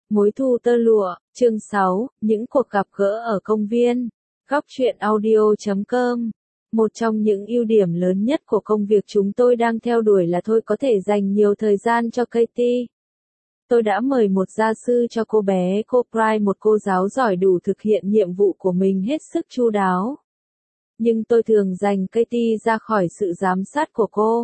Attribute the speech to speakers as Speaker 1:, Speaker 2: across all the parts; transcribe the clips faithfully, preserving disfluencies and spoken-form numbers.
Speaker 1: Mối thu tơ lụa, chương sáu, những cuộc gặp gỡ ở công viên. Góc truyện audio chấm com. Một trong những ưu điểm lớn nhất của công việc chúng tôi đang theo đuổi là tôi có thể dành nhiều thời gian cho Katie. Tôi đã mời một gia sư cho cô bé, cô Pry, một cô giáo giỏi đủ thực hiện nhiệm vụ của mình hết sức chu đáo. Nhưng tôi thường dành Katie ra khỏi sự giám sát của cô.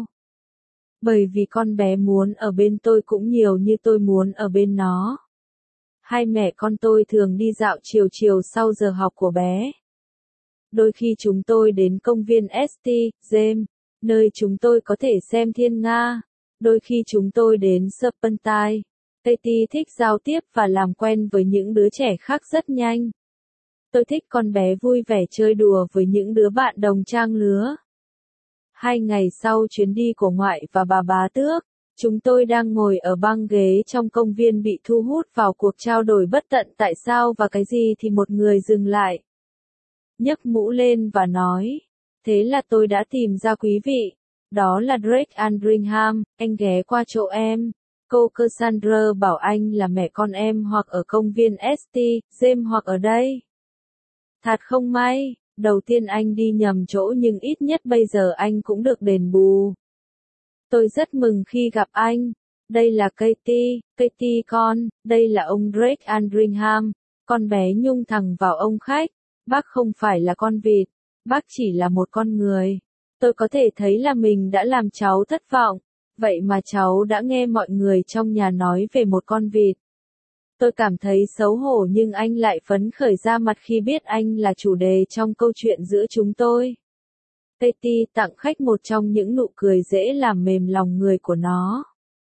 Speaker 1: Bởi vì con bé muốn ở bên tôi cũng nhiều như tôi muốn ở bên nó. Hai mẹ con tôi thường đi dạo chiều chiều sau giờ học của bé. Đôi khi chúng tôi đến công viên ét tê, James, nơi chúng tôi có thể xem thiên nga. Đôi khi chúng tôi đến Serpentine. Katie thích giao tiếp và làm quen với những đứa trẻ khác rất nhanh. Tôi thích con bé vui vẻ chơi đùa với những đứa bạn đồng trang lứa. Hai ngày sau chuyến đi của ngoại và bà bá tước, chúng tôi đang ngồi ở băng ghế trong công viên bị thu hút vào cuộc trao đổi bất tận tại sao và cái gì thì một người dừng lại. Nhấc mũ lên và nói, thế là tôi đã tìm ra quý vị. Đó là Drake Andringham, anh ghé qua chỗ em. Cô Cassandra bảo anh là mẹ con em hoặc ở công viên ét tê, James hoặc ở đây. Thật không may, đầu tiên anh đi nhầm chỗ nhưng ít nhất bây giờ anh cũng được đền bù. Tôi rất mừng khi gặp anh. Đây là Katie, Katie con, đây là ông Drake Andringham. Con bé nhung thẳng vào ông khách. Bác không phải là con vịt, bác chỉ là một con người. Tôi có thể thấy là mình đã làm cháu thất vọng. Vậy mà cháu đã nghe mọi người trong nhà nói về một con vịt. Tôi cảm thấy xấu hổ nhưng anh lại phấn khởi ra mặt khi biết anh là chủ đề trong câu chuyện giữa chúng tôi. Katie tặng khách một trong những nụ cười dễ làm mềm lòng người của nó.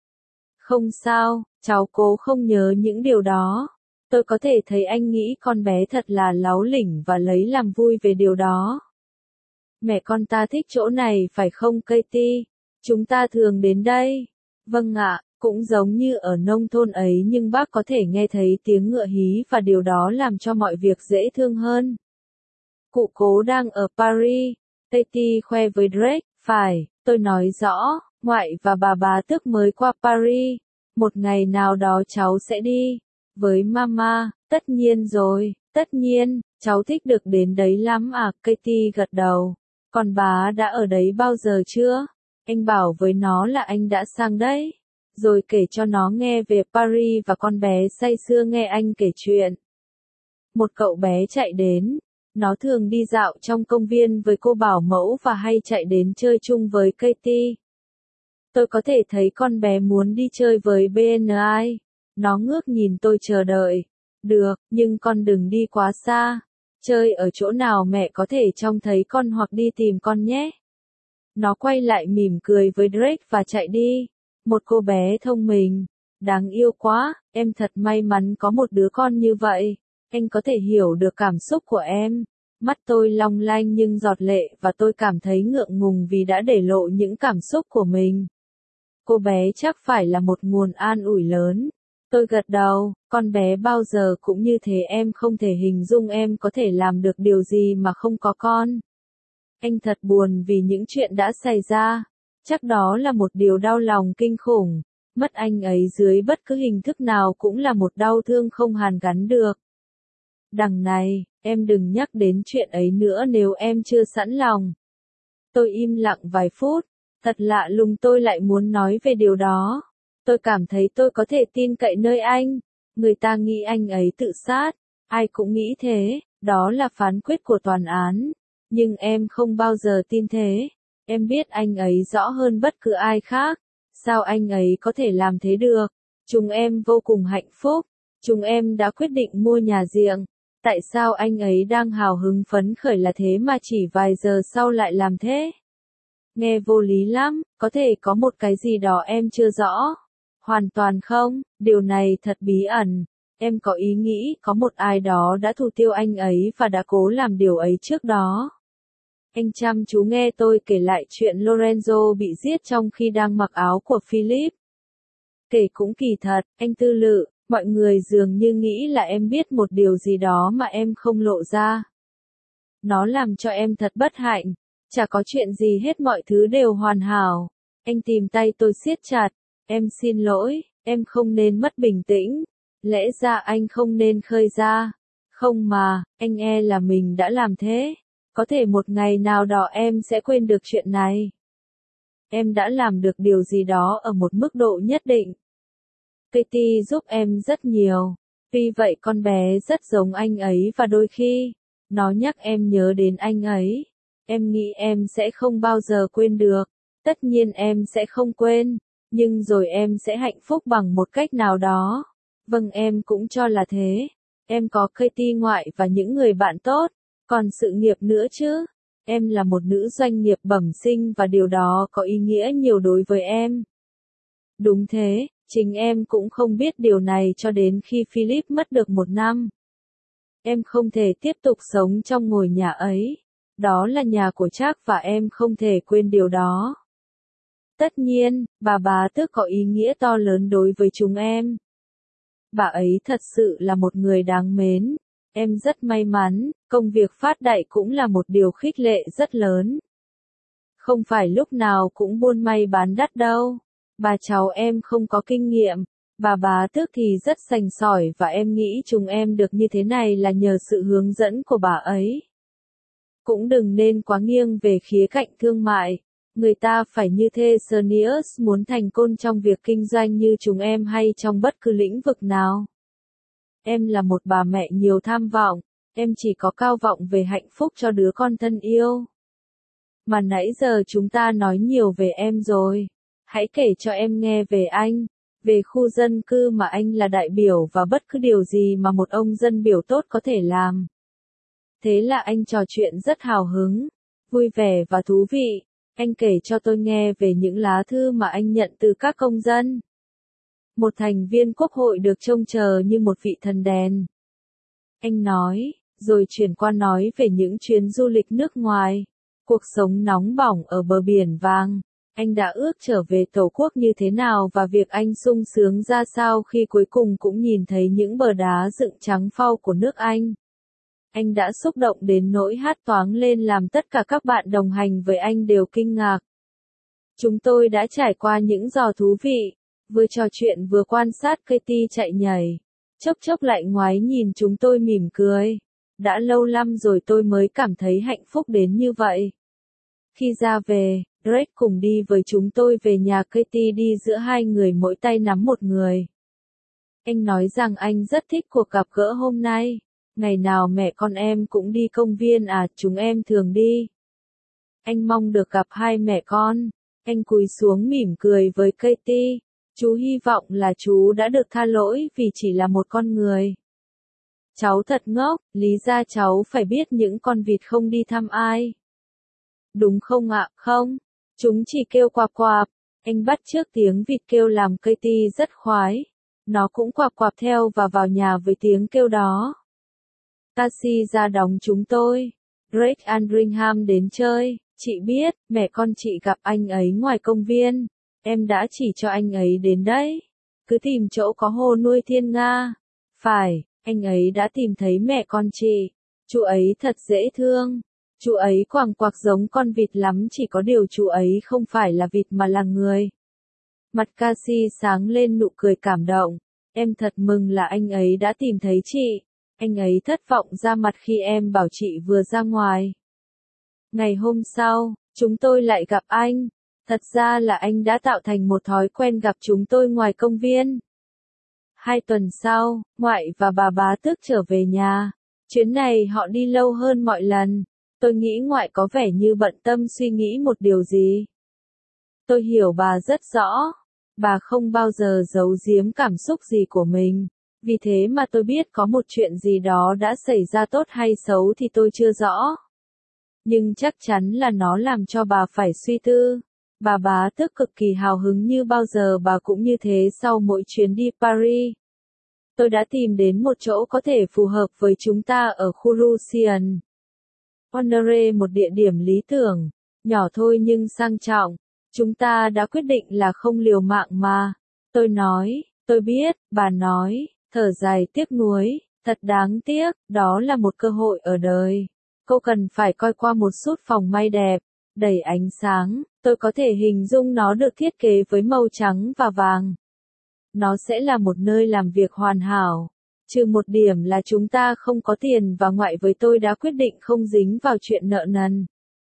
Speaker 1: Không sao, cháu cố không nhớ những điều đó. Tôi có thể thấy anh nghĩ con bé thật là láu lỉnh và lấy làm vui về điều đó. Mẹ con ta thích chỗ này phải không Katie? Chúng ta thường đến đây. Vâng ạ, cũng giống như ở nông thôn ấy nhưng bác có thể nghe thấy tiếng ngựa hí và điều đó làm cho mọi việc dễ thương hơn. Cụ cố đang ở Paris. Katie khoe với Drake, phải, tôi nói rõ, ngoại và bà bá tước mới qua Paris. Một ngày nào đó cháu sẽ đi. Với mama, tất nhiên rồi, tất nhiên, cháu thích được đến đấy lắm à, Katie gật đầu. Còn bà đã ở đấy bao giờ chưa? Anh bảo với nó là anh đã sang đấy. Rồi kể cho nó nghe về Paris và con bé say sưa nghe anh kể chuyện. Một cậu bé chạy đến. Nó thường đi dạo trong công viên với cô bảo mẫu và hay chạy đến chơi chung với Katie. Tôi có thể thấy con bé muốn đi chơi với bê en i. Nó ngước nhìn tôi chờ đợi. Được, nhưng con đừng đi quá xa. Chơi ở chỗ nào mẹ có thể trông thấy con hoặc đi tìm con nhé. Nó quay lại mỉm cười với Drake và chạy đi. Một cô bé thông minh. Đáng yêu quá, em thật may mắn có một đứa con như vậy. Anh có thể hiểu được cảm xúc của em. Mắt tôi long lanh nhưng giọt lệ và tôi cảm thấy ngượng ngùng vì đã để lộ những cảm xúc của mình. Cô bé chắc phải là một nguồn an ủi lớn. Tôi gật đầu, con bé bao giờ cũng như thế, em không thể hình dung em có thể làm được điều gì mà không có con. Anh thật buồn vì những chuyện đã xảy ra. Chắc đó là một điều đau lòng kinh khủng. Mất anh ấy dưới bất cứ hình thức nào cũng là một đau thương không hàn gắn được. Đằng này, em đừng nhắc đến chuyện ấy nữa nếu em chưa sẵn lòng. Tôi im lặng vài phút. Thật lạ lùng tôi lại muốn nói về điều đó. Tôi cảm thấy tôi có thể tin cậy nơi anh. Người ta nghĩ anh ấy tự sát. Ai cũng nghĩ thế. Đó là phán quyết của tòa án. Nhưng em không bao giờ tin thế. Em biết anh ấy rõ hơn bất cứ ai khác. Sao anh ấy có thể làm thế được? Chúng em vô cùng hạnh phúc. Chúng em đã quyết định mua nhà riêng. Tại sao anh ấy đang hào hứng phấn khởi là thế mà chỉ vài giờ sau lại làm thế? Nghe vô lý lắm, có thể có một cái gì đó em chưa rõ. Hoàn toàn không, điều này thật bí ẩn. Em có ý nghĩ có một ai đó đã thủ tiêu anh ấy và đã cố làm điều ấy trước đó. Anh chăm chú nghe tôi kể lại chuyện Lorenzo bị giết trong khi đang mặc áo của Philip. Kể cũng kỳ thật, anh tư lự, mọi người dường như nghĩ là em biết một điều gì đó mà em không lộ ra. Nó làm cho em thật bất hạnh. Chả có chuyện gì hết, mọi thứ đều hoàn hảo. Anh tìm tay tôi siết chặt. Em xin lỗi, em không nên mất bình tĩnh. Lẽ ra anh không nên khơi ra. Không mà, anh e là mình đã làm thế. Có thể một ngày nào đó em sẽ quên được chuyện này. Em đã làm được điều gì đó ở một mức độ nhất định. Katie giúp em rất nhiều. Vì vậy con bé rất giống anh ấy và đôi khi, nó nhắc em nhớ đến anh ấy. Em nghĩ em sẽ không bao giờ quên được. Tất nhiên em sẽ không quên. Nhưng rồi em sẽ hạnh phúc bằng một cách nào đó. Vâng, em cũng cho là thế. Em có Katie ngoại và những người bạn tốt. Còn sự nghiệp nữa chứ. Em là một nữ doanh nghiệp bẩm sinh và điều đó có ý nghĩa nhiều đối với em. Đúng thế, chính em cũng không biết điều này cho đến khi Philip mất được một năm. Em không thể tiếp tục sống trong ngôi nhà ấy. Đó là nhà của Trác và em không thể quên điều đó. Tất nhiên, bà bá tước có ý nghĩa to lớn đối với chúng em. Bà ấy thật sự là một người đáng mến. Em rất may mắn, công việc phát đại cũng là một điều khích lệ rất lớn. Không phải lúc nào cũng buôn may bán đắt đâu. Bà cháu em không có kinh nghiệm, bà bá tước thì rất sành sỏi và em nghĩ chúng em được như thế này là nhờ sự hướng dẫn của bà ấy. Cũng đừng nên quá nghiêng về khía cạnh thương mại. Người ta phải như Thessalonius muốn thành công trong việc kinh doanh như chúng em hay trong bất cứ lĩnh vực nào. Em là một bà mẹ nhiều tham vọng, em chỉ có cao vọng về hạnh phúc cho đứa con thân yêu. Mà nãy giờ chúng ta nói nhiều về em rồi. Hãy kể cho em nghe về anh, về khu dân cư mà anh là đại biểu và bất cứ điều gì mà một ông dân biểu tốt có thể làm. Thế là anh trò chuyện rất hào hứng, vui vẻ và thú vị. Anh kể cho tôi nghe về những lá thư mà anh nhận từ các công dân. Một thành viên quốc hội được trông chờ như một vị thần đèn. Anh nói, rồi chuyển qua nói về những chuyến du lịch nước ngoài, cuộc sống nóng bỏng ở bờ biển vàng. Anh đã ước trở về Tổ quốc như thế nào và việc anh sung sướng ra sao khi cuối cùng cũng nhìn thấy những bờ đá dựng trắng phau của nước Anh. Anh đã xúc động đến nỗi hát toáng lên làm tất cả các bạn đồng hành với anh đều kinh ngạc. Chúng tôi đã trải qua những giò thú vị, vừa trò chuyện vừa quan sát Katie chạy nhảy. Chốc chốc lại ngoái nhìn chúng tôi mỉm cười. Đã lâu lắm rồi tôi mới cảm thấy hạnh phúc đến như vậy. Khi ra về, Drake cùng đi với chúng tôi về nhà Katie đi giữa hai người mỗi tay nắm một người. Anh nói rằng anh rất thích cuộc gặp gỡ hôm nay. Ngày nào mẹ con em cũng đi công viên à, chúng em thường đi. Anh mong được gặp hai mẹ con. Anh cúi xuống mỉm cười với Katie. Chú hy vọng là chú đã được tha lỗi vì chỉ là một con người. Cháu thật ngốc, lý ra cháu phải biết những con vịt không đi thăm ai. Đúng không ạ, không? Chúng chỉ kêu quạp quạp. Anh bắt chước tiếng vịt kêu làm Katie rất khoái. Nó cũng quạp quạp theo và vào nhà với tiếng kêu đó. Taxi ra đón chúng tôi. Drake Andringham đến chơi. Chị biết, mẹ con chị gặp anh ấy ngoài công viên. Em đã chỉ cho anh ấy đến đấy. Cứ tìm chỗ có hồ nuôi thiên nga. Phải, anh ấy đã tìm thấy mẹ con chị. Chú ấy thật dễ thương. Chú ấy quàng quạc giống con vịt lắm, chỉ có điều chú ấy không phải là vịt mà là người. Mặt Cassie sáng lên nụ cười cảm động. Em thật mừng là anh ấy đã tìm thấy chị. Anh ấy thất vọng ra mặt khi em bảo chị vừa ra ngoài. Ngày hôm sau, chúng tôi lại gặp anh. Thật ra là anh đã tạo thành một thói quen gặp chúng tôi ngoài công viên. Hai tuần sau, ngoại và bà bá tước trở về nhà. Chuyến này họ đi lâu hơn mọi lần. Tôi nghĩ ngoại có vẻ như bận tâm suy nghĩ một điều gì. Tôi hiểu bà rất rõ. Bà không bao giờ giấu giếm cảm xúc gì của mình. Vì thế mà tôi biết có một chuyện gì đó đã xảy ra tốt hay xấu thì tôi chưa rõ. Nhưng chắc chắn là nó làm cho bà phải suy tư. Bà bá tước cực kỳ hào hứng như bao giờ bà cũng như thế sau mỗi chuyến đi Paris. Tôi đã tìm đến một chỗ có thể phù hợp với chúng ta ở khu Roussillon. Honore, một địa điểm lý tưởng, nhỏ thôi nhưng sang trọng. Chúng ta đã quyết định là không liều mạng mà. Tôi nói, tôi biết, bà nói, thở dài tiếc nuối, thật đáng tiếc, đó là một cơ hội ở đời. Cô cần phải coi qua một sút phòng may đẹp, đầy ánh sáng, tôi có thể hình dung nó được thiết kế với màu trắng và vàng. Nó sẽ là một nơi làm việc hoàn hảo. Trừ một điểm là chúng ta không có tiền và ngoại với tôi đã quyết định không dính vào chuyện nợ nần.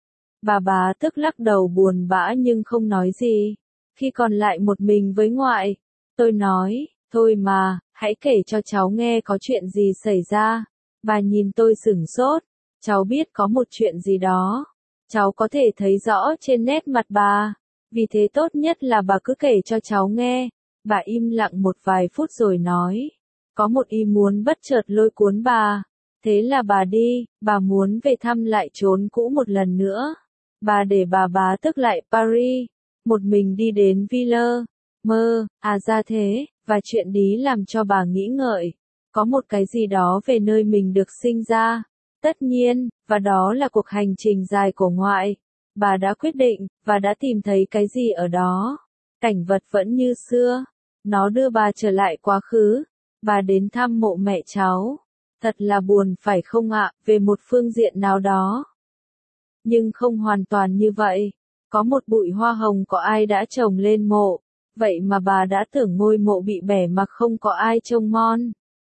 Speaker 1: Bà bá tức lắc đầu buồn bã nhưng không nói gì. Khi còn lại một mình với ngoại, tôi nói, thôi mà, hãy kể cho cháu nghe có chuyện gì xảy ra. Bà nhìn tôi sửng sốt, cháu biết có một chuyện gì đó. Cháu có thể thấy rõ trên nét mặt bà, vì thế tốt nhất là bà cứ kể cho cháu nghe. Bà im lặng một vài phút rồi nói, có một ý muốn bất chợt lôi cuốn bà. Thế là bà đi, bà muốn về thăm lại chốn cũ một lần nữa. Bà để bà bá tức lại Paris, một mình đi đến Ville, mơ, à ra thế, và chuyện đi làm cho bà nghĩ ngợi. Có một cái gì đó về nơi mình được sinh ra. Tất nhiên, và đó là cuộc hành trình dài của ngoại. Bà đã quyết định, và đã tìm thấy cái gì ở đó. Cảnh vật vẫn như xưa. Nó đưa bà trở lại quá khứ. Bà đến thăm mộ mẹ cháu. Thật là buồn phải không ạ, về một phương diện nào đó. Nhưng không hoàn toàn như vậy. Có một bụi hoa hồng có ai đã trồng lên mộ. Vậy mà bà đã tưởng ngôi mộ bị bẻ mà không có ai trông mon.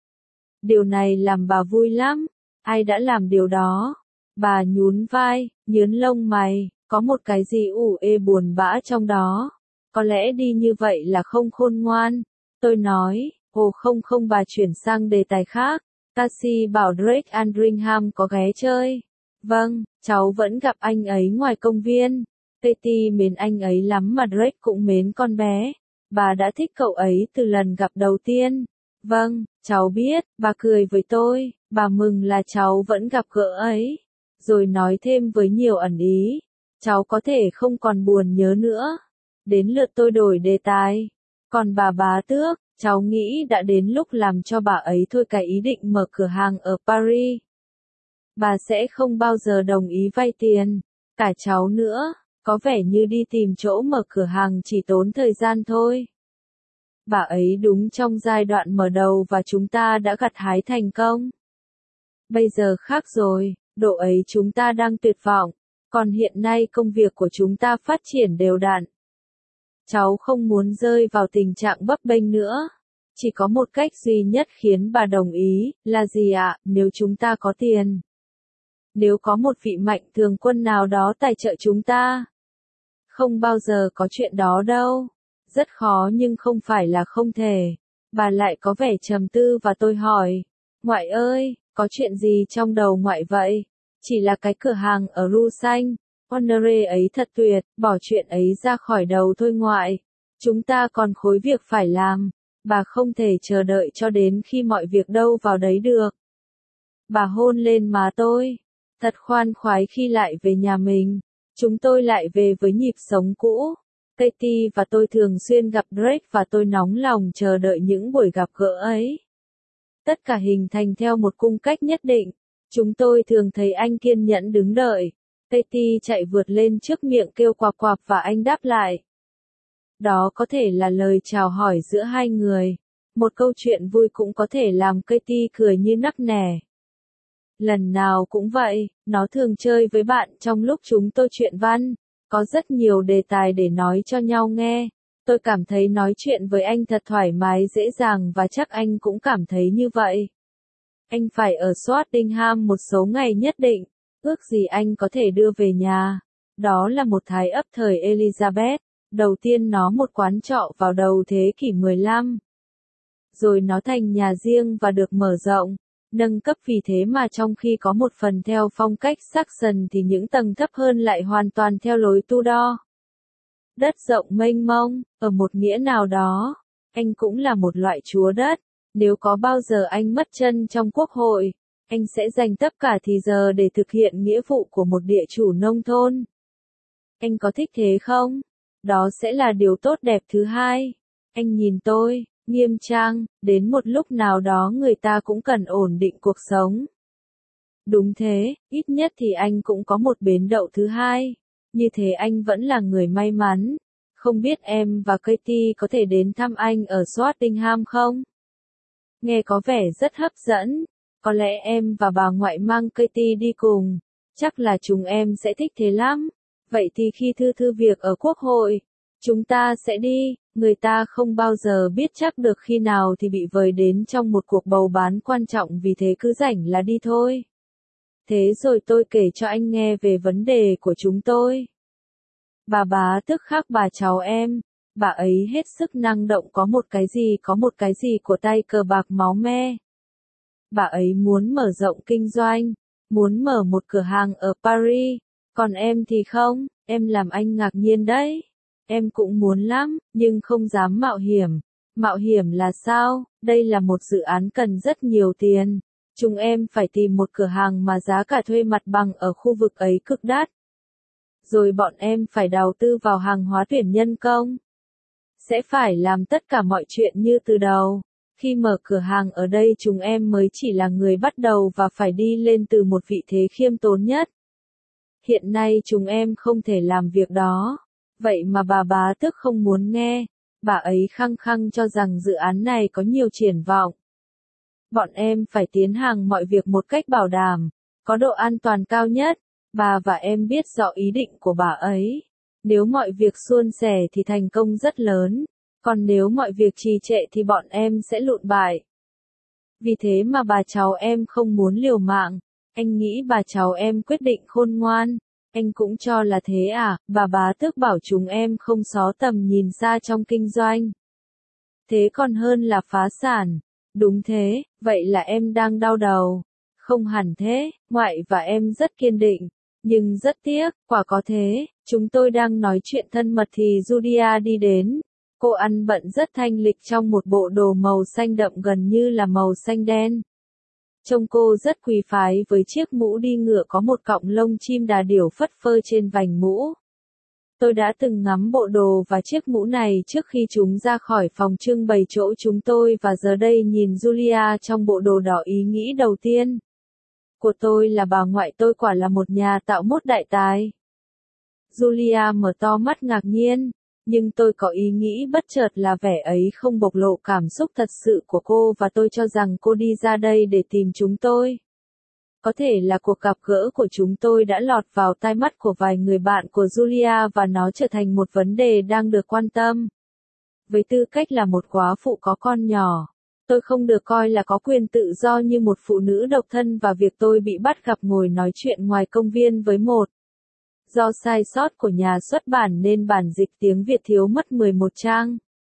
Speaker 1: Điều này làm bà vui lắm. Ai đã làm điều đó? Bà nhún vai, nhớn lông mày, có một cái gì ủ ê buồn bã trong đó. Có lẽ đi như vậy là không khôn ngoan. Tôi nói, ồ không không bà chuyển sang đề tài khác. Cassie bảo Drake Andringham có ghé chơi. Vâng, cháu vẫn gặp anh ấy ngoài công viên. Katie mến anh ấy lắm mà Drake cũng mến con bé. Bà đã thích cậu ấy từ lần gặp đầu tiên. Vâng, cháu biết, bà cười với tôi, bà mừng là cháu vẫn gặp gỡ ấy. Rồi nói thêm với nhiều ẩn ý, cháu có thể không còn buồn nhớ nữa. Đến lượt tôi đổi đề tài. Còn bà bá tước, cháu nghĩ đã đến lúc làm cho bà ấy thôi cái ý định mở cửa hàng ở Paris. Bà sẽ không bao giờ đồng ý vay tiền. Cả cháu nữa, có vẻ như đi tìm chỗ mở cửa hàng chỉ tốn thời gian thôi. Bà ấy đúng trong giai đoạn mở đầu và chúng ta đã gặt hái thành công. Bây giờ khác rồi, độ ấy chúng ta đang tuyệt vọng, còn hiện nay công việc của chúng ta phát triển đều đặn. Cháu không muốn rơi vào tình trạng bấp bênh nữa. Chỉ có một cách duy nhất khiến bà đồng ý, là gì ạ, nếu chúng ta có tiền. Nếu có một vị mạnh thường quân nào đó tài trợ chúng ta. Không bao giờ có chuyện đó đâu. Rất khó nhưng không phải là không thể. Bà lại có vẻ trầm tư và tôi hỏi. Ngoại ơi, có chuyện gì trong đầu ngoại vậy? Chỉ là cái cửa hàng ở Rue Xanh. Honore ấy thật tuyệt, bỏ chuyện ấy ra khỏi đầu thôi ngoại. Chúng ta còn khối việc phải làm. Bà không thể chờ đợi cho đến khi mọi việc đâu vào đấy được. Bà hôn lên má tôi. Thật khoan khoái khi lại về nhà mình. Chúng tôi lại về với nhịp sống cũ. Katie và tôi thường xuyên gặp Drake và tôi nóng lòng chờ đợi những buổi gặp gỡ ấy. Tất cả hình thành theo một cung cách nhất định. Chúng tôi thường thấy anh kiên nhẫn đứng đợi. Katie chạy vượt lên trước miệng kêu quạp quạp và anh đáp lại. Đó có thể là lời chào hỏi giữa hai người. Một câu chuyện vui cũng có thể làm Katie cười như nắc nẻ. Lần nào cũng vậy, nó thường chơi với bạn trong lúc chúng tôi chuyện văn. Có rất nhiều đề tài để nói cho nhau nghe. Tôi cảm thấy nói chuyện với anh thật thoải mái dễ dàng và chắc anh cũng cảm thấy như vậy. Anh phải ở Swattingham một số ngày nhất định. Ước gì anh có thể đưa về nhà. Đó là một thái ấp thời Elizabeth. Đầu tiên nó một quán trọ vào đầu thế kỷ mười lăm. Rồi nó thành nhà riêng và được mở rộng, nâng cấp vì thế mà trong khi có một phần theo phong cách Saxon thì những tầng thấp hơn lại hoàn toàn theo lối Tudor. Đất rộng mênh mông, ở một nghĩa nào đó, anh cũng là một loại chúa đất. Nếu có bao giờ anh mất chân trong quốc hội, anh sẽ dành tất cả thì giờ để thực hiện nghĩa vụ của một địa chủ nông thôn. Anh có thích thế không? Đó sẽ là điều tốt đẹp thứ hai. Anh nhìn tôi, nghiêm trang, đến một lúc nào đó người ta cũng cần ổn định cuộc sống. Đúng thế, ít nhất thì anh cũng có một bến đậu thứ hai. Như thế anh vẫn là người may mắn. Không biết em và Katie có thể đến thăm anh ở Swattingham không? Nghe có vẻ rất hấp dẫn. Có lẽ em và bà ngoại mang Katie đi cùng. Chắc là chúng em sẽ thích thế lắm. Vậy thì khi thư thư việc ở quốc hội, chúng ta sẽ đi. Người ta không bao giờ biết chắc được khi nào thì bị vời đến trong một cuộc bầu bán quan trọng, vì thế cứ rảnh là đi thôi. Thế rồi tôi kể cho anh nghe về vấn đề của chúng tôi. Bà bá tức khắc bà cháu em, bà ấy hết sức năng động, có một cái gì có một cái gì của tay cờ bạc máu me. Bà ấy muốn mở rộng kinh doanh, muốn mở một cửa hàng ở Paris, còn em thì không, em làm anh ngạc nhiên đấy. Em cũng muốn lắm, nhưng không dám mạo hiểm. Mạo hiểm là sao? Đây là một dự án cần rất nhiều tiền. Chúng em phải tìm một cửa hàng mà giá cả thuê mặt bằng ở khu vực ấy cực đắt. Rồi bọn em phải đầu tư vào hàng hóa, tuyển nhân công. Sẽ phải làm tất cả mọi chuyện như từ đầu. Khi mở cửa hàng ở đây chúng em mới chỉ là người bắt đầu và phải đi lên từ một vị thế khiêm tốn nhất. Hiện nay chúng em không thể làm việc đó. Vậy mà bà bá tức không muốn nghe. Bà ấy khăng khăng cho rằng dự án này có nhiều triển vọng. Bọn em phải tiến hành mọi việc một cách bảo đảm, có độ an toàn cao nhất. Bà và em biết rõ ý định của bà ấy. Nếu mọi việc suôn sẻ thì thành công rất lớn, còn nếu mọi việc trì trệ thì bọn em sẽ lụn bại. Vì thế mà bà cháu em không muốn liều mạng. Anh nghĩ bà cháu em quyết định khôn ngoan. Anh cũng cho là thế à? Bà bá tước bảo chúng em không xó tầm nhìn xa trong kinh doanh. Thế còn hơn là phá sản. Đúng thế, vậy là em đang đau đầu. Không hẳn thế, ngoại và em rất kiên định. Nhưng rất tiếc, quả có thế, chúng tôi đang nói chuyện thân mật thì Julia đi đến. Cô ăn bận rất thanh lịch trong một bộ đồ màu xanh đậm gần như là màu xanh đen. Trông cô rất quý phái với chiếc mũ đi ngựa có một cọng lông chim đà điểu phất phơ trên vành mũ. Tôi đã từng ngắm bộ đồ và chiếc mũ này trước khi chúng ra khỏi phòng trưng bày chỗ chúng tôi, và giờ đây nhìn Julia trong bộ đồ đỏ, ý nghĩ đầu tiên của tôi là bà ngoại tôi quả là một nhà tạo mốt đại tài. Julia mở to mắt ngạc nhiên, nhưng tôi có ý nghĩ bất chợt là vẻ ấy không bộc lộ cảm xúc thật sự của cô, và tôi cho rằng cô đi ra đây để tìm chúng tôi. Có thể là cuộc gặp gỡ của chúng tôi đã lọt vào tai mắt của vài người bạn của Julia và nó trở thành một vấn đề đang được quan tâm. Với tư cách là một góa phụ có con nhỏ, tôi không được coi là có quyền tự do như một phụ nữ độc thân, và việc tôi bị bắt gặp ngồi nói chuyện ngoài công viên với một do sai sót của nhà xuất bản nên bản dịch tiếng Việt thiếu mất mười một trang.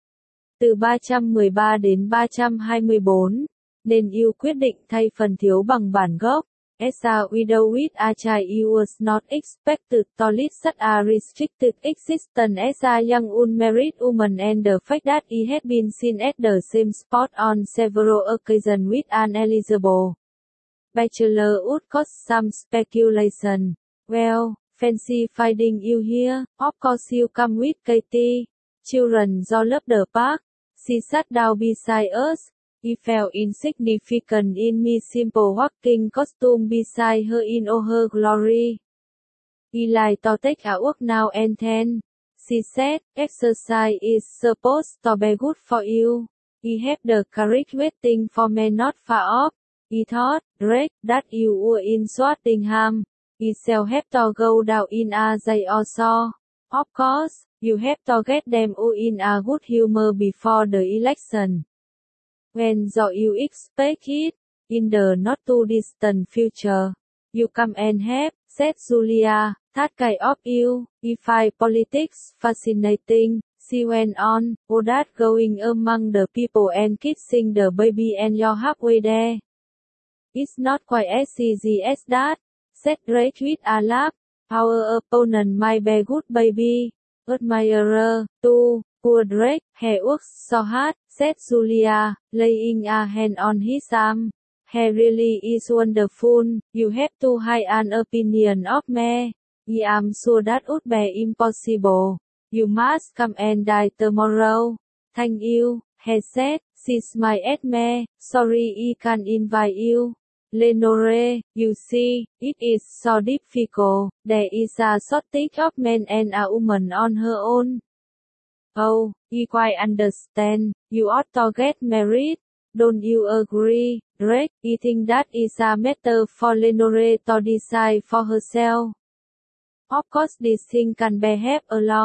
Speaker 1: Từ ba trăm mười ba đến ba trăm hai mươi bốn, nên yêu quyết định thay phần thiếu bằng bản gốc. As a widow with a child, you was not expected to lead such a restricted existence as a young unmarried woman, and the fact that he had been seen at the same spot on several occasions with an Elizabeth bachelor would cause some speculation. Well, fancy finding you here. Of course you come with Katie. Children all love the park. She sat down beside us. He felt insignificant in my simple walking costume beside her in all her glory. He like to take a walk now and then. She said, exercise is supposed to be good for you. He had the courage waiting for me not far off. He thought, Drake, that you were in Swattingham. He shall have to go down in a day or so. Of course, you have to get them all in a good humor before the election. When do you expect it? In the not too distant future. You come and have, said Julia, that kind of you. If I politics fascinating, she went on, oh that going among the people and kissing the baby and you're halfway there. It's not quite as easy as that, said Drake with a laugh. Our opponent might be good baby. Admirer, too, poor Drake, he works so hard, said Julia, laying a hand on his arm. He really is wonderful. You have to hide an opinion of me. I am sure that would be impossible. You must come and die tomorrow. Thank you, he said. She smiled at me. Sorry I can't invite you. Lenore, you see, it is so difficult. There is a shortage of men and a woman on her own. Oh, I quite understand. You ought to get married. Don't you agree, Drake? I think that is a matter for Lenore to decide for herself. Of course this thing can be helped along.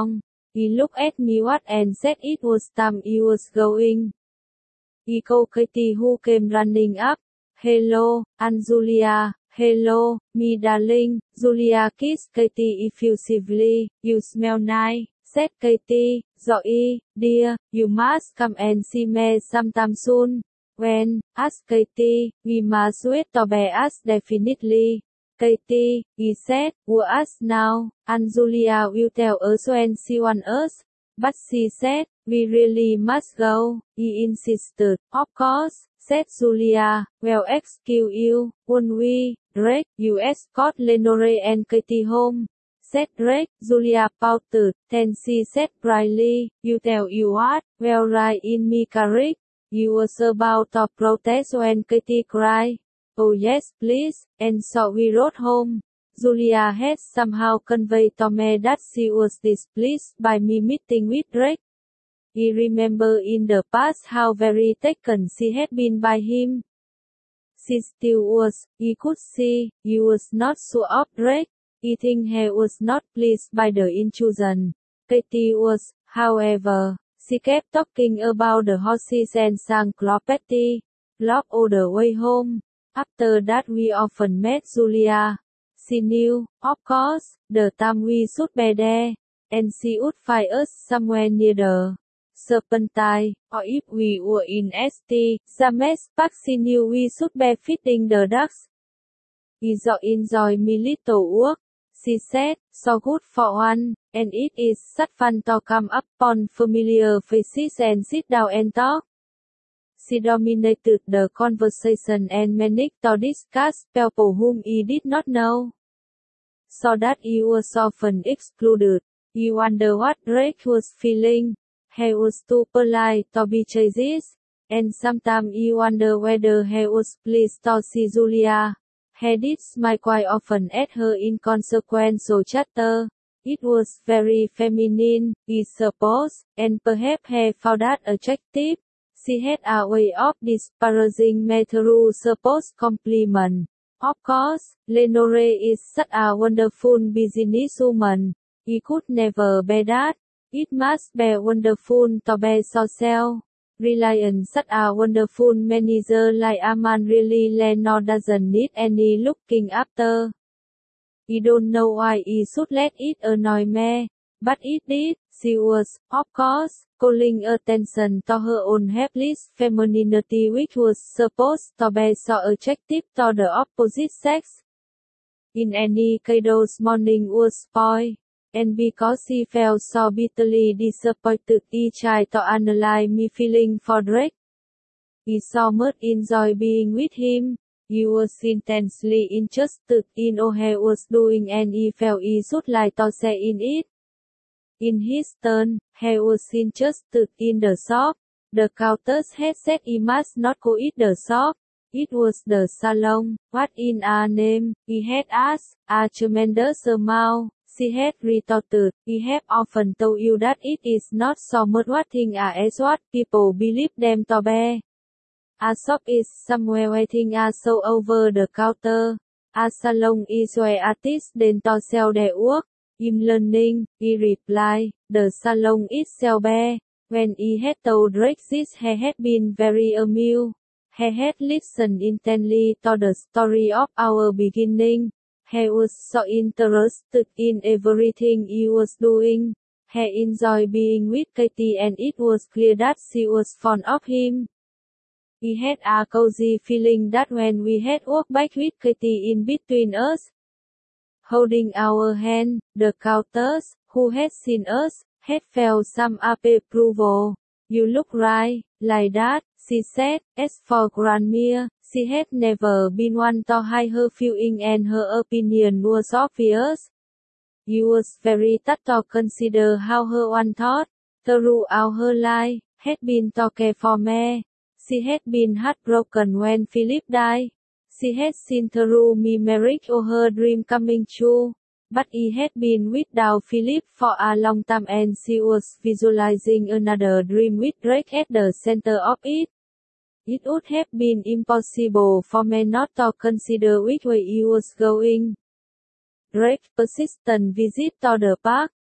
Speaker 1: He looked at me what and said it was time he was going. He called Katie who came running up. Hello, Aunt Julia. Hello, me darling. Julia kissed Katie effusively. You smell nice, said Katie. Zoe, dear, you must come and see me sometime soon. When, asked Katie, we must wait to be us definitely. Katie, he said, will us now, and Julia will tell us when she wants us. But she said, we really must go. He insisted. Of course, said Julia. Well, excuse you, won't we, Drake? You escort Lenore and Katie home, said Drake. Julia pouted. Then she said brightly, you tell you what? Well, right in me carriage. You was about to protest when Katie cried. Oh yes, please, and so we rode home. Julia had somehow conveyed to me that she was displeased by me meeting with Drake. He remembered in the past how very taken she had been by him. She still was, he could see, he was not sure of Drake. He think he was not pleased by the intrusion. Katie was, however. She kept talking about the horses and sang Clopetti, Love all the way home. After that we often met Julia. She knew, of course, the time we should be there, and she would find us somewhere near the Serpentine, or if we were in S T, James Park she knew we should be feeding the ducks. Enjoy, enjoy me little work, she said, so good for one, and it is such fun to come upon familiar faces and sit down and talk. She dominated the conversation and managed to discuss people whom he did not know, so that he was often excluded. He wondered what Drake was feeling. He was too polite to be chased, and sometimes he wondered whether he was pleased to see Julia. He did smile quite often at her inconsequential chatter. It was very feminine, he supposed, and perhaps he found that attractive. She had a way of disparaging me through supposed compliment. Of course, Lenore is such a wonderful businesswoman. He could never be that. It must be wonderful to be so self-reliant. Such a wonderful manager like Aman really Leno doesn't need any looking after. He don't know why he should let it annoy me, but it did. She was, of course, calling attention to her own helpless femininity which was supposed to be so attractive to the opposite sex. In any case those mornings was spoiled, and because she felt so bitterly disappointed he tried to analyze me feeling for Drake. He so much enjoyed being with him. He was intensely interested in all he was doing and he felt he should like to share in it. In his turn, he was interested in the shop. The countess had said he must not go in the shop. It was the salon. What in a name? He had asked. A tremendous amount. She had retorted. We have often told you that it is not so much what things are as what people believe them to be. A shop is somewhere where things are sold over the counter. A salon is where artists then to sell their work. In learning, he replied, the salon itself be. When he had told Drake this he had been very amused. He had listened intently to the story of our beginning. He was so interested in everything he was doing. He enjoyed being with Katie and it was clear that she was fond of him. He had a cozy feeling that when we had walked back with Katie in between us, holding our hand, the countess, who had seen us, had felt some approval. You look right, like that, she said. As for Granmere, she had never been one to hide her feeling and her opinion was obvious. You was very touched to consider how her one thought, throughout her life, had been to care for me. She had been heartbroken when Philip died. She had seen through me marriage or her dream coming true. But he had been without Philip for a long time and she was visualizing another dream with Drake at the center of it. It would have been impossible for me not to consider which way he was going. Drake's persistent visit to the park,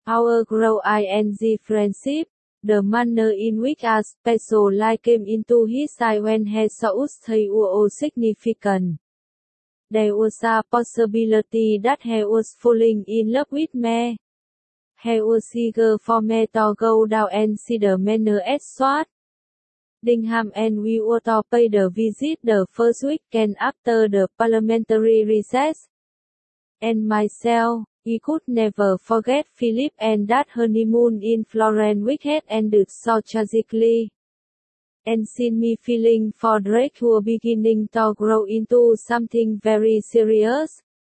Speaker 1: Our grow ing friendship, the manner in which a special light came into his eye when he saw us they were significant. There was a possibility that he was falling in love with me. He was eager for me to go down and see the manor at Swat. Dingham and we were to pay the visit the first weekend after the parliamentary recess. And myself, I could never forget Philip and that honeymoon in Florence which had ended so tragically. And seen me feeling for Drake who were beginning to grow into something very serious.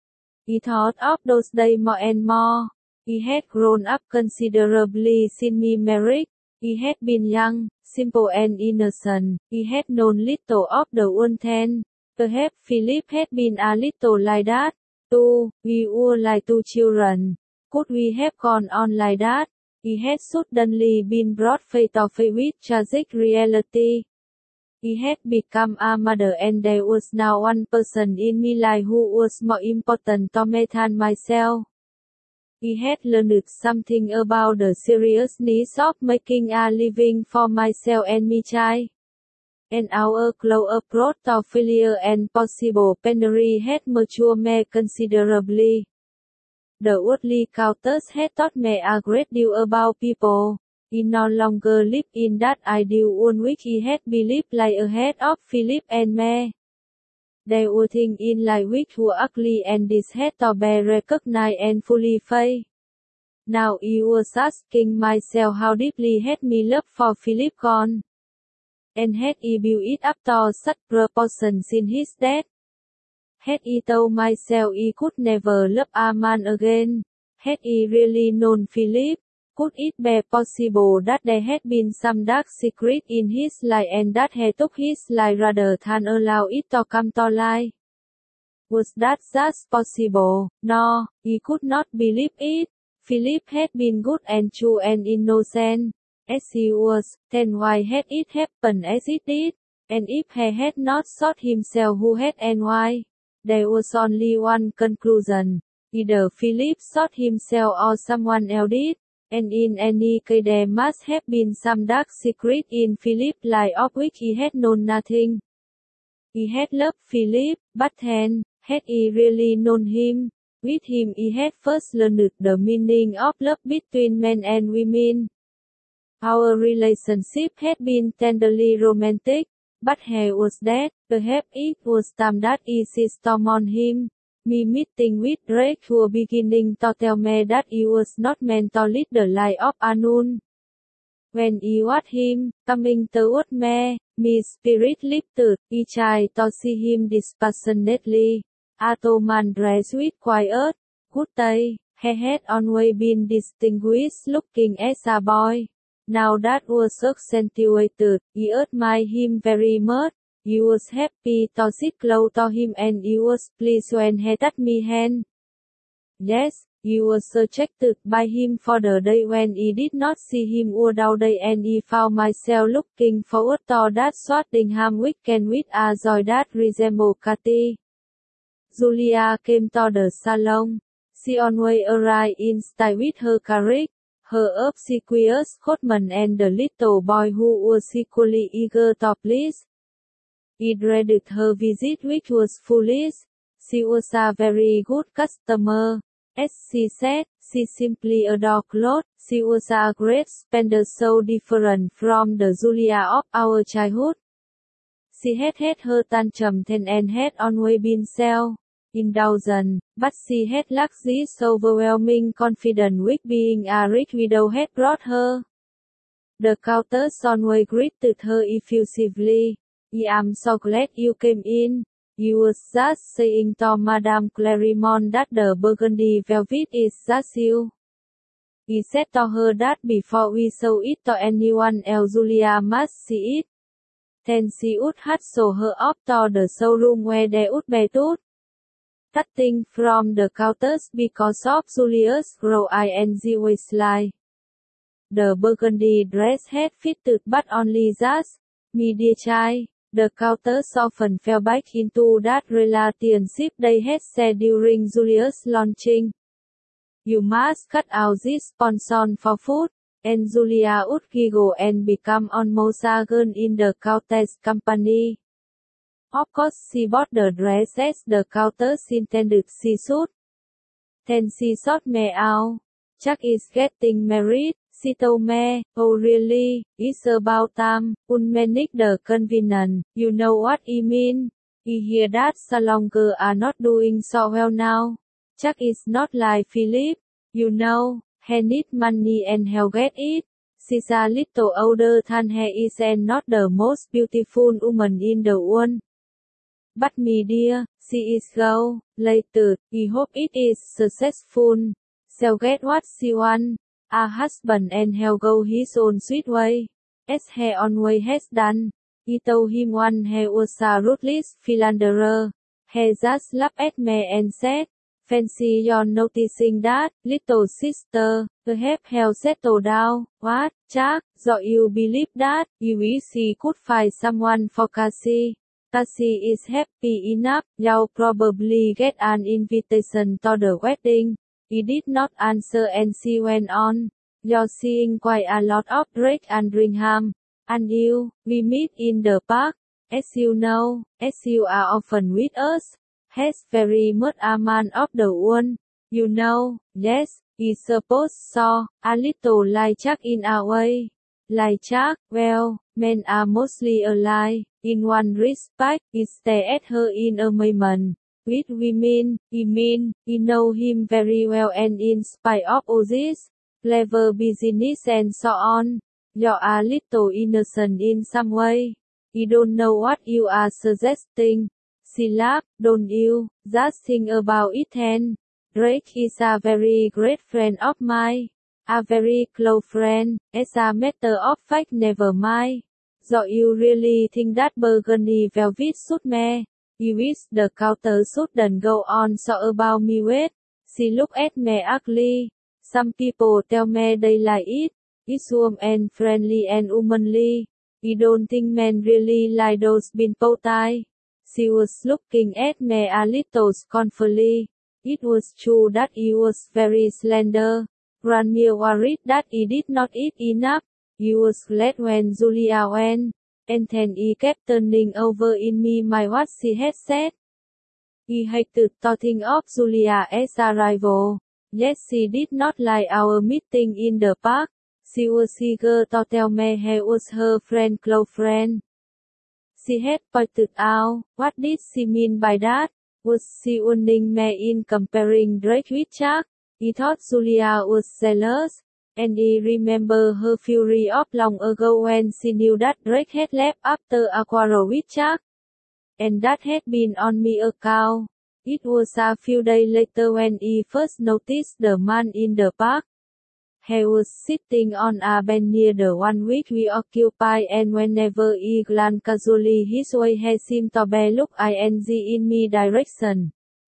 Speaker 1: I thought of those days more and more. I had grown up considerably since me married. I had been young, simple and innocent. I had known little of the world then. Perhaps Philip had been a little like that, too. We were like two children. Could we have gone on like that? I had suddenly been brought face to face with tragic reality. I had become a mother and there was now one person in my life who was more important to me than myself. I had learned something about the seriousness of making a living for myself and my child. And our close approach to failure and possible penury had matured me considerably. The worldly countess had taught me a great deal about people. I no longer lived in that ideal world which I had believed lay ahead of Philip and me. There were things in life which were ugly and this had to be recognized and fully faced. Now I was asking myself how deeply had my love for Philip gone. And had I built it up to such proportions in his death? Had I told myself I could never love a man again? Had I really known Philip? Could it be possible that there had been some dark secret in his life and that he took his life rather than allow it to come to light? Was that just possible? No, I could not believe it. Philip had been good and true and innocent, as he was, then why had it happened as it did? And if he had not shot himself, who had and why? There was only one conclusion. Either Philip shot himself or someone else did. And in any case there must have been some dark secret in Philip's life of which he had known nothing. He had loved Philip, but then, had he really known him? With him he had first learned the meaning of love between men and women. Our relationship had been tenderly romantic, but he was dead. Perhaps it was time that I seized on him. Me meeting with Drake who were beginning to tell me that he was not meant to lead the life of a nun. When I watched him, coming toward me, my spirit lifted. I tried to see him dispassionately. A tall man dressed with quiet, good taste. He had always been distinguished looking as a boy. Now that was accentuated. I admired him very much. I was happy to sit close to him and I was pleased when he touched my hand. Yes, I was attracted by him for the day when I did not see him all day and I found myself looking forward to that Swattingham weekend with a joy that resembled Cathy. Julia came to the salon. She always arrived in style with her carriage, her obsequious coachman and the little boy who was equally eager to please. I dreaded her visit which was foolish. She was a very good customer. As she said, she simply adored clothes. She was a great spender so different from the Julia of our childhood. She had had her tantrum then and had always been self-indulgent, but she had lacked this overwhelming confidence which being a rich widow had brought her. The countess always greeted her effusively. I am so glad you came in. I was just saying to Madame Claremont that the burgundy velvet is just you. I said to her that before we show it to anyone else Julia must see it. Then she would have shown her up to the showroom where they would be taught. Cutting from the countess because of Julia's growing waistline. The burgundy dress had fitted but only just, me dear child. The countess often fell back into that relationship they had said during Julia's launching. You must cut out this sponsor for food. And Julia would giggle and become almost a girl in the Countess company. Of course she bought the dress as the Countess intended she should. Then she sought me out. Chuck is getting married, she told me. Oh really? It's about time. Unmanic the convenient. You know what I mean? I hear that Salonger are not doing so well now. Chuck is not like Philip. You know, he need money and he'll get it. She's a little older than he is and not the most beautiful woman in the world. But me dear, she is go, later, I hope it is successful. She'll get what she wants, a husband and he'll go his own sweet way, as he always has done. I told him when he was a ruthless philanderer. He just laughed at me and said, fancy you're noticing that, little sister, perhaps he'll settle down. What, Jack, do you believe that? You wish he could find someone for Cassie. Cassie is happy enough, you'll probably get an invitation to the wedding. He did not answer and she went on. You're seeing quite a lot of Drake and Ringham. And you, we meet in the park. As you know, as you are often with us. Has very much a man of the world. You know, yes, I suppose so. A little like Chuck in a way. Like Chuck, well, men are mostly alike. In one respect, I stare at her in amazement. With women, I mean, I know him very well and in spite of all this, clever business and so on, you're a little innocent in some way. I don't know what you are suggesting. She laughed, don't you? Just think about it and Drake is a very great friend of mine. A very close friend, as a matter of fact never mind. Do you really think that burgundy velvet suit me? You wish the counter shouldn't go on so about me wait. She looked at me ugly. Some people tell me they like it. It's warm and friendly and womanly. I don't think men really like those bimbo ties. She was looking at me a little scornfully. It was true that he was very slender. Granmere worried that he did not eat enough. He was glad when Julia went, and then he kept turning over in me my what she had said. He hated to think of Julia as a rival. Yes, she did not like our meeting in the park. She was eager to tell me he was her friend, close friend. She had pointed out, what did she mean by that? Was she warning me in comparing Drake with Chuck? He thought Julia was jealous, and he remembered her fury of long ago when she knew that Drake had left after a quarrel with Chuck, and that had been on me account. It was a few days later when he first noticed the man in the park. He was sitting on a bench near the one which we occupied, and whenever he glanced casually his way he seemed to be look ing in my direction.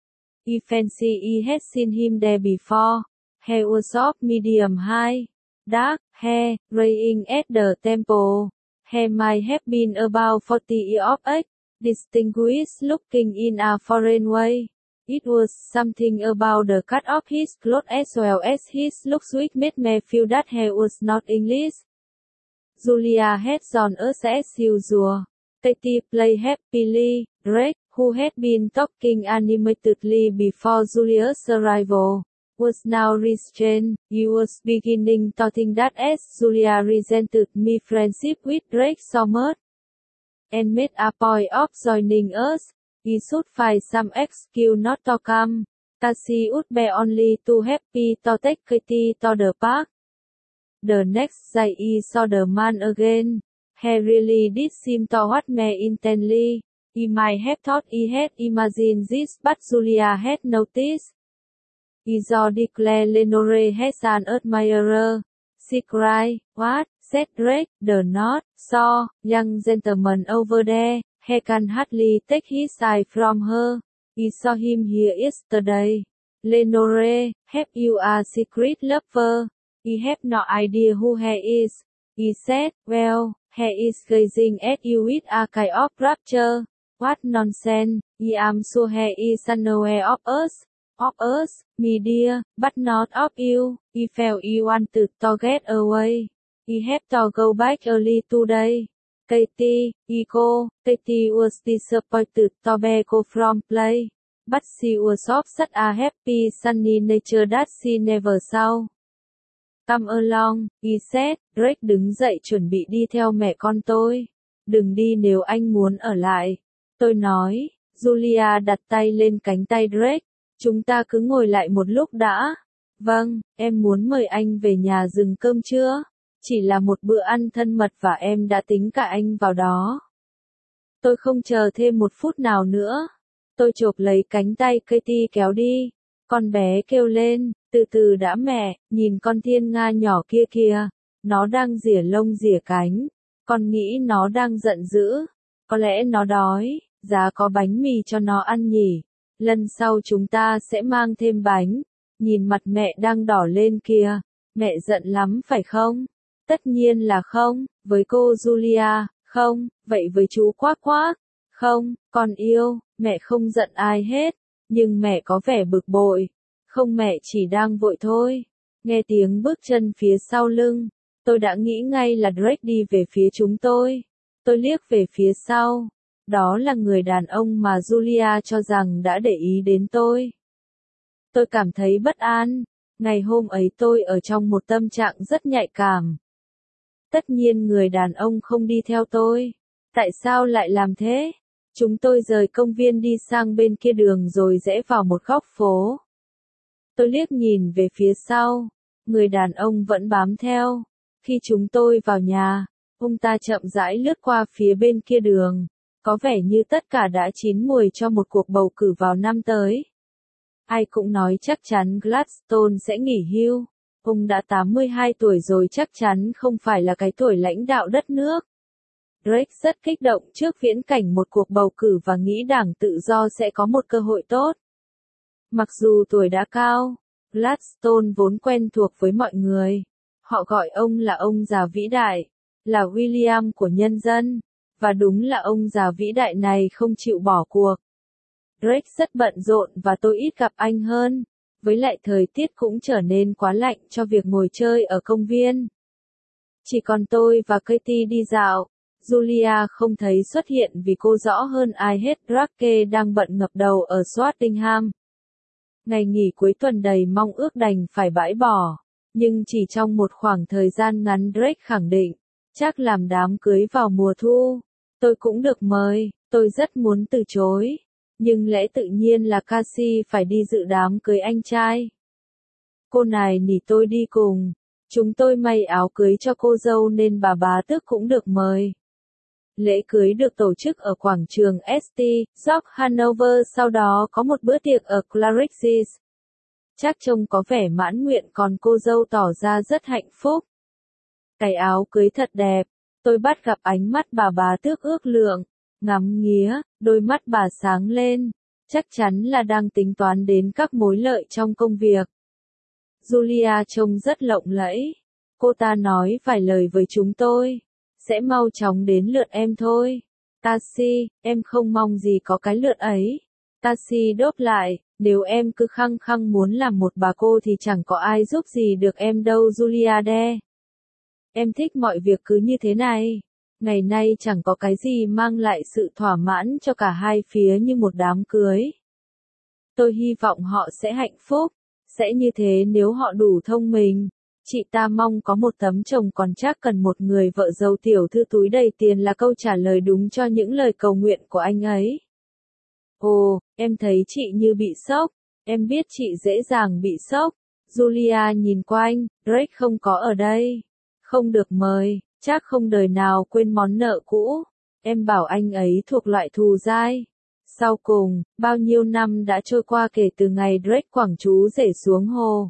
Speaker 1: I fancied he had seen him there before. He was of medium height, dark hair, raying at the temple. He might have been about forty years of age, distinguished looking in a foreign way. It was something about the cut of his clothes as well as his looks which made me feel that he was not English. Julia had joined us as usual. Katie played happily. Drake, who had been talking animatedly before Julia's arrival, was now restrained. He was beginning to think that as Julia resented my friendship with Drake so much, and made a point of joining us, he should find some excuse not to come. Cassie would be only too happy to take Katie to the park. The next day he saw the man again. He really did seem to watch me intently. He might have thought he had imagined this, but Julia had noticed. He saw declared Lenore has an admirer. She cried, what? Said Drake, the not so young gentleman over there. He can hardly take his eye from her. He saw him here yesterday. Lenore, have you a secret lover? I have no idea who he is. He said, well, he is gazing at you with a kind of rapture. What nonsense, I am sure he is unaware of us. of us, media, but not of you. I felt you wanted to get away. I have to go back early today. Katie, Iko, Katie was disappointed to be go from play. But she was of such a happy sunny nature that she never saw. Come along, he said. Drake đứng dậy chuẩn bị đi theo mẹ con tôi. Đừng đi nếu anh muốn ở lại. Tôi nói. Julia đặt tay lên cánh tay Drake. Chúng ta cứ ngồi lại một lúc đã. Vâng, em muốn mời anh về nhà rừng cơm trưa. Chỉ là một bữa ăn thân mật và em đã tính cả anh vào đó. Tôi không chờ thêm một phút nào nữa. Tôi chộp lấy cánh tay Katie kéo đi. Con bé kêu lên, từ từ đã mẹ, nhìn con thiên nga nhỏ kia kìa. Nó đang rỉa lông rỉa cánh. Con nghĩ nó đang giận dữ. Có lẽ nó đói, giá có bánh mì cho nó ăn nhỉ. Lần sau chúng ta sẽ mang thêm bánh. Nhìn mặt mẹ đang đỏ lên kìa. Mẹ giận lắm phải không? Tất nhiên là không. Với cô Julia, không. Vậy với chú Quác Quác? Không, con yêu, mẹ không giận ai hết. Nhưng mẹ có vẻ bực bội. Không, mẹ chỉ đang vội thôi. Nghe tiếng bước chân phía sau lưng. Tôi đã nghĩ ngay là Drake đi về phía chúng tôi. Tôi liếc về phía sau. Đó là người đàn ông mà Julia cho rằng đã để ý đến tôi. Tôi cảm thấy bất an. Ngày hôm ấy tôi ở trong một tâm trạng rất nhạy cảm. Tất nhiên người đàn ông không đi theo tôi. Tại sao lại làm thế? Chúng tôi rời công viên đi sang bên kia đường rồi rẽ vào một góc phố. Tôi liếc nhìn về phía sau. Người đàn ông vẫn bám theo. Khi chúng tôi vào nhà, ông ta chậm rãi lướt qua phía bên kia đường. Có vẻ như tất cả đã chín muồi cho một cuộc bầu cử vào năm tới. Ai cũng nói chắc chắn Gladstone sẽ nghỉ hưu. Ông đã tám mươi hai tuổi rồi, chắc chắn không phải là cái tuổi lãnh đạo đất nước. Drake rất kích động trước viễn cảnh một cuộc bầu cử và nghĩ Đảng Tự do sẽ có một cơ hội tốt. Mặc dù tuổi đã cao, Gladstone vốn quen thuộc với mọi người. Họ gọi ông là ông già vĩ đại, là William của nhân dân. Và đúng là ông già vĩ đại này không chịu bỏ cuộc. Drake rất bận rộn và tôi ít gặp anh hơn. Với lại thời tiết cũng trở nên quá lạnh cho việc ngồi chơi ở công viên. Chỉ còn tôi và Katie đi dạo. Julia không thấy xuất hiện vì cô rõ hơn ai hết Drake đang bận ngập đầu ở Swattingham. Ngày nghỉ cuối tuần đầy mong ước đành phải bãi bỏ. Nhưng chỉ trong một khoảng thời gian ngắn Drake khẳng định, chắc làm đám cưới vào mùa thu. Tôi cũng được mời, tôi rất muốn từ chối. Nhưng lẽ tự nhiên là Cassie phải đi dự đám cưới anh trai. Cô này nỉ tôi đi cùng. Chúng tôi may áo cưới cho cô dâu nên bà bá tước cũng được mời. Lễ cưới được tổ chức ở quảng trường ét tê, York Hanover, sau đó có một bữa tiệc ở Claridge's. Chắc trông có vẻ mãn nguyện còn cô dâu tỏ ra rất hạnh phúc. Cái áo cưới thật đẹp, tôi bắt gặp ánh mắt bà bá tước ước lượng, ngắm nghía, đôi mắt bà sáng lên, chắc chắn là đang tính toán đến các mối lợi trong công việc. Julia trông rất lộng lẫy, cô ta nói vài lời với chúng tôi. Sẽ mau chóng đến lượt em thôi. Cassie, em không mong gì có cái lượt ấy. Cassie đáp lại, nếu em cứ khăng khăng muốn làm một bà cô thì chẳng có ai giúp gì được em đâu Julia đe. Em thích mọi việc cứ như thế này. Ngày nay chẳng có cái gì mang lại sự thỏa mãn cho cả hai phía như một đám cưới. Tôi hy vọng họ sẽ hạnh phúc. Sẽ như thế nếu họ đủ thông minh. Chị ta mong có một tấm chồng còn chắc cần một người vợ giàu tiểu thư túi đầy tiền là câu trả lời đúng cho những lời cầu nguyện của anh ấy. Ồ, em thấy chị như bị sốc. Em biết chị dễ dàng bị sốc. Julia nhìn quanh, Drake không có ở đây. Không được mời, chắc không đời nào quên món nợ cũ. Em bảo anh ấy thuộc loại thù dai. Sau cùng, bao nhiêu năm đã trôi qua kể từ ngày Drake quẳng chú rể xuống hồ.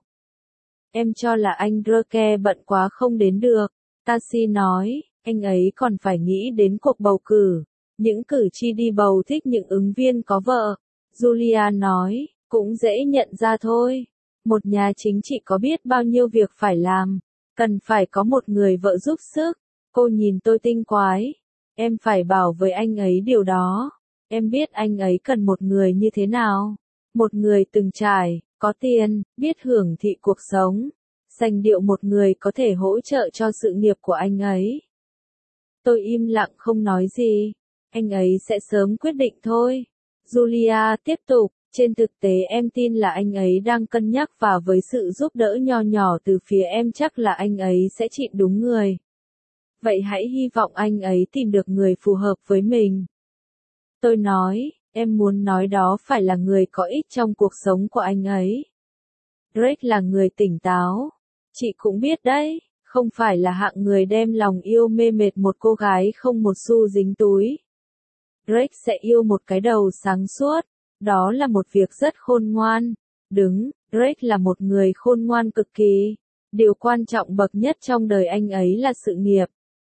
Speaker 1: Em cho là anh Drake bận quá không đến được. Cassie nói, anh ấy còn phải nghĩ đến cuộc bầu cử. Những cử tri đi bầu thích những ứng viên có vợ. Julia nói, cũng dễ nhận ra thôi. Một nhà chính trị có biết bao nhiêu việc phải làm. Cần phải có một người vợ giúp sức. Cô nhìn tôi tinh quái. Em phải bảo với anh ấy điều đó. Em biết anh ấy cần một người như thế nào. Một người từng trải, có tiền, biết hưởng thị cuộc sống. Sành điệu một người có thể hỗ trợ cho sự nghiệp của anh ấy. Tôi im lặng không nói gì. Anh ấy sẽ sớm quyết định thôi. Julia tiếp tục, trên thực tế em tin là anh ấy đang cân nhắc và với sự giúp đỡ nho nhỏ từ phía em chắc là anh ấy sẽ chọn đúng người. Vậy hãy hy vọng anh ấy tìm được người phù hợp với mình. Tôi nói, em muốn nói đó phải là người có ích trong cuộc sống của anh ấy. Drake là người tỉnh táo. Chị cũng biết đấy, không phải là hạng người đem lòng yêu mê mệt một cô gái không một xu dính túi. Drake sẽ yêu một cái đầu sáng suốt. Đó là một việc rất khôn ngoan. Đúng, Drake là một người khôn ngoan cực kỳ. Điều quan trọng bậc nhất trong đời anh ấy là sự nghiệp.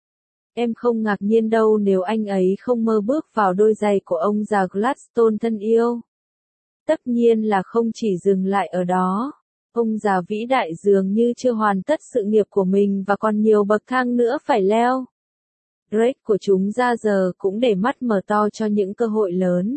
Speaker 1: Em không ngạc nhiên đâu nếu anh ấy không mơ bước vào đôi giày của ông già Gladstone thân yêu. Tất nhiên là không chỉ dừng lại ở đó. Ông già vĩ đại dường như chưa hoàn tất sự nghiệp của mình và còn nhiều bậc thang nữa phải leo. Drake của chúng ra giờ cũng để mắt mở to cho những cơ hội lớn.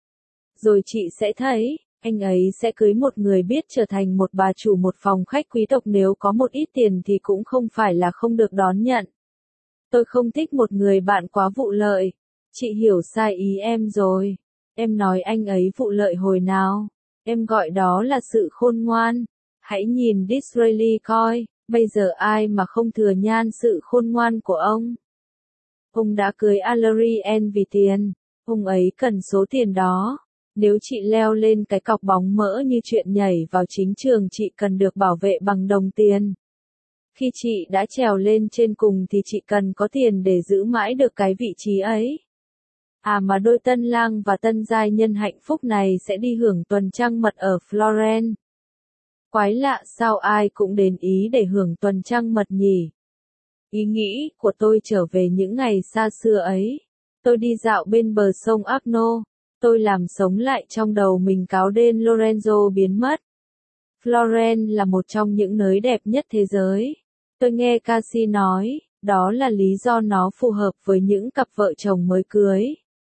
Speaker 1: Rồi chị sẽ thấy, anh ấy sẽ cưới một người biết trở thành một bà chủ một phòng khách quý tộc nếu có một ít tiền thì cũng không phải là không được đón nhận. Tôi không thích một người bạn quá vụ lợi. Chị hiểu sai ý em rồi. Em nói anh ấy vụ lợi hồi nào. Em gọi đó là sự khôn ngoan. Hãy nhìn Disraeli coi, bây giờ ai mà không thừa nhan sự khôn ngoan của ông. Ông đã cưới Alarielle vì tiền. Ông ấy cần số tiền đó. Nếu chị leo lên cái cọc bóng mỡ như chuyện nhảy vào chính trường chị cần được bảo vệ bằng đồng tiền. Khi chị đã trèo lên trên cùng thì chị cần có tiền để giữ mãi được cái vị trí ấy. À mà đôi tân lang và tân giai nhân hạnh phúc này sẽ đi hưởng tuần trăng mật ở Florence. Quái lạ sao ai cũng đến Ý để hưởng tuần trăng mật nhỉ? Ý nghĩ của tôi trở về những ngày xa xưa ấy. Tôi đi dạo bên bờ sông Arno. Tôi làm sống lại trong đầu mình cáo đền Lorenzo biến mất. Florence là một trong những nơi đẹp nhất thế giới. Tôi nghe Cassie nói, đó là lý do nó phù hợp với những cặp vợ chồng mới cưới.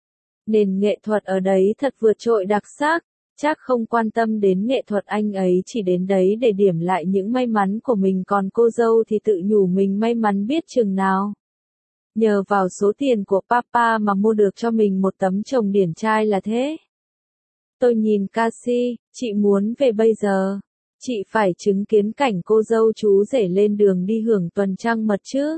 Speaker 1: Nền nghệ thuật ở đấy thật vượt trội đặc sắc, chắc không quan tâm đến nghệ thuật anh ấy chỉ đến đấy để điểm lại những may mắn của mình còn cô dâu thì tự nhủ mình may mắn biết chừng nào. Nhờ vào số tiền của Papa mà mua được cho mình một tấm chồng điển trai là thế. Tôi nhìn Cassie, chị muốn về bây giờ. Chị phải chứng kiến cảnh cô dâu chú rể lên đường đi hưởng tuần trăng mật chứ.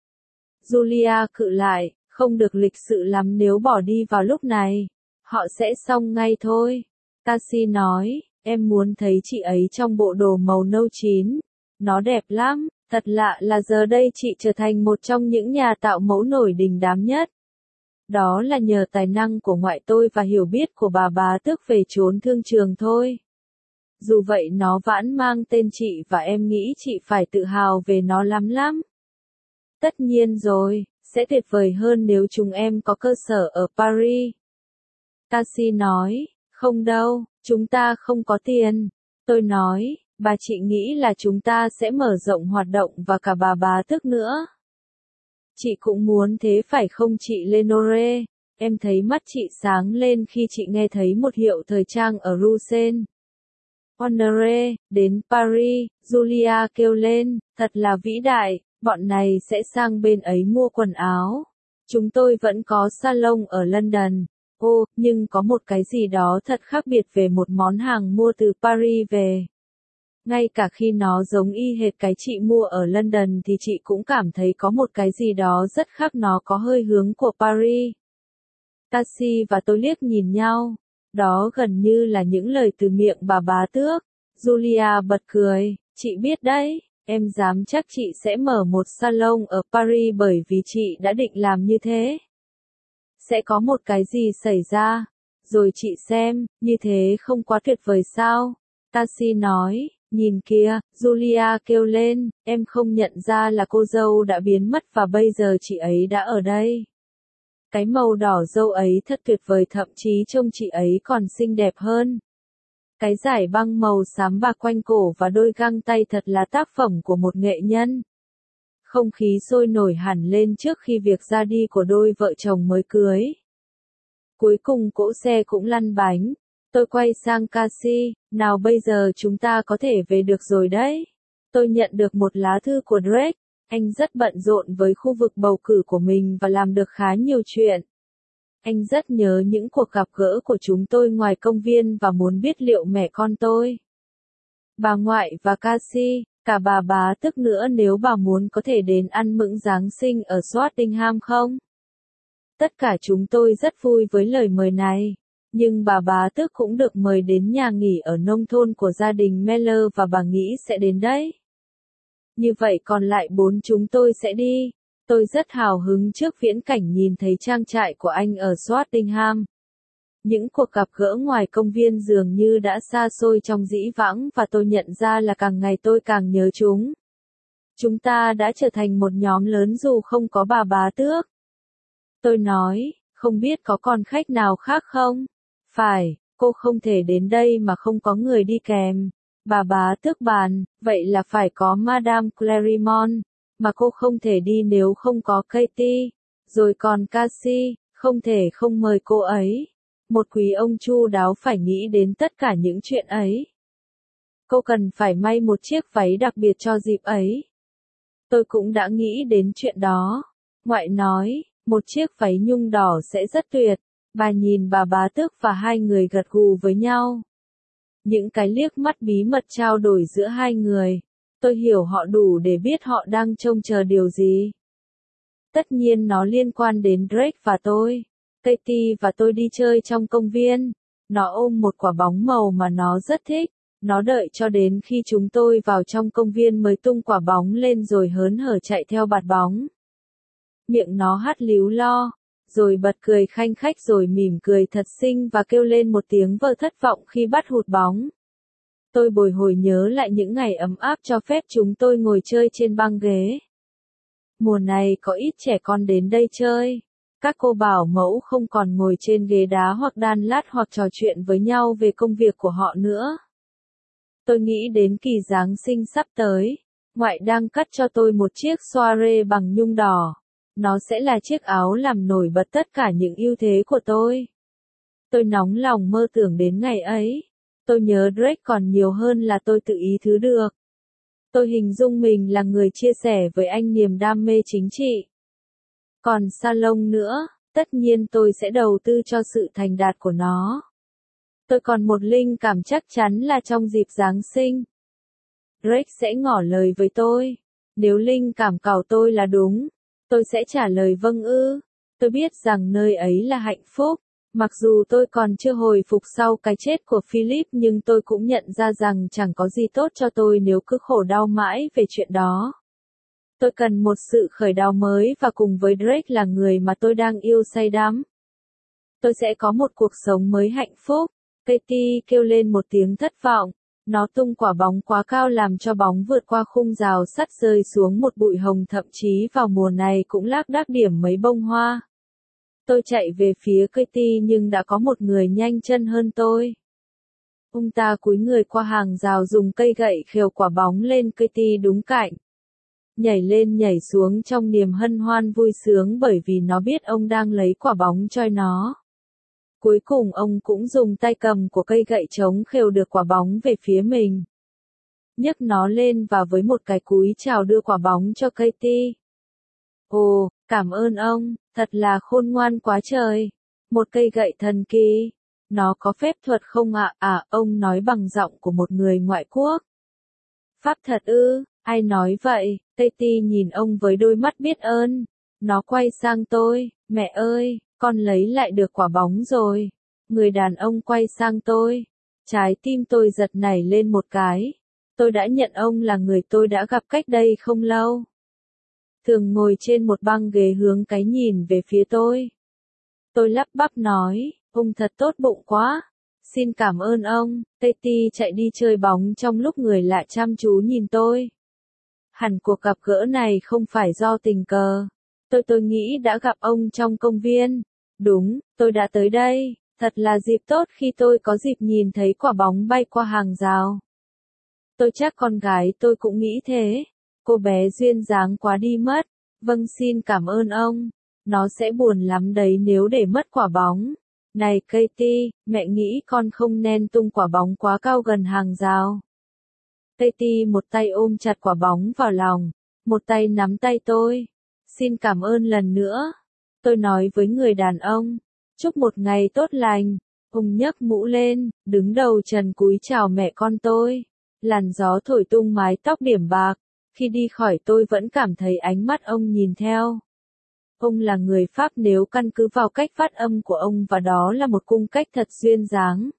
Speaker 1: Julia cự lại, không được lịch sự lắm nếu bỏ đi vào lúc này. Họ sẽ xong ngay thôi. Cassie nói, em muốn thấy chị ấy trong bộ đồ màu nâu chín. Nó đẹp lắm, thật lạ là giờ đây chị trở thành một trong những nhà tạo mẫu nổi đình đám nhất. Đó là nhờ tài năng của ngoại tôi và hiểu biết của bà bá tước về chốn thương trường thôi. Dù vậy nó vẫn mang tên chị và em nghĩ chị phải tự hào về nó lắm lắm. Tất nhiên rồi, sẽ tuyệt vời hơn nếu chúng em có cơ sở ở Paris. Cassie nói, không đâu, chúng ta không có tiền. Tôi nói, bà chị nghĩ là chúng ta sẽ mở rộng hoạt động và cả bà bá tước nữa. Chị cũng muốn thế phải không chị Lenore? Em thấy mắt chị sáng lên khi chị nghe thấy một hiệu thời trang ở Rue Seine. Honore, đến Paris, Julia kêu lên, thật là vĩ đại, bọn này sẽ sang bên ấy mua quần áo. Chúng tôi vẫn có salon ở London. Ô, nhưng có một cái gì đó thật khác biệt về một món hàng mua từ Paris về. Ngay cả khi nó giống y hệt cái chị mua ở London thì chị cũng cảm thấy có một cái gì đó rất khác, nó có hơi hướng của Paris. Cassie và tôi liếc nhìn nhau. Đó gần như là những lời từ miệng bà bá tước. Julia bật cười, chị biết đấy, em dám chắc chị sẽ mở một salon ở Paris bởi vì chị đã định làm như thế. Sẽ có một cái gì xảy ra, rồi chị xem, như thế không quá tuyệt vời sao? Cassie nói, nhìn kìa, Julia kêu lên, em không nhận ra là cô dâu đã biến mất và bây giờ chị ấy đã ở đây. Cái màu đỏ dâu ấy thật tuyệt vời, thậm chí trông chị ấy còn xinh đẹp hơn. Cái dải băng màu xám bạc quanh cổ và đôi găng tay thật là tác phẩm của một nghệ nhân. Không khí sôi nổi hẳn lên trước khi việc ra đi của đôi vợ chồng mới cưới. Cuối cùng cỗ xe cũng lăn bánh. Tôi quay sang Cassie, nào bây giờ chúng ta có thể về được rồi đấy. Tôi nhận được một lá thư của Drake, anh rất bận rộn với khu vực bầu cử của mình và làm được khá nhiều chuyện. Anh rất nhớ những cuộc gặp gỡ của chúng tôi ngoài công viên và muốn biết liệu mẹ con tôi, bà ngoại và Cassie, cả bà bá tức nữa nếu bà muốn có thể đến ăn mừng Giáng sinh ở Swattingham không? Tất cả chúng tôi rất vui với lời mời này. Nhưng bà bá tước cũng được mời đến nhà nghỉ ở nông thôn của gia đình Meller và bà nghĩ sẽ đến đấy. Như vậy còn lại bốn chúng tôi sẽ đi. Tôi rất hào hứng trước viễn cảnh nhìn thấy trang trại của anh ở Swattingham. Những cuộc gặp gỡ ngoài công viên dường như đã xa xôi trong dĩ vãng và tôi nhận ra là càng ngày tôi càng nhớ chúng. Chúng ta đã trở thành một nhóm lớn dù không có bà bá tước. Tôi nói, không biết có con khách nào khác không? Phải, cô không thể đến đây mà không có người đi kèm. Bà bá tước bàn, vậy là phải có Madame Claremont, mà cô không thể đi nếu không có Katie. Rồi còn Cassie, không thể không mời cô ấy. Một quý ông chu đáo phải nghĩ đến tất cả những chuyện ấy. Cô cần phải may một chiếc váy đặc biệt cho dịp ấy. Tôi cũng đã nghĩ đến chuyện đó. Ngoại nói, một chiếc váy nhung đỏ sẽ rất tuyệt. Bà nhìn bà bá tước và hai người gật gù với nhau. Những cái liếc mắt bí mật trao đổi giữa hai người. Tôi hiểu họ đủ để biết họ đang trông chờ điều gì. Tất nhiên nó liên quan đến Drake và tôi. Katie và tôi đi chơi trong công viên. Nó ôm một quả bóng màu mà nó rất thích. Nó đợi cho đến khi chúng tôi vào trong công viên mới tung quả bóng lên rồi hớn hở chạy theo bạt bóng. Miệng nó hắt líu lo, rồi bật cười khanh khách rồi mỉm cười thật xinh và kêu lên một tiếng vờ thất vọng khi bắt hụt bóng. Tôi bồi hồi nhớ lại những ngày ấm áp cho phép chúng tôi ngồi chơi trên băng ghế. Mùa này có ít trẻ con đến đây chơi. Các cô bảo mẫu không còn ngồi trên ghế đá hoặc đan lát hoặc trò chuyện với nhau về công việc của họ nữa. Tôi nghĩ đến kỳ Giáng sinh sắp tới. Ngoại đang cắt cho tôi một chiếc soirée bằng nhung đỏ. Nó sẽ là chiếc áo làm nổi bật tất cả những ưu thế của tôi. Tôi nóng lòng mơ tưởng đến ngày ấy. Tôi nhớ Drake còn nhiều hơn là tôi tự ý thứ được. Tôi hình dung mình là người chia sẻ với anh niềm đam mê chính trị. Còn salon nữa, tất nhiên tôi sẽ đầu tư cho sự thành đạt của nó. Tôi còn một linh cảm chắc chắn là trong dịp Giáng sinh, Drake sẽ ngỏ lời với tôi. Nếu linh cảm cào tôi là đúng, tôi sẽ trả lời vâng ư. Tôi biết rằng nơi ấy là hạnh phúc. Mặc dù tôi còn chưa hồi phục sau cái chết của Philip nhưng tôi cũng nhận ra rằng chẳng có gì tốt cho tôi nếu cứ khổ đau mãi về chuyện đó. Tôi cần một sự khởi đầu mới và cùng với Drake là người mà tôi đang yêu say đắm. Tôi sẽ có một cuộc sống mới hạnh phúc. Katie kêu lên một tiếng thất vọng. Nó tung quả bóng quá cao làm cho bóng vượt qua khung rào sắt rơi xuống một bụi hồng, thậm chí vào mùa này cũng lác đác điểm mấy bông hoa. Tôi chạy về phía Katie nhưng đã có một người nhanh chân hơn tôi. Ông ta cúi người qua hàng rào dùng cây gậy khều quả bóng lên Katie đúng cạnh. Nhảy lên nhảy xuống trong niềm hân hoan vui sướng bởi vì nó biết ông đang lấy quả bóng cho nó. Cuối cùng ông cũng dùng tay cầm của cây gậy chống khều được quả bóng về phía mình. Nhấc nó lên và với một cái cúi chào đưa quả bóng cho Katie. Ồ, cảm ơn ông, thật là khôn ngoan quá trời. Một cây gậy thần kỳ. Nó có phép thuật không ạ? À? à, ông nói bằng giọng của một người ngoại quốc. Pháp thật ư, ai nói vậy? Katie nhìn ông với đôi mắt biết ơn. Nó quay sang tôi, mẹ ơi, con lấy lại được quả bóng rồi. Người đàn ông quay sang tôi. Trái tim tôi giật nảy lên một cái. Tôi đã nhận ông là người tôi đã gặp cách đây không lâu. Thường ngồi trên một băng ghế hướng cái nhìn về phía tôi. Tôi lắp bắp nói, ông thật tốt bụng quá. Xin cảm ơn ông. Katie chạy đi chơi bóng trong lúc người lạ chăm chú nhìn tôi. Hẳn cuộc gặp gỡ này không phải do tình cờ. Tôi tôi nghĩ đã gặp ông trong công viên. Đúng, tôi đã tới đây. Thật là dịp tốt khi tôi có dịp nhìn thấy quả bóng bay qua hàng rào. Tôi chắc con gái tôi cũng nghĩ thế. Cô bé duyên dáng quá đi mất. Vâng, xin cảm ơn ông. Nó sẽ buồn lắm đấy nếu để mất quả bóng. Này Katie, mẹ nghĩ con không nên tung quả bóng quá cao gần hàng rào. Katie một tay ôm chặt quả bóng vào lòng, một tay nắm tay tôi. Xin cảm ơn lần nữa. Tôi nói với người đàn ông, chúc một ngày tốt lành. Ông nhấc mũ lên, đứng đầu trần cúi chào mẹ con tôi. Làn gió thổi tung mái tóc điểm bạc. Khi đi khỏi tôi vẫn cảm thấy ánh mắt ông nhìn theo. Ông là người Pháp nếu căn cứ vào cách phát âm của ông và đó là một cung cách thật duyên dáng.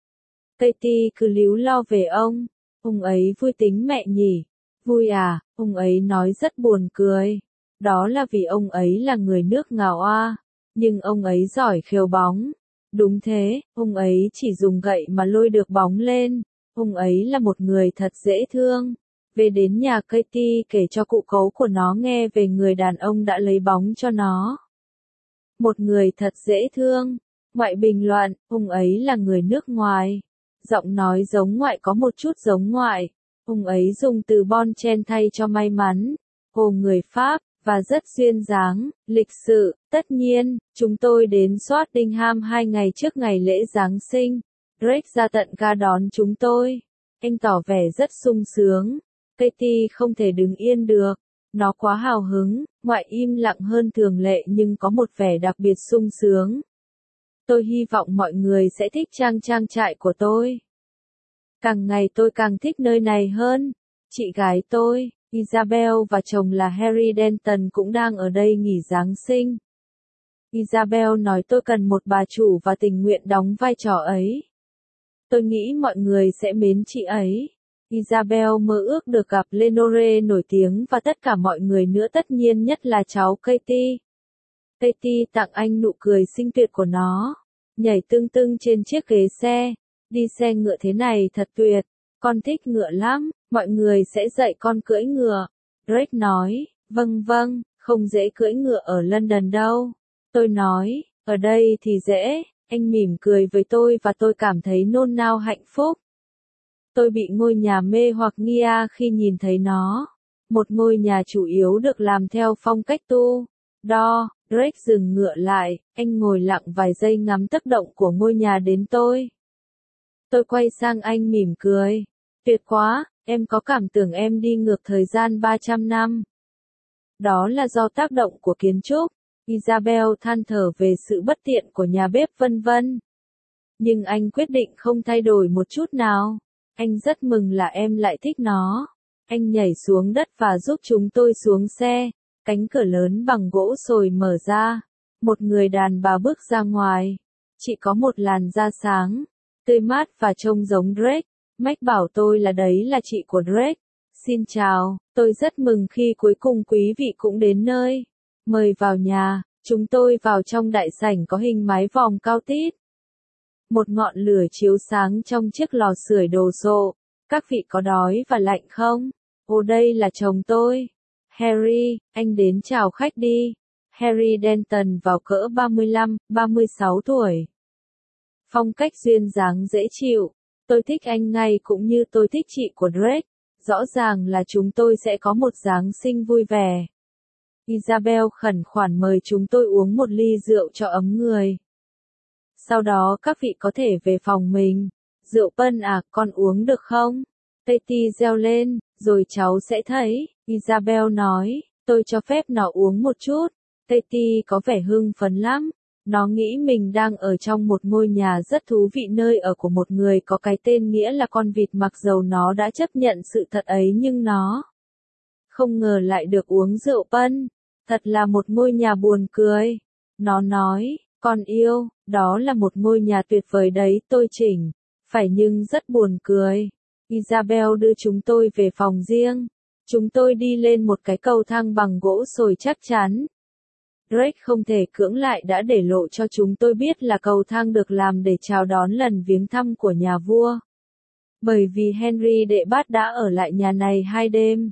Speaker 1: Katie cứ líu lo về ông. Ông ấy vui tính mẹ nhỉ? Vui à? Ông ấy nói rất buồn cười. Đó là vì ông ấy là người nước Ngào Oa. Nhưng ông ấy giỏi khều bóng. Đúng thế, ông ấy chỉ dùng gậy mà lôi được bóng lên. Ông ấy là một người thật dễ thương. Về đến nhà Katie kể cho cụ cấu của nó nghe về người đàn ông đã lấy bóng cho nó. Một người thật dễ thương. Ngoại bình luận, ông ấy là người nước ngoài. Giọng nói giống ngoại có một chút giống ngoại. Ông ấy dùng từ bon chen thay cho may mắn. Hồ người Pháp, và rất duyên dáng, lịch sự. Tất nhiên, chúng tôi đến Swattingham hai ngày trước ngày lễ Giáng sinh. Drake ra tận ga đón chúng tôi. Anh tỏ vẻ rất sung sướng. Katie không thể đứng yên được. Nó quá hào hứng, ngoại im lặng hơn thường lệ nhưng có một vẻ đặc biệt sung sướng. Tôi hy vọng mọi người sẽ thích trang trang trại của tôi. Càng ngày tôi càng thích nơi này hơn. Chị gái tôi, Isabel và chồng là Harry Denton cũng đang ở đây nghỉ Giáng sinh. Isabel nói tôi cần một bà chủ và tình nguyện đóng vai trò ấy. Tôi nghĩ mọi người sẽ mến chị ấy. Isabel mơ ước được gặp Lenore nổi tiếng và tất cả mọi người nữa, tất nhiên nhất là cháu Katie. Katie tặng anh nụ cười xinh tuyệt của nó. Nhảy tưng tưng trên chiếc ghế xe. Đi xe ngựa thế này thật tuyệt. Con thích ngựa lắm, mọi người sẽ dạy con cưỡi ngựa. Drake nói, vâng vâng, không dễ cưỡi ngựa ở London đâu. Tôi nói, ở đây thì dễ. Anh mỉm cười với tôi và tôi cảm thấy nôn nao hạnh phúc. Tôi bị ngôi nhà mê hoặc Nia khi nhìn thấy nó. Một ngôi nhà chủ yếu được làm theo phong cách tu. Đo, Drake dừng ngựa lại, anh ngồi lặng vài giây ngắm tác động của ngôi nhà đến tôi. Tôi quay sang anh mỉm cười. Tuyệt quá, em có cảm tưởng em đi ngược thời gian ba trăm năm. Đó là do tác động của kiến trúc. Isabel than thở về sự bất tiện của nhà bếp vân vân. Nhưng anh quyết định không thay đổi một chút nào. Anh rất mừng là em lại thích nó. Anh nhảy xuống đất và giúp chúng tôi xuống xe. Cánh cửa lớn bằng gỗ sồi mở ra. Một người đàn bà bước ra ngoài. Chị có một làn da sáng, tươi mát và trông giống Drake. Mac bảo tôi là đấy là chị của Drake. Xin chào, tôi rất mừng khi cuối cùng quý vị cũng đến nơi. Mời vào nhà, chúng tôi vào trong đại sảnh có hình mái vòm cao tít. Một ngọn lửa chiếu sáng trong chiếc lò sưởi đồ sộ. Các vị có đói và lạnh không? Ồ, đây là chồng tôi. Harry, anh đến chào khách đi. Harry Denton vào cỡ ba mươi lăm, ba mươi sáu tuổi. Phong cách duyên dáng dễ chịu. Tôi thích anh ngay cũng như tôi thích chị của Drake. Rõ ràng là chúng tôi sẽ có một Giáng sinh vui vẻ. Isabel khẩn khoản mời chúng tôi uống một ly rượu cho ấm người. Sau đó các vị có thể về phòng mình. Rượu Pân à, con uống được không? Katie reo lên, rồi cháu sẽ thấy. Isabel nói, tôi cho phép nó uống một chút. Katie có vẻ hưng phấn lắm. Nó nghĩ mình đang ở trong một ngôi nhà rất thú vị, nơi ở của một người có cái tên nghĩa là con vịt, mặc dầu nó đã chấp nhận sự thật ấy nhưng nó không ngờ lại được uống rượu Pân. Thật là một ngôi nhà buồn cười. Nó nói, con yêu, đó là một ngôi nhà tuyệt vời đấy, tôi chỉnh. Phải nhưng rất buồn cười. Isabel đưa chúng tôi về phòng riêng. Chúng tôi đi lên một cái cầu thang bằng gỗ sồi chắc chắn. Drake không thể cưỡng lại đã để lộ cho chúng tôi biết là cầu thang được làm để chào đón lần viếng thăm của nhà vua. Bởi vì Henry đệ bát đã ở lại nhà này hai đêm.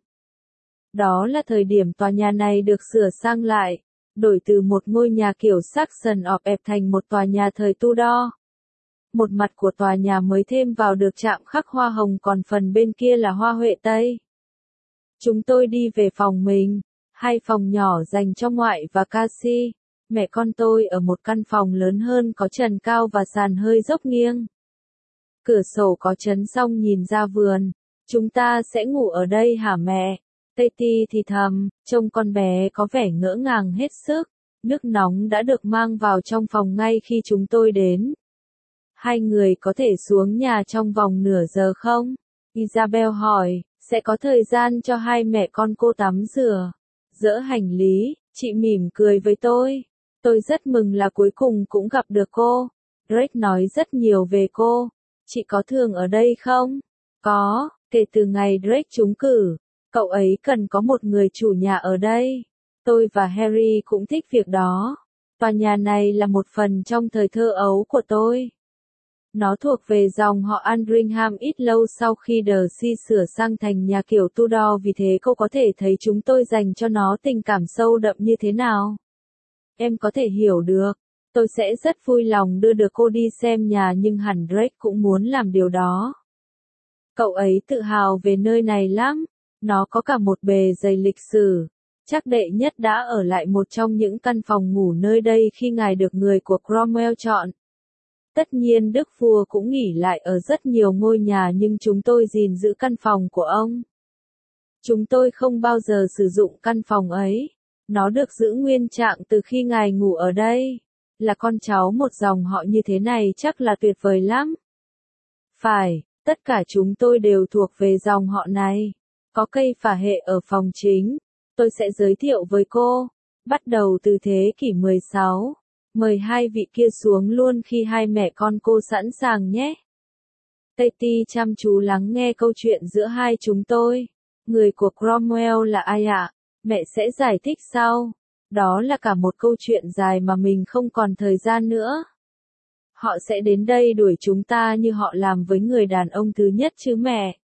Speaker 1: Đó là thời điểm tòa nhà này được sửa sang lại, đổi từ một ngôi nhà kiểu Saxon ọp ẹp thành một tòa nhà thời Tudor. Một mặt của tòa nhà mới thêm vào được chạm khắc hoa hồng, còn phần bên kia là hoa huệ tây. Chúng tôi đi về phòng mình, hai phòng nhỏ dành cho ngoại và Cassie. Mẹ con tôi ở một căn phòng lớn hơn có trần cao và sàn hơi dốc nghiêng. Cửa sổ có chấn song nhìn ra vườn. Chúng ta sẽ ngủ ở đây hả mẹ? Katie thì thầm, trông con bé có vẻ ngỡ ngàng hết sức. Nước nóng đã được mang vào trong phòng ngay khi chúng tôi đến. Hai người có thể xuống nhà trong vòng nửa giờ không? Isabel hỏi, sẽ có thời gian cho hai mẹ con cô tắm rửa. Dỡ hành lý, chị mỉm cười với tôi. Tôi rất mừng là cuối cùng cũng gặp được cô. Drake nói rất nhiều về cô. Chị có thường ở đây không? Có, kể từ ngày Drake trúng cử. Cậu ấy cần có một người chủ nhà ở đây. Tôi và Harry cũng thích việc đó. Tòa nhà này là một phần trong thời thơ ấu của tôi. Nó thuộc về dòng họ Andringham ít lâu sau khi Darcy sửa sang thành nhà kiểu Tudor, vì thế cô có thể thấy chúng tôi dành cho nó tình cảm sâu đậm như thế nào. Em có thể hiểu được. Tôi sẽ rất vui lòng đưa được cô đi xem nhà, nhưng hẳn Drake cũng muốn làm điều đó. Cậu ấy tự hào về nơi này lắm. Nó có cả một bề dày lịch sử. Chắc đệ nhất đã ở lại một trong những căn phòng ngủ nơi đây khi ngài được người của Cromwell chọn. Tất nhiên Đức Vua cũng nghỉ lại ở rất nhiều ngôi nhà, nhưng chúng tôi gìn giữ căn phòng của ông. Chúng tôi không bao giờ sử dụng căn phòng ấy. Nó được giữ nguyên trạng từ khi ngài ngủ ở đây. Là con cháu một dòng họ như thế này chắc là tuyệt vời lắm. Phải, tất cả chúng tôi đều thuộc về dòng họ này. Có cây phả hệ ở phòng chính. Tôi sẽ giới thiệu với cô. Bắt đầu từ thế kỷ mười sáu. Mời hai vị kia xuống luôn khi hai mẹ con cô sẵn sàng nhé. Katie chăm chú lắng nghe câu chuyện giữa hai chúng tôi. Người của Cromwell là ai ạ? Mẹ sẽ giải thích sau. Đó là cả một câu chuyện dài mà mình không còn thời gian nữa. Họ sẽ đến đây đuổi chúng ta như họ làm với người đàn ông thứ nhất chứ mẹ.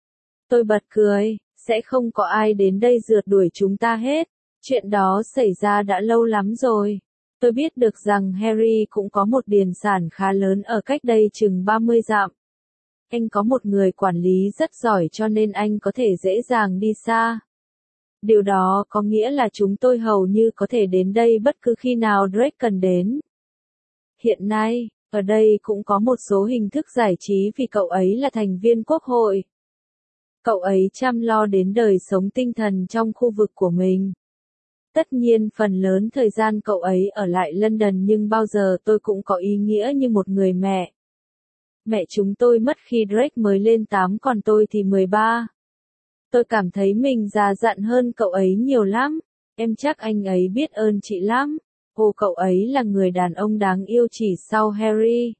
Speaker 1: Tôi bật cười, sẽ không có ai đến đây rượt đuổi chúng ta hết. Chuyện đó xảy ra đã lâu lắm rồi. Tôi biết được rằng Harry cũng có một điền sản khá lớn ở cách đây chừng ba mươi dặm. Anh có một người quản lý rất giỏi cho nên anh có thể dễ dàng đi xa. Điều đó có nghĩa là chúng tôi hầu như có thể đến đây bất cứ khi nào Drake cần đến. Hiện nay, ở đây cũng có một số hình thức giải trí vì cậu ấy là thành viên quốc hội. Cậu ấy chăm lo đến đời sống tinh thần trong khu vực của mình. Tất nhiên phần lớn thời gian cậu ấy ở lại London, nhưng bao giờ tôi cũng có ý nghĩa như một người mẹ. Mẹ chúng tôi mất khi Drake mới lên tám, còn tôi thì mười ba. Tôi cảm thấy mình già dặn hơn cậu ấy nhiều lắm. Em chắc anh ấy biết ơn chị lắm. Ồ, cậu ấy là người đàn ông đáng yêu chỉ sau Harry.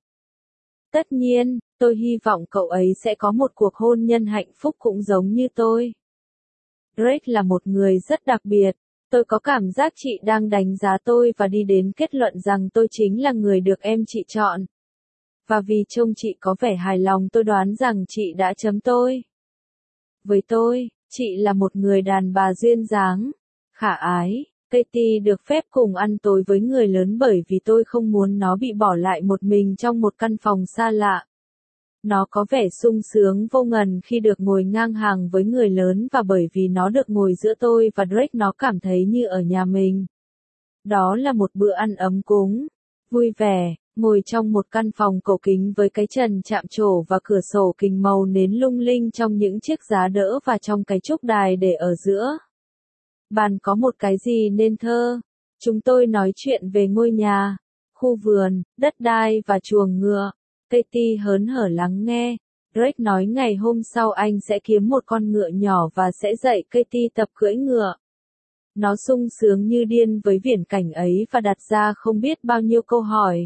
Speaker 1: Tất nhiên, tôi hy vọng cậu ấy sẽ có một cuộc hôn nhân hạnh phúc cũng giống như tôi. Drake là một người rất đặc biệt. Tôi có cảm giác chị đang đánh giá tôi và đi đến kết luận rằng tôi chính là người được em chị chọn. Và vì trông chị có vẻ hài lòng, tôi đoán rằng chị đã chấm tôi. Với tôi, chị là một người đàn bà duyên dáng, khả ái. Katie được phép cùng ăn tối với người lớn bởi vì tôi không muốn nó bị bỏ lại một mình trong một căn phòng xa lạ. Nó có vẻ sung sướng vô ngần khi được ngồi ngang hàng với người lớn, và bởi vì nó được ngồi giữa tôi và Drake, nó cảm thấy như ở nhà mình. Đó là một bữa ăn ấm cúng, vui vẻ, ngồi trong một căn phòng cổ kính với cái trần chạm trổ và cửa sổ kính màu nến lung linh trong những chiếc giá đỡ và trong cái trúc đài để ở giữa. Bàn có một cái gì nên thơ. Chúng tôi nói chuyện về ngôi nhà, khu vườn, đất đai và chuồng ngựa. Katie hớn hở lắng nghe. Drake nói ngày hôm sau anh sẽ kiếm một con ngựa nhỏ và sẽ dạy Katie tập cưỡi ngựa. Nó sung sướng như điên với viễn cảnh ấy và đặt ra không biết bao nhiêu câu hỏi.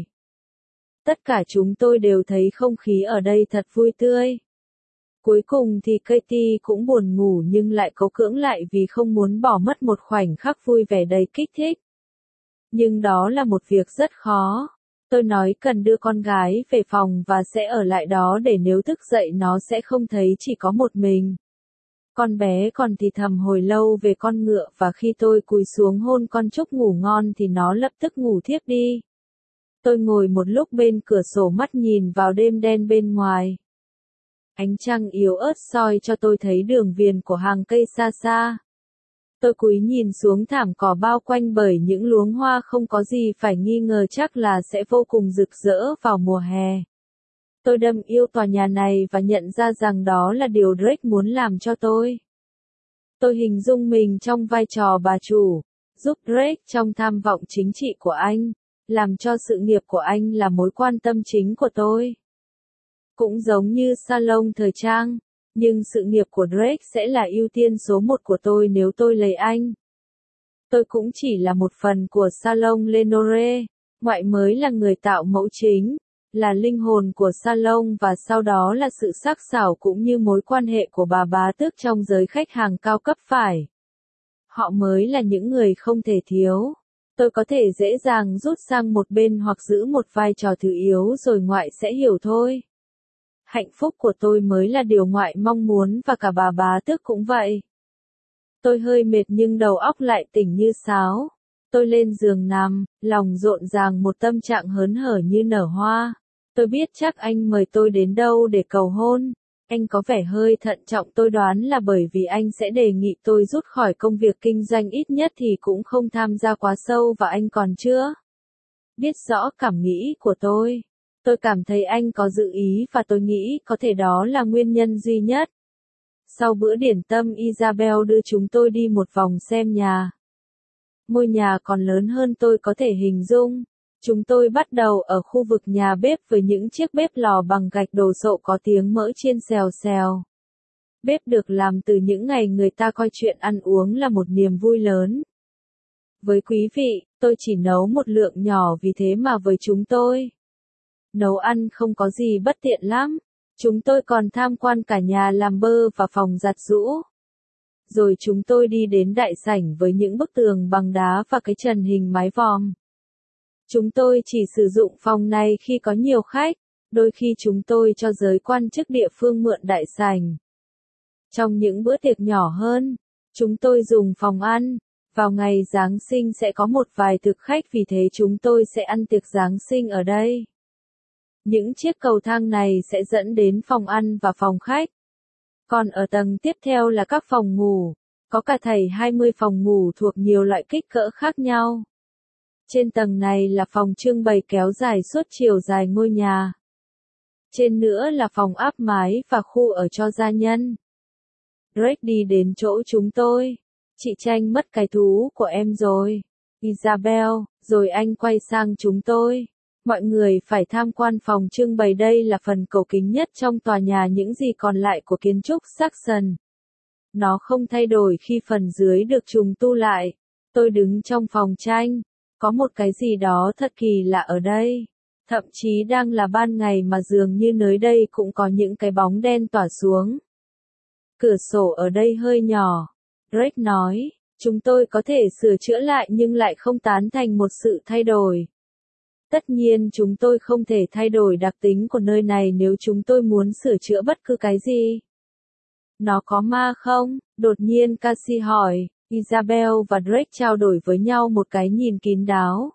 Speaker 1: Tất cả chúng tôi đều thấy không khí ở đây thật vui tươi. Cuối cùng thì Katie cũng buồn ngủ nhưng lại cố cưỡng lại vì không muốn bỏ mất một khoảnh khắc vui vẻ đầy kích thích. Nhưng đó là một việc rất khó. Tôi nói cần đưa con gái về phòng và sẽ ở lại đó để nếu thức dậy nó sẽ không thấy chỉ có một mình. Con bé còn thì thầm hồi lâu về con ngựa, và khi tôi cúi xuống hôn con chúc ngủ ngon thì nó lập tức ngủ thiếp đi. Tôi ngồi một lúc bên cửa sổ, mắt nhìn vào đêm đen bên ngoài. Ánh trăng yếu ớt soi cho tôi thấy đường viền của hàng cây xa xa. Tôi cúi nhìn xuống thảm cỏ bao quanh bởi những luống hoa không có gì phải nghi ngờ chắc là sẽ vô cùng rực rỡ vào mùa hè. Tôi đâm yêu tòa nhà này và nhận ra rằng đó là điều Drake muốn làm cho tôi. Tôi hình dung mình trong vai trò bà chủ, giúp Drake trong tham vọng chính trị của anh, làm cho sự nghiệp của anh là mối quan tâm chính của tôi. Cũng giống như salon thời trang, nhưng sự nghiệp của Drake sẽ là ưu tiên số một của tôi nếu tôi lấy anh. Tôi cũng chỉ là một phần của salon Lenore, ngoại mới là người tạo mẫu chính, là linh hồn của salon và sau đó là sự sắc sảo cũng như mối quan hệ của bà bá tước trong giới khách hàng cao cấp phải. Họ mới là những người không thể thiếu. Tôi có thể dễ dàng rút sang một bên hoặc giữ một vai trò thứ yếu rồi ngoại sẽ hiểu thôi. Hạnh phúc của tôi mới là điều ngoại mong muốn và cả bà bá tước cũng vậy. Tôi hơi mệt nhưng đầu óc lại tỉnh như sáo. Tôi lên giường nằm, lòng rộn ràng một tâm trạng hớn hở như nở hoa. Tôi biết chắc anh mời tôi đến đâu để cầu hôn. Anh có vẻ hơi thận trọng, tôi đoán là bởi vì anh sẽ đề nghị tôi rút khỏi công việc kinh doanh, ít nhất thì cũng không tham gia quá sâu và anh còn chưa biết rõ cảm nghĩ của tôi. Tôi cảm thấy anh có dự ý và tôi nghĩ có thể đó là nguyên nhân duy nhất. Sau bữa điểm tâm, Isabel đưa chúng tôi đi một vòng xem nhà. Ngôi nhà còn lớn hơn tôi có thể hình dung. Chúng tôi bắt đầu ở khu vực nhà bếp với những chiếc bếp lò bằng gạch đồ sộ có tiếng mỡ chiên xèo xèo. Bếp được làm từ những ngày người ta coi chuyện ăn uống là một niềm vui lớn. Với quý vị, tôi chỉ nấu một lượng nhỏ vì thế mà với chúng tôi, nấu ăn không có gì bất tiện lắm. Chúng tôi còn tham quan cả nhà làm bơ và phòng giặt giũ. Rồi chúng tôi đi đến đại sảnh với những bức tường bằng đá và cái trần hình mái vòm. Chúng tôi chỉ sử dụng phòng này khi có nhiều khách, đôi khi chúng tôi cho giới quan chức địa phương mượn đại sảnh. Trong những bữa tiệc nhỏ hơn, chúng tôi dùng phòng ăn. Vào ngày Giáng sinh sẽ có một vài thực khách vì thế chúng tôi sẽ ăn tiệc Giáng sinh ở đây. Những chiếc cầu thang này sẽ dẫn đến phòng ăn và phòng khách. Còn ở tầng tiếp theo là các phòng ngủ, có cả thảy hai mươi phòng ngủ thuộc nhiều loại kích cỡ khác nhau. Trên tầng này là phòng trưng bày kéo dài suốt chiều dài ngôi nhà. Trên nữa là phòng áp mái và khu ở cho gia nhân. Drake đi đến chỗ chúng tôi. Chị Tranh mất cái thú của em rồi. Isabel, rồi anh quay sang chúng tôi. Mọi người phải tham quan phòng trưng bày, đây là phần cầu kính nhất trong tòa nhà, những gì còn lại của kiến trúc Saxon. Nó không thay đổi khi phần dưới được trùng tu lại. Tôi đứng trong phòng tranh. Có một cái gì đó thật kỳ lạ ở đây. Thậm chí đang là ban ngày mà dường như nơi đây cũng có những cái bóng đen tỏa xuống. Cửa sổ ở đây hơi nhỏ. Drake nói, chúng tôi có thể sửa chữa lại nhưng lại không tán thành một sự thay đổi. Tất nhiên chúng tôi không thể thay đổi đặc tính của nơi này nếu chúng tôi muốn sửa chữa bất cứ cái gì. Nó có ma không? Đột nhiên Cassie hỏi. Isabel và Drake trao đổi với nhau một cái nhìn kín đáo.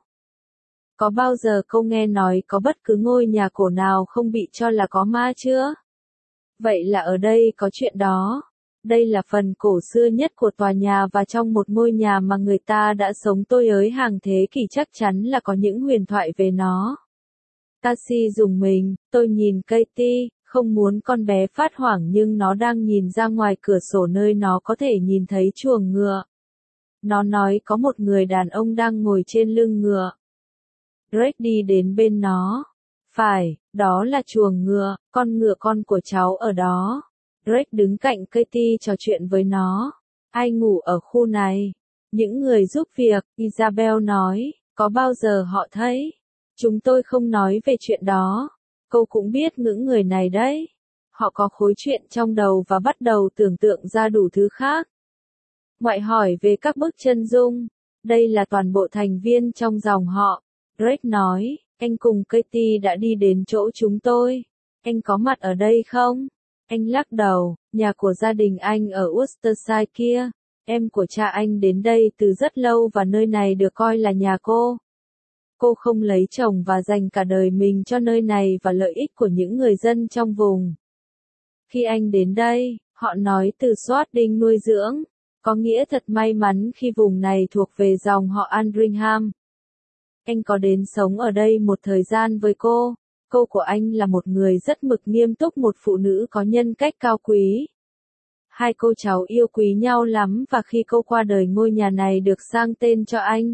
Speaker 1: Có bao giờ cô nghe nói có bất cứ ngôi nhà cổ nào không bị cho là có ma chưa? Vậy là ở đây có chuyện đó. Đây là phần cổ xưa nhất của tòa nhà và trong một ngôi nhà mà người ta đã sống tôi ới hàng thế kỷ chắc chắn là có những huyền thoại về nó. Cassie dùng mình, tôi nhìn Katie, không muốn con bé phát hoảng nhưng nó đang nhìn ra ngoài cửa sổ nơi nó có thể nhìn thấy chuồng ngựa. Nó nói có một người đàn ông đang ngồi trên lưng ngựa. Drake đi đến bên nó. Phải, đó là chuồng ngựa, con ngựa con của cháu ở đó. Drake đứng cạnh Katie trò chuyện với nó. Ai ngủ ở khu này? Những người giúp việc, Isabel nói, có bao giờ họ thấy? Chúng tôi không nói về chuyện đó. Cô cũng biết những người này đấy. Họ có khối chuyện trong đầu và bắt đầu tưởng tượng ra đủ thứ khác. Ngoại hỏi về các bức chân dung. Đây là toàn bộ thành viên trong dòng họ. Drake nói, anh cùng Katie đã đi đến chỗ chúng tôi. Anh có mặt ở đây không? Anh lắc đầu, nhà của gia đình anh ở Worcestershire kia. Em của cha anh đến đây từ rất lâu và nơi này được coi là nhà cô. Cô không lấy chồng và dành cả đời mình cho nơi này và lợi ích của những người dân trong vùng. Khi anh đến đây, họ nói từ Swadding nuôi dưỡng. Có nghĩa thật may mắn khi vùng này thuộc về dòng họ Andringham. Anh có đến sống ở đây một thời gian với cô. Cô của anh là một người rất mực nghiêm túc, một phụ nữ có nhân cách cao quý. Hai cô cháu yêu quý nhau lắm và khi cô qua đời ngôi nhà này được sang tên cho anh.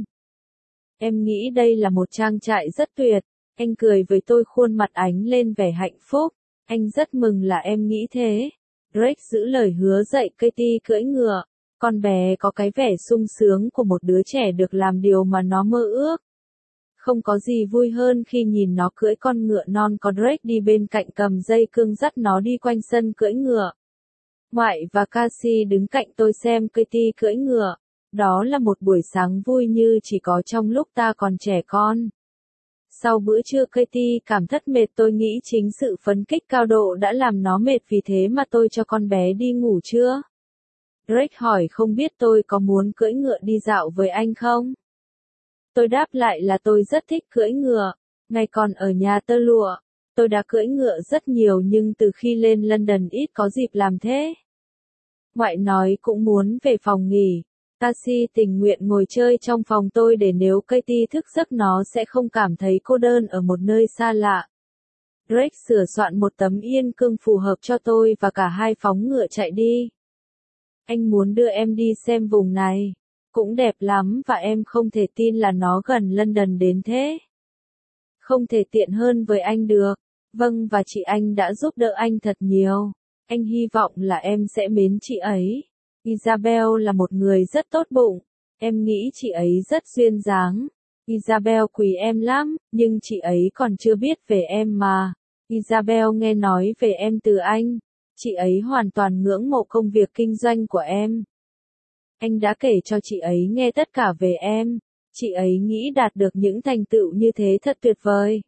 Speaker 1: Em nghĩ đây là một trang trại rất tuyệt. Anh cười với tôi, khuôn mặt ánh lên vẻ hạnh phúc. Anh rất mừng là em nghĩ thế. Drake giữ lời hứa dạy Katie cưỡi ngựa. Con bé có cái vẻ sung sướng của một đứa trẻ được làm điều mà nó mơ ước. Không có gì vui hơn khi nhìn nó cưỡi con ngựa non có Drake đi bên cạnh cầm dây cương dắt nó đi quanh sân cưỡi ngựa. Ngoại và Cassie đứng cạnh tôi xem Katie cưỡi ngựa. Đó là một buổi sáng vui như chỉ có trong lúc ta còn trẻ con. Sau bữa trưa Katie cảm thất mệt, tôi nghĩ chính sự phấn khích cao độ đã làm nó mệt, vì thế mà tôi cho con bé đi ngủ trưa. Drake hỏi không biết tôi có muốn cưỡi ngựa đi dạo với anh không? Tôi đáp lại là tôi rất thích cưỡi ngựa. Ngày còn ở nhà tơ lụa, tôi đã cưỡi ngựa rất nhiều nhưng từ khi lên London ít có dịp làm thế. Ngoại nói cũng muốn về phòng nghỉ. Cassie tình nguyện ngồi chơi trong phòng tôi để nếu Katie thức giấc nó sẽ không cảm thấy cô đơn ở một nơi xa lạ. Drake sửa soạn một tấm yên cương phù hợp cho tôi và cả hai phóng ngựa chạy đi. Anh muốn đưa em đi xem vùng này. Cũng đẹp lắm và em không thể tin là nó gần London đến thế. Không thể tiện hơn với anh được. Vâng, và chị anh đã giúp đỡ anh thật nhiều. Anh hy vọng là em sẽ mến chị ấy. Isabel là một người rất tốt bụng. Em nghĩ chị ấy rất duyên dáng. Isabel quý em lắm, nhưng chị ấy còn chưa biết về em mà. Isabel nghe nói về em từ anh. Chị ấy hoàn toàn ngưỡng mộ công việc kinh doanh của em. Anh đã kể cho chị ấy nghe tất cả về em. Chị ấy nghĩ đạt được những thành tựu như thế thật tuyệt vời.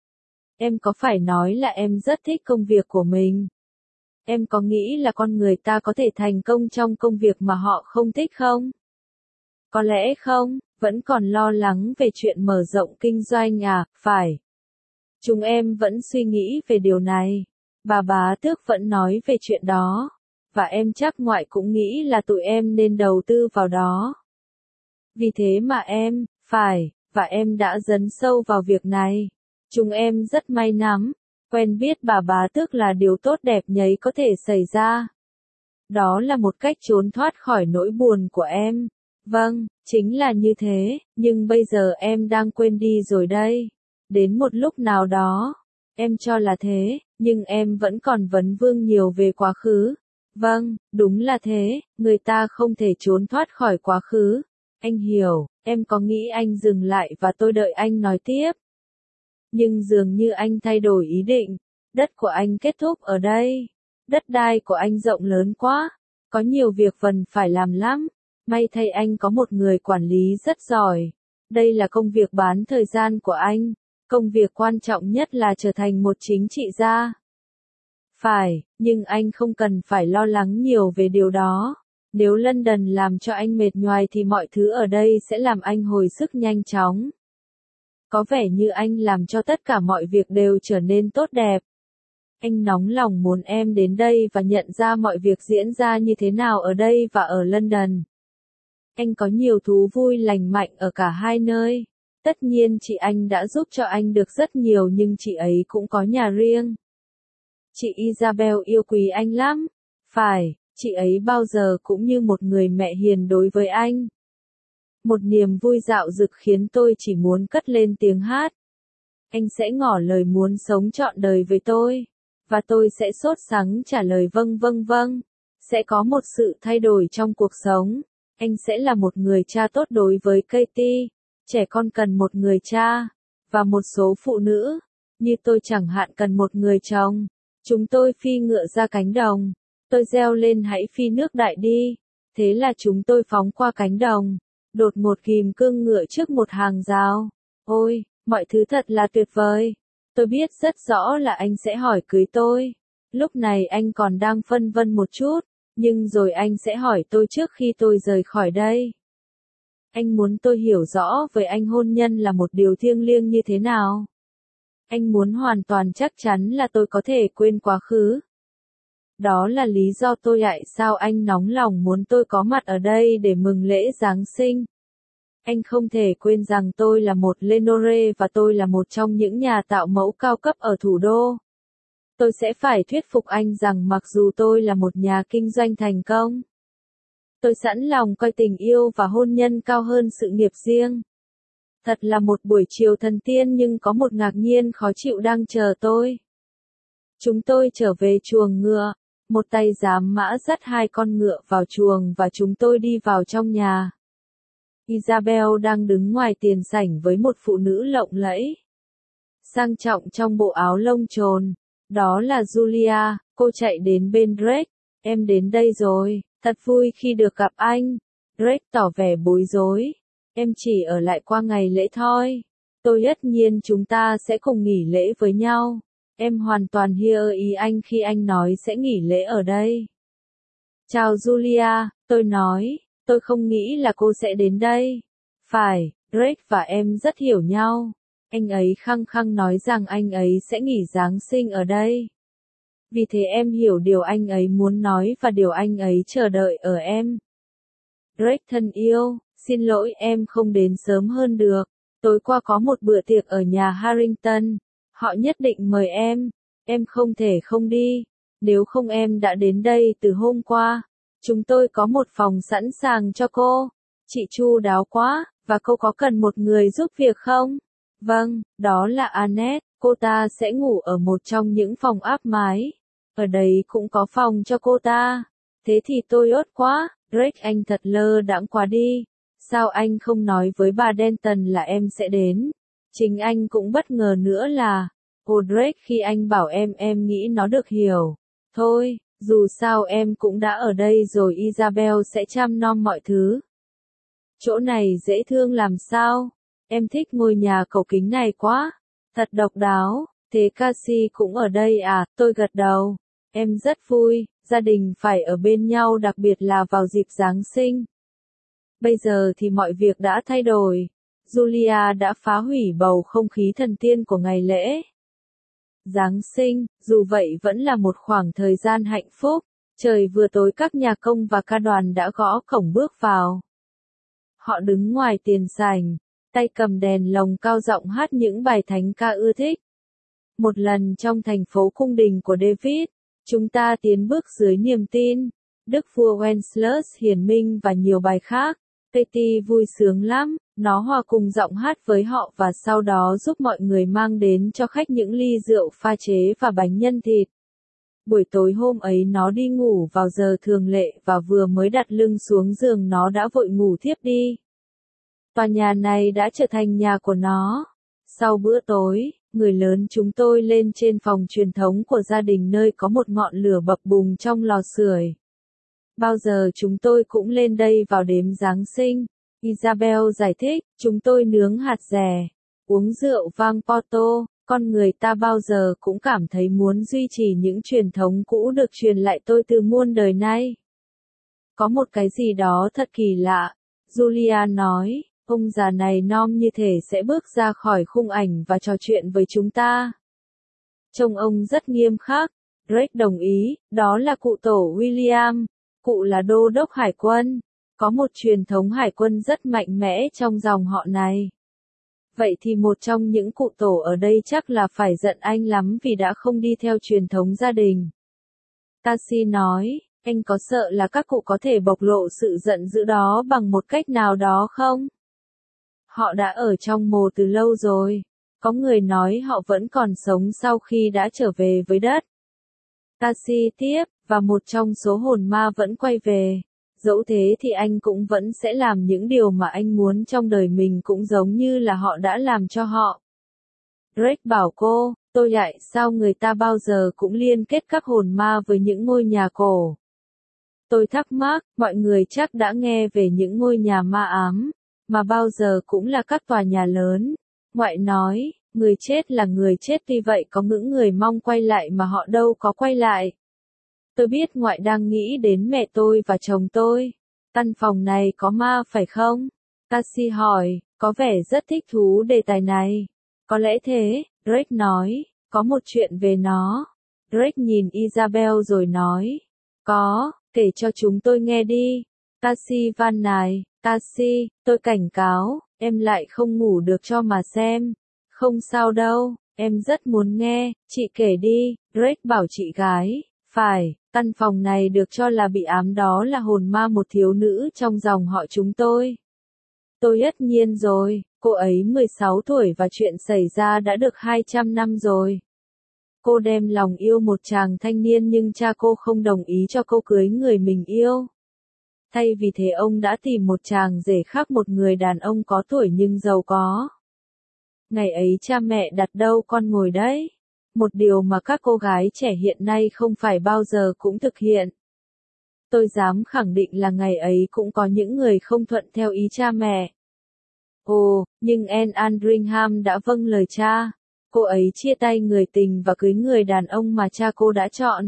Speaker 1: Em có phải nói là em rất thích công việc của mình? Em có nghĩ là con người ta có thể thành công trong công việc mà họ không thích không? Có lẽ không, vẫn còn lo lắng về chuyện mở rộng kinh doanh à, phải. Chúng em vẫn suy nghĩ về điều này. Bà bá tước vẫn nói về chuyện đó. Và em chắc ngoại cũng nghĩ là tụi em nên đầu tư vào đó. Vì thế mà em, phải, và em đã dấn sâu vào việc này. Chúng em rất may mắn. Quen biết bà bá tước là điều tốt đẹp nhấy có thể xảy ra. Đó là một cách trốn thoát khỏi nỗi buồn của em. Vâng, chính là như thế, nhưng bây giờ em đang quên đi rồi đây. Đến một lúc nào đó, em cho là thế, nhưng em vẫn còn vấn vương nhiều về quá khứ. Vâng, đúng là thế, người ta không thể trốn thoát khỏi quá khứ. Anh hiểu, em có nghĩ anh dừng lại và tôi đợi anh nói tiếp. Nhưng dường như anh thay đổi ý định. Đất của anh kết thúc ở đây. Đất đai của anh rộng lớn quá. Có nhiều việc cần phải làm lắm. May thay anh có một người quản lý rất giỏi. Đây là công việc bán thời gian của anh. Công việc quan trọng nhất là trở thành một chính trị gia. Phải, nhưng anh không cần phải lo lắng nhiều về điều đó. Nếu London làm cho anh mệt nhoài thì mọi thứ ở đây sẽ làm anh hồi sức nhanh chóng. Có vẻ như anh làm cho tất cả mọi việc đều trở nên tốt đẹp. Anh nóng lòng muốn em đến đây và nhận ra mọi việc diễn ra như thế nào ở đây và ở London. Anh có nhiều thú vui lành mạnh ở cả hai nơi. Tất nhiên chị anh đã giúp cho anh được rất nhiều nhưng chị ấy cũng có nhà riêng. Chị Isabel yêu quý anh lắm. Phải, chị ấy bao giờ cũng như một người mẹ hiền đối với anh. Một niềm vui dạo dực khiến tôi chỉ muốn cất lên tiếng hát. Anh sẽ ngỏ lời muốn sống trọn đời với tôi. Và tôi sẽ sốt sắng trả lời vâng vâng vâng. Sẽ có một sự thay đổi trong cuộc sống. Anh sẽ là một người cha tốt đối với Katie. Trẻ con cần một người cha. Và một số phụ nữ, như tôi chẳng hạn cần một người chồng. Chúng tôi phi ngựa ra cánh đồng. Tôi reo lên hãy phi nước đại đi. Thế là chúng tôi phóng qua cánh đồng. Đột ngột ghim cương ngựa trước một hàng rào. Ôi, mọi thứ thật là tuyệt vời. Tôi biết rất rõ là anh sẽ hỏi cưới tôi. Lúc này anh còn đang phân vân một chút, nhưng rồi anh sẽ hỏi tôi trước khi tôi rời khỏi đây. Anh muốn tôi hiểu rõ với anh hôn nhân là một điều thiêng liêng như thế nào. Anh muốn hoàn toàn chắc chắn là tôi có thể quên quá khứ. Đó là lý do tôi tại sao anh nóng lòng muốn tôi có mặt ở đây để mừng lễ Giáng sinh. Anh không thể quên rằng tôi là một Lenore và tôi là một trong những nhà tạo mẫu cao cấp ở thủ đô. Tôi sẽ phải thuyết phục anh rằng mặc dù tôi là một nhà kinh doanh thành công, tôi sẵn lòng coi tình yêu và hôn nhân cao hơn sự nghiệp riêng. Thật là một buổi chiều thần tiên nhưng có một ngạc nhiên khó chịu đang chờ tôi. Chúng tôi trở về chuồng ngựa, một tay giám mã dắt hai con ngựa vào chuồng và chúng tôi đi vào trong nhà. Isabel đang đứng ngoài tiền sảnh với một phụ nữ lộng lẫy, sang trọng trong bộ áo lông trồn. Đó là Julia, cô chạy đến bên Drake. Em đến đây rồi, thật vui khi được gặp anh. Drake tỏ vẻ bối rối. Em chỉ ở lại qua ngày lễ thôi. Tôi tất nhiên chúng ta sẽ cùng nghỉ lễ với nhau. Em hoàn toàn hiểu ý anh khi anh nói sẽ nghỉ lễ ở đây. Chào Julia, tôi nói, tôi không nghĩ là cô sẽ đến đây. Phải, Drake và em rất hiểu nhau. Anh ấy khăng khăng nói rằng anh ấy sẽ nghỉ Giáng sinh ở đây. Vì thế em hiểu điều anh ấy muốn nói và điều anh ấy chờ đợi ở em. Drake thân yêu, xin lỗi em không đến sớm hơn được. Tối qua có một bữa tiệc ở nhà Harrington. Họ nhất định mời em. Em không thể không đi. Nếu không em đã đến đây từ hôm qua. Chúng tôi có một phòng sẵn sàng cho cô. Chị chu đáo quá, và cô có cần một người giúp việc không? Vâng, đó là Annette, cô ta sẽ ngủ ở một trong những phòng áp mái. Ở đấy cũng có phòng cho cô ta. Thế thì tôi ốt quá, Drake anh thật lơ đãng quá đi. Sao anh không nói với bà Denton là em sẽ đến? Chính anh cũng bất ngờ nữa là, cô Drake khi anh bảo em em nghĩ nó được hiểu. Thôi, dù sao em cũng đã ở đây rồi Isabel sẽ chăm nom mọi thứ. Chỗ này dễ thương làm sao? Em thích ngôi nhà cầu kính này quá. Thật độc đáo. Thế Cassie cũng ở đây à? Tôi gật đầu. Em rất vui, gia đình phải ở bên nhau đặc biệt là vào dịp Giáng sinh. Bây giờ thì mọi việc đã thay đổi. Julia đã phá hủy bầu không khí thần tiên của ngày lễ Giáng sinh, dù vậy vẫn là một khoảng thời gian hạnh phúc. Trời vừa tối các nhà công và ca đoàn đã gõ cổng bước vào. Họ đứng ngoài tiền sảnh, tay cầm đèn lồng cao giọng hát những bài thánh ca ưa thích. Một lần trong thành phố cung đình của David, chúng ta tiến bước dưới niềm tin. Đức vua Wenceslas hiển minh và nhiều bài khác. Katie vui sướng lắm, nó hòa cùng giọng hát với họ và sau đó giúp mọi người mang đến cho khách những ly rượu pha chế và bánh nhân thịt. Buổi tối hôm ấy nó đi ngủ vào giờ thường lệ và vừa mới đặt lưng xuống giường nó đã vội ngủ thiếp đi. Tòa nhà này đã trở thành nhà của nó. Sau bữa tối, người lớn chúng tôi lên trên phòng truyền thống của gia đình nơi có một ngọn lửa bập bùng trong lò sưởi. Bao giờ chúng tôi cũng lên đây vào đêm Giáng sinh. Isabel giải thích, chúng tôi nướng hạt dẻ, uống rượu vang Porto, con người ta bao giờ cũng cảm thấy muốn duy trì những truyền thống cũ được truyền lại tôi từ muôn đời nay. Có một cái gì đó thật kỳ lạ, Julia nói, ông già này nom như thể sẽ bước ra khỏi khung ảnh và trò chuyện với chúng ta. Trông ông rất nghiêm khắc, Drake đồng ý, đó là cụ tổ William, cụ là đô đốc hải quân. Có một truyền thống hải quân rất mạnh mẽ trong dòng họ này. Vậy thì một trong những cụ tổ ở đây chắc là phải giận anh lắm vì đã không đi theo truyền thống gia đình. Cassie nói, anh có sợ là các cụ có thể bộc lộ sự giận dữ đó bằng một cách nào đó không? Họ đã ở trong mồ từ lâu rồi. Có người nói họ vẫn còn sống sau khi đã trở về với đất. Cassie tiếp, và một trong số hồn ma vẫn quay về. Dẫu thế thì anh cũng vẫn sẽ làm những điều mà anh muốn trong đời mình cũng giống như là họ đã làm cho họ. Drake bảo cô, tôi lại sao người ta bao giờ cũng liên kết các hồn ma với những ngôi nhà cổ. Tôi thắc mắc, mọi người chắc đã nghe về những ngôi nhà ma ám, mà bao giờ cũng là các tòa nhà lớn. Ngoại nói, người chết là người chết tuy vậy có những người mong quay lại mà họ đâu có quay lại. Tôi biết ngoại đang nghĩ đến mẹ tôi và chồng tôi. Căn phòng này có ma phải không? Cassie hỏi, có vẻ rất thích thú đề tài này. Có lẽ thế, Drake nói, có một chuyện về nó. Drake nhìn Isabel rồi nói. Có, kể cho chúng tôi nghe đi. Cassie van nài, Cassie, tôi cảnh cáo, em lại không ngủ được cho mà xem. Không sao đâu, em rất muốn nghe, chị kể đi, Drake bảo chị gái. Phải, căn phòng này được cho là bị ám, đó là hồn ma một thiếu nữ trong dòng họ chúng tôi. Tôi tất nhiên rồi, cô ấy mười sáu tuổi và chuyện xảy ra đã được hai trăm năm rồi. Cô đem lòng yêu một chàng thanh niên nhưng cha cô không đồng ý cho cô cưới người mình yêu. Thay vì thế ông đã tìm một chàng rể khác, một người đàn ông có tuổi nhưng giàu có. Ngày ấy cha mẹ đặt đâu con ngồi đấy. Một điều mà các cô gái trẻ hiện nay không phải bao giờ cũng thực hiện. Tôi dám khẳng định là ngày ấy cũng có những người không thuận theo ý cha mẹ. Ồ, nhưng Anne Andringham đã vâng lời cha. Cô ấy chia tay người tình và cưới người đàn ông mà cha cô đã chọn.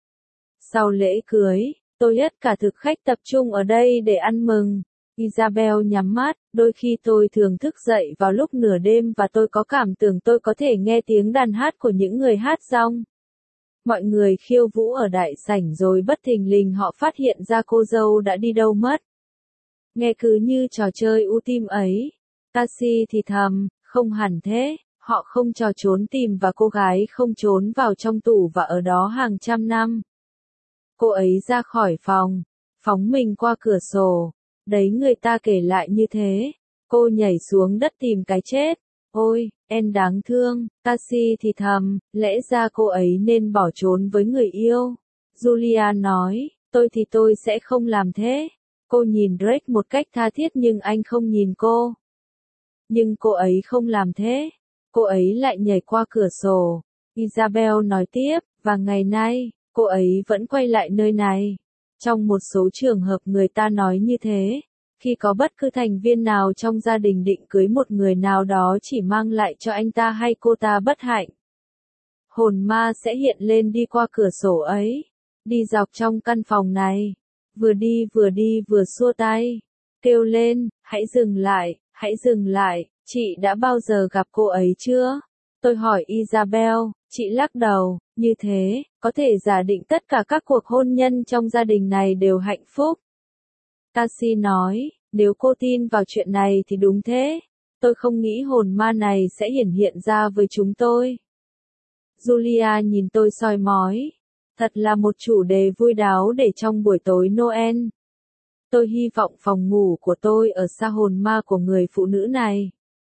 Speaker 1: Sau lễ cưới, tôi tất cả thực khách tập trung ở đây để ăn mừng. Isabel nhắm mắt, đôi khi tôi thường thức dậy vào lúc nửa đêm và tôi có cảm tưởng tôi có thể nghe tiếng đàn hát của những người hát rong. Mọi người khiêu vũ ở đại sảnh rồi bất thình lình họ phát hiện ra cô dâu đã đi đâu mất. Nghe cứ như trò chơi u tim ấy. Cassie thì thầm, không hẳn thế, họ không trò trốn tìm và cô gái không trốn vào trong tủ và ở đó hàng trăm năm. Cô ấy ra khỏi phòng, phóng mình qua cửa sổ. Đấy, người ta kể lại như thế. Cô nhảy xuống đất tìm cái chết. Ôi, em đáng thương, Cassie thì thầm, lẽ ra cô ấy nên bỏ trốn với người yêu. Julia nói, tôi thì tôi sẽ không làm thế. Cô nhìn Drake một cách tha thiết nhưng anh không nhìn cô. Nhưng cô ấy không làm thế. Cô ấy lại nhảy qua cửa sổ. Isabel nói tiếp, và ngày nay, cô ấy vẫn quay lại nơi này. Trong một số trường hợp người ta nói như thế, khi có bất cứ thành viên nào trong gia đình định cưới một người nào đó chỉ mang lại cho anh ta hay cô ta bất hạnh. Hồn ma sẽ hiện lên đi qua cửa sổ ấy, đi dọc trong căn phòng này, vừa đi vừa đi vừa xua tay, kêu lên, hãy dừng lại, hãy dừng lại, chị đã bao giờ gặp cô ấy chưa? Tôi hỏi Isabel, chị lắc đầu, như thế, có thể giả định tất cả các cuộc hôn nhân trong gia đình này đều hạnh phúc. Cassie nói, nếu cô tin vào chuyện này thì đúng thế. Tôi không nghĩ hồn ma này sẽ hiển hiện ra với chúng tôi. Julia nhìn tôi soi mói. Thật là một chủ đề vui đáo để trong buổi tối Noel. Tôi hy vọng phòng ngủ của tôi ở xa hồn ma của người phụ nữ này.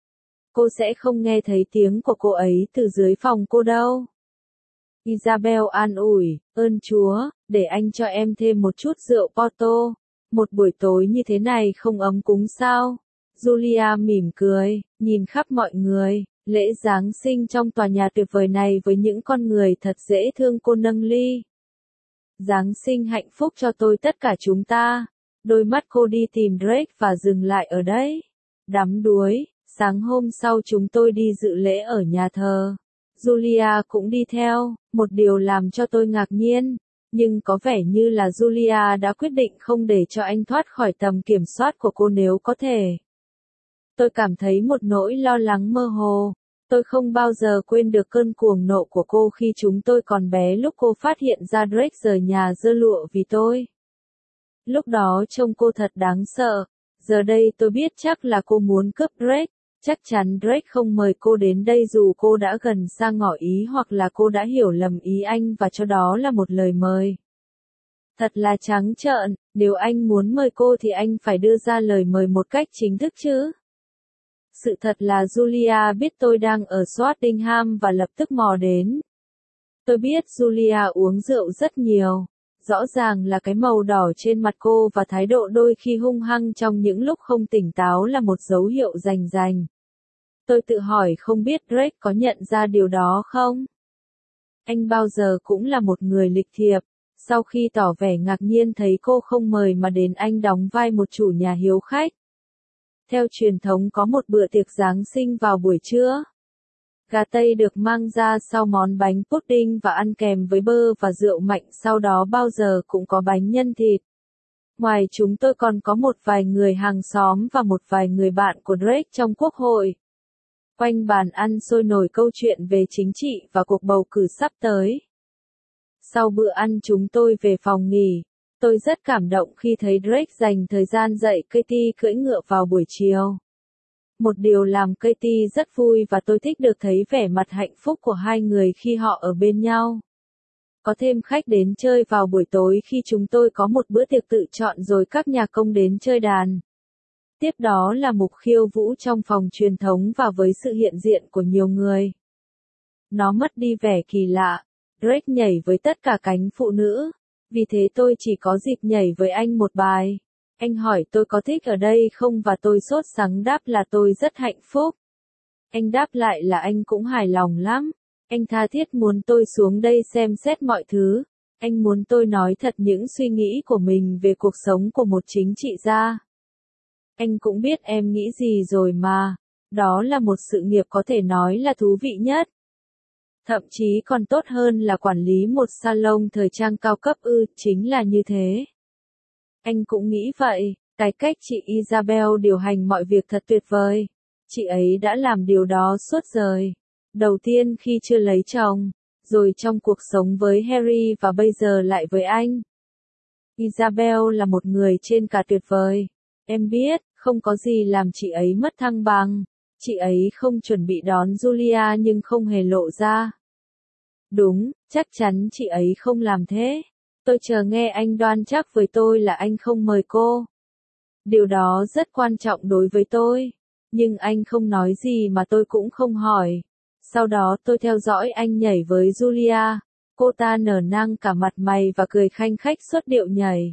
Speaker 1: Cô sẽ không nghe thấy tiếng của cô ấy từ dưới phòng cô đâu. Isabel an ủi, ơn Chúa, để anh cho em thêm một chút rượu Porto. Một buổi tối như thế này không ấm cúng sao? Julia mỉm cười, nhìn khắp mọi người, lễ Giáng sinh trong tòa nhà tuyệt vời này với những con người thật dễ thương. Cô nâng ly. Giáng sinh hạnh phúc cho tôi tất cả chúng ta. Đôi mắt cô đi tìm Drake và dừng lại ở đấy. Đắm đuối, sáng hôm sau chúng tôi đi dự lễ ở nhà thờ. Julia cũng đi theo, một điều làm cho tôi ngạc nhiên. Nhưng có vẻ như là Julia đã quyết định không để cho anh thoát khỏi tầm kiểm soát của cô nếu có thể. Tôi cảm thấy một nỗi lo lắng mơ hồ. Tôi không bao giờ quên được cơn cuồng nộ của cô khi chúng tôi còn bé, lúc cô phát hiện ra Drake rời nhà giơ lụa vì tôi. Lúc đó trông cô thật đáng sợ. Giờ đây tôi biết chắc là cô muốn cướp Drake. Chắc chắn Drake không mời cô đến đây dù cô đã gần xa ngỏ ý, hoặc là cô đã hiểu lầm ý anh và cho đó là một lời mời. Thật là trắng trợn, nếu anh muốn mời cô thì anh phải đưa ra lời mời một cách chính thức chứ. Sự thật là Julia biết tôi đang ở Swattingham và lập tức mò đến. Tôi biết Julia uống rượu rất nhiều. Rõ ràng là cái màu đỏ trên mặt cô và thái độ đôi khi hung hăng trong những lúc không tỉnh táo là một dấu hiệu rành rành. Tôi tự hỏi không biết Drake có nhận ra điều đó không? Anh bao giờ cũng là một người lịch thiệp. Sau khi tỏ vẻ ngạc nhiên thấy cô không mời mà đến, anh đóng vai một chủ nhà hiếu khách. Theo truyền thống có một bữa tiệc Giáng sinh vào buổi trưa. Gà Tây được mang ra sau món bánh pudding và ăn kèm với bơ và rượu mạnh, sau đó bao giờ cũng có bánh nhân thịt. Ngoài chúng tôi còn có một vài người hàng xóm và một vài người bạn của Drake trong quốc hội. Quanh bàn ăn sôi nổi câu chuyện về chính trị và cuộc bầu cử sắp tới. Sau bữa ăn chúng tôi về phòng nghỉ. Tôi rất cảm động khi thấy Drake dành thời gian dạy Katie cưỡi ngựa vào buổi chiều. Một điều làm Katie rất vui và tôi thích được thấy vẻ mặt hạnh phúc của hai người khi họ ở bên nhau. Có thêm khách đến chơi vào buổi tối khi chúng tôi có một bữa tiệc tự chọn rồi các nhạc công đến chơi đàn. Tiếp đó là mục khiêu vũ trong phòng truyền thống và với sự hiện diện của nhiều người. Nó mất đi vẻ kỳ lạ. Drake nhảy với tất cả cánh phụ nữ. Vì thế tôi chỉ có dịp nhảy với anh một bài. Anh hỏi tôi có thích ở đây không và tôi sốt sắng đáp là tôi rất hạnh phúc. Anh đáp lại là anh cũng hài lòng lắm. Anh tha thiết muốn tôi xuống đây xem xét mọi thứ. Anh muốn tôi nói thật những suy nghĩ của mình về cuộc sống của một chính trị gia. Anh cũng biết em nghĩ gì rồi mà. Đó là một sự nghiệp có thể nói là thú vị nhất. Thậm chí còn tốt hơn là quản lý một salon thời trang cao cấp ư, chính là như thế. Anh cũng nghĩ vậy, cái cách chị Isabel điều hành mọi việc thật tuyệt vời. Chị ấy đã làm điều đó suốt đời. Đầu tiên khi chưa lấy chồng, rồi trong cuộc sống với Harry và bây giờ lại với anh. Isabel là một người trên cả tuyệt vời. Em biết, không có gì làm chị ấy mất thăng bằng. Chị ấy không chuẩn bị đón Julia nhưng không hề lộ ra. Đúng, chắc chắn chị ấy không làm thế. Tôi chờ nghe anh đoan chắc với tôi là anh không mời cô. Điều đó rất quan trọng đối với tôi. Nhưng anh không nói gì mà tôi cũng không hỏi. Sau đó tôi theo dõi anh nhảy với Julia. Cô ta nở nang cả mặt mày và cười khanh khách suốt điệu nhảy.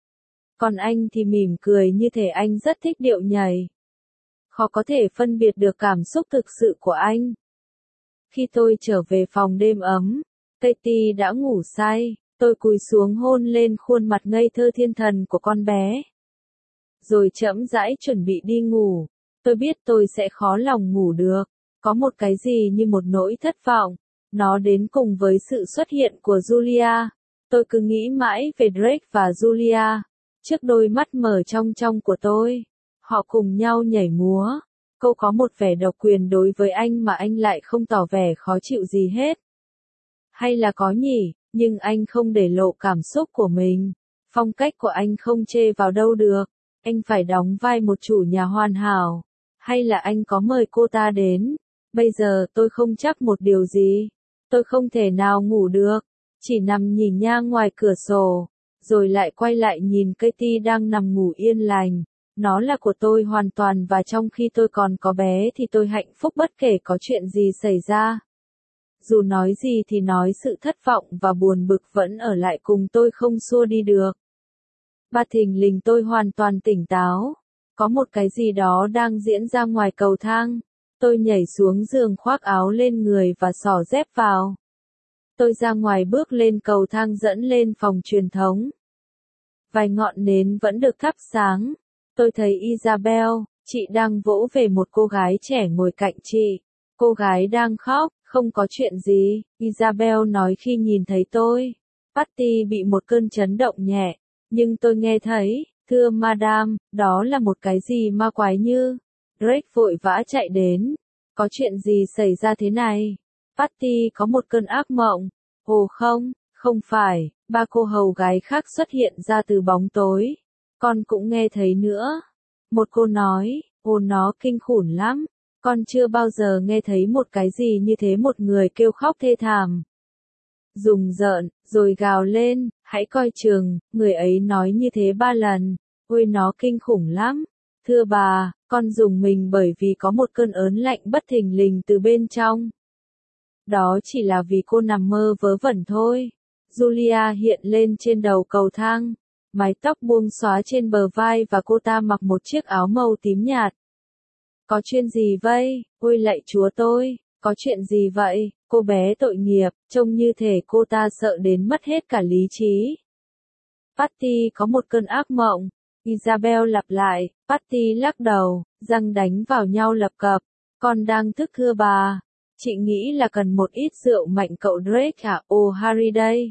Speaker 1: Còn anh thì mỉm cười như thể anh rất thích điệu nhảy. Khó có thể phân biệt được cảm xúc thực sự của anh. Khi tôi trở về phòng đêm ấm, Katie đã ngủ say. Tôi cúi xuống hôn lên khuôn mặt ngây thơ thiên thần của con bé. Rồi chậm rãi chuẩn bị đi ngủ. Tôi biết tôi sẽ khó lòng ngủ được. Có một cái gì như một nỗi thất vọng. Nó đến cùng với sự xuất hiện của Julia. Tôi cứ nghĩ mãi về Drake và Julia. Trước đôi mắt mở trong trong của tôi. Họ cùng nhau nhảy múa. Cô có một vẻ độc quyền đối với anh mà anh lại không tỏ vẻ khó chịu gì hết. Hay là có nhỉ, nhưng anh không để lộ cảm xúc của mình. Phong cách của anh không chê vào đâu được. Anh phải đóng vai một chủ nhà hoàn hảo. Hay là anh có mời cô ta đến? Bây giờ tôi không chắc một điều gì. Tôi không thể nào ngủ được. Chỉ nằm nhìn nhang ngoài cửa sổ. Rồi lại quay lại nhìn Katie đang nằm ngủ yên lành. Nó là của tôi hoàn toàn và trong khi tôi còn có bé thì tôi hạnh phúc bất kể có chuyện gì xảy ra. Dù nói gì thì nói sự thất vọng và buồn bực vẫn ở lại cùng tôi không xua đi được. Và thình lình tôi hoàn toàn tỉnh táo. Có một cái gì đó đang diễn ra ngoài cầu thang. Tôi nhảy xuống giường khoác áo lên người và xỏ dép vào. Tôi ra ngoài bước lên cầu thang dẫn lên phòng truyền thống. Vài ngọn nến vẫn được thắp sáng. Tôi thấy Isabel, chị đang vỗ về một cô gái trẻ ngồi cạnh chị. Cô gái đang khóc, không có chuyện gì, Isabel nói khi nhìn thấy tôi. Patty bị một cơn chấn động nhẹ, nhưng tôi nghe thấy, thưa Madame, đó là một cái gì ma quái như. Drake vội vã chạy đến. Có chuyện gì xảy ra thế này? Patty có một cơn ác mộng. Ồ không, không phải, ba cô hầu gái khác xuất hiện ra từ bóng tối. Con cũng nghe thấy nữa. Một cô nói, ồ nó kinh khủng lắm. Con chưa bao giờ nghe thấy một cái gì như thế một người kêu khóc thê thảm. Rùng rợn, rồi gào lên, hãy coi chừng, người ấy nói như thế ba lần. Ôi nó kinh khủng lắm. Thưa bà, con rùng mình bởi vì có một cơn ớn lạnh bất thình lình từ bên trong. Đó chỉ là vì cô nằm mơ vớ vẩn thôi. Julia hiện lên trên đầu cầu thang. Mái tóc buông xóa trên bờ vai và cô ta mặc một chiếc áo màu tím nhạt. Có chuyện gì vậy? Ôi lạy chúa tôi, có chuyện gì vậy? Cô bé tội nghiệp, trông như thể cô ta sợ đến mất hết cả lý trí. Patty có một cơn ác mộng. Isabel lặp lại, Patty lắc đầu, răng đánh vào nhau lập cập. Con đang thức thưa bà. Chị nghĩ là cần một ít rượu mạnh cậu Drake à? Ồ Harry đây.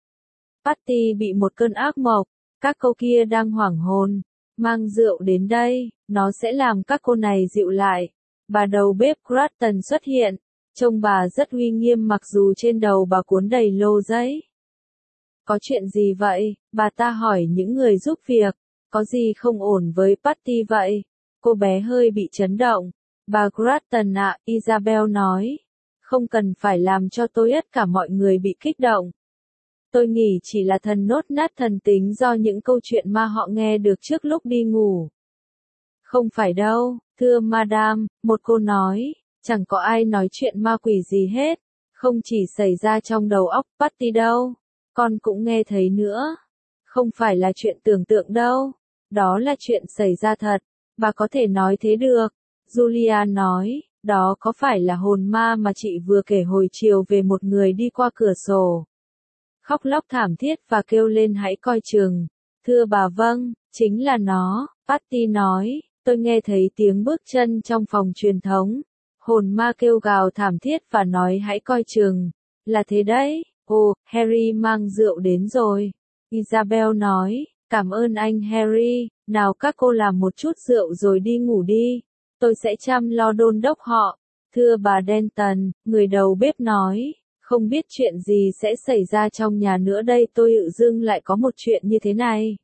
Speaker 1: Patty bị một cơn ác mộng. Các cô kia đang hoảng hồn. Mang rượu đến đây, nó sẽ làm các cô này dịu lại. Bà đầu bếp Cratton xuất hiện. Trông bà rất uy nghiêm mặc dù trên đầu bà cuốn đầy lô giấy. Có chuyện gì vậy? Bà ta hỏi những người giúp việc. Có gì không ổn với Patty vậy? Cô bé hơi bị chấn động. Bà Grattan ạ, Isabel nói. Không cần phải làm cho tôi tất cả mọi người bị kích động. Tôi nghĩ chỉ là thần nốt nát thần tính do những câu chuyện mà họ nghe được trước lúc đi ngủ. Không phải đâu, thưa Madame, một cô nói, chẳng có ai nói chuyện ma quỷ gì hết. Không chỉ xảy ra trong đầu óc Patty đâu, con cũng nghe thấy nữa. Không phải là chuyện tưởng tượng đâu, đó là chuyện xảy ra thật. Bà có thể nói thế được. Julia nói, đó có phải là hồn ma mà chị vừa kể hồi chiều về một người đi qua cửa sổ. Khóc lóc thảm thiết và kêu lên hãy coi chừng. Thưa bà vâng, chính là nó, Patty nói, tôi nghe thấy tiếng bước chân trong phòng truyền thống. Hồn ma kêu gào thảm thiết và nói hãy coi chừng. Là thế đấy, ồ, Harry mang rượu đến rồi. Isabel nói, cảm ơn anh Harry, nào các cô làm một chút rượu rồi đi ngủ đi. Tôi sẽ chăm lo đôn đốc họ. Thưa bà Denton, người đầu bếp nói. Không biết chuyện gì sẽ xảy ra trong nhà nữa đây, tôi tự dưng lại có một chuyện như thế này.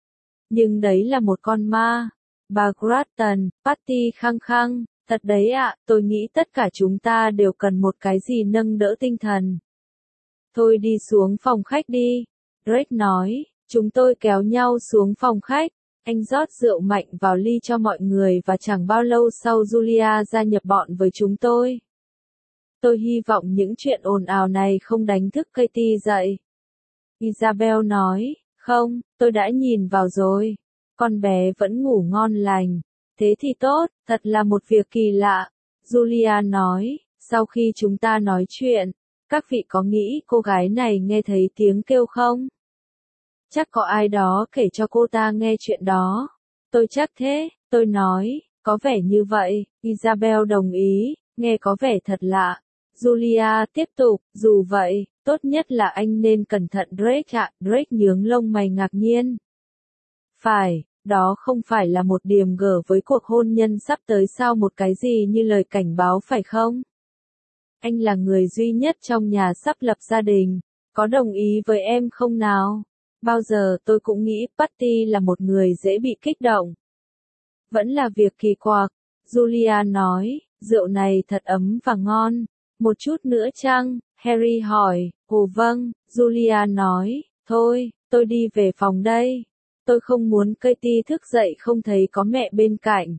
Speaker 1: Nhưng đấy là một con ma. Bà Grattan, Patty khăng khăng, thật đấy ạ, tôi nghĩ tất cả chúng ta đều cần một cái gì nâng đỡ tinh thần. Thôi đi xuống phòng khách đi. Drake nói, chúng tôi kéo nhau xuống phòng khách. Anh rót rượu mạnh vào ly cho mọi người và chẳng bao lâu sau Julia gia nhập bọn với chúng tôi. Tôi hy vọng những chuyện ồn ào này không đánh thức Katie dậy. Isabel nói, không, tôi đã nhìn vào rồi. Con bé vẫn ngủ ngon lành. Thế thì tốt, thật là một việc kỳ lạ. Julia nói, sau khi chúng ta nói chuyện, các vị có nghĩ cô gái này nghe thấy tiếng kêu không? Chắc có ai đó kể cho cô ta nghe chuyện đó. Tôi chắc thế, tôi nói, có vẻ như vậy. Isabel đồng ý, nghe có vẻ thật lạ. Julia tiếp tục, dù vậy, tốt nhất là anh nên cẩn thận Drake ạ. Drake nhướng lông mày ngạc nhiên. Phải, đó không phải là một điểm gở với cuộc hôn nhân sắp tới sao, một cái gì như lời cảnh báo phải không? Anh là người duy nhất trong nhà sắp lập gia đình, có đồng ý với em không nào? Bao giờ tôi cũng nghĩ Patty là một người dễ bị kích động. Vẫn là việc kỳ quặc, Julia nói, rượu này thật ấm và ngon. Một chút nữa chăng? Harry hỏi, ồ vâng, Julia nói, thôi, tôi đi về phòng đây. Tôi không muốn Katie thức dậy không thấy có mẹ bên cạnh.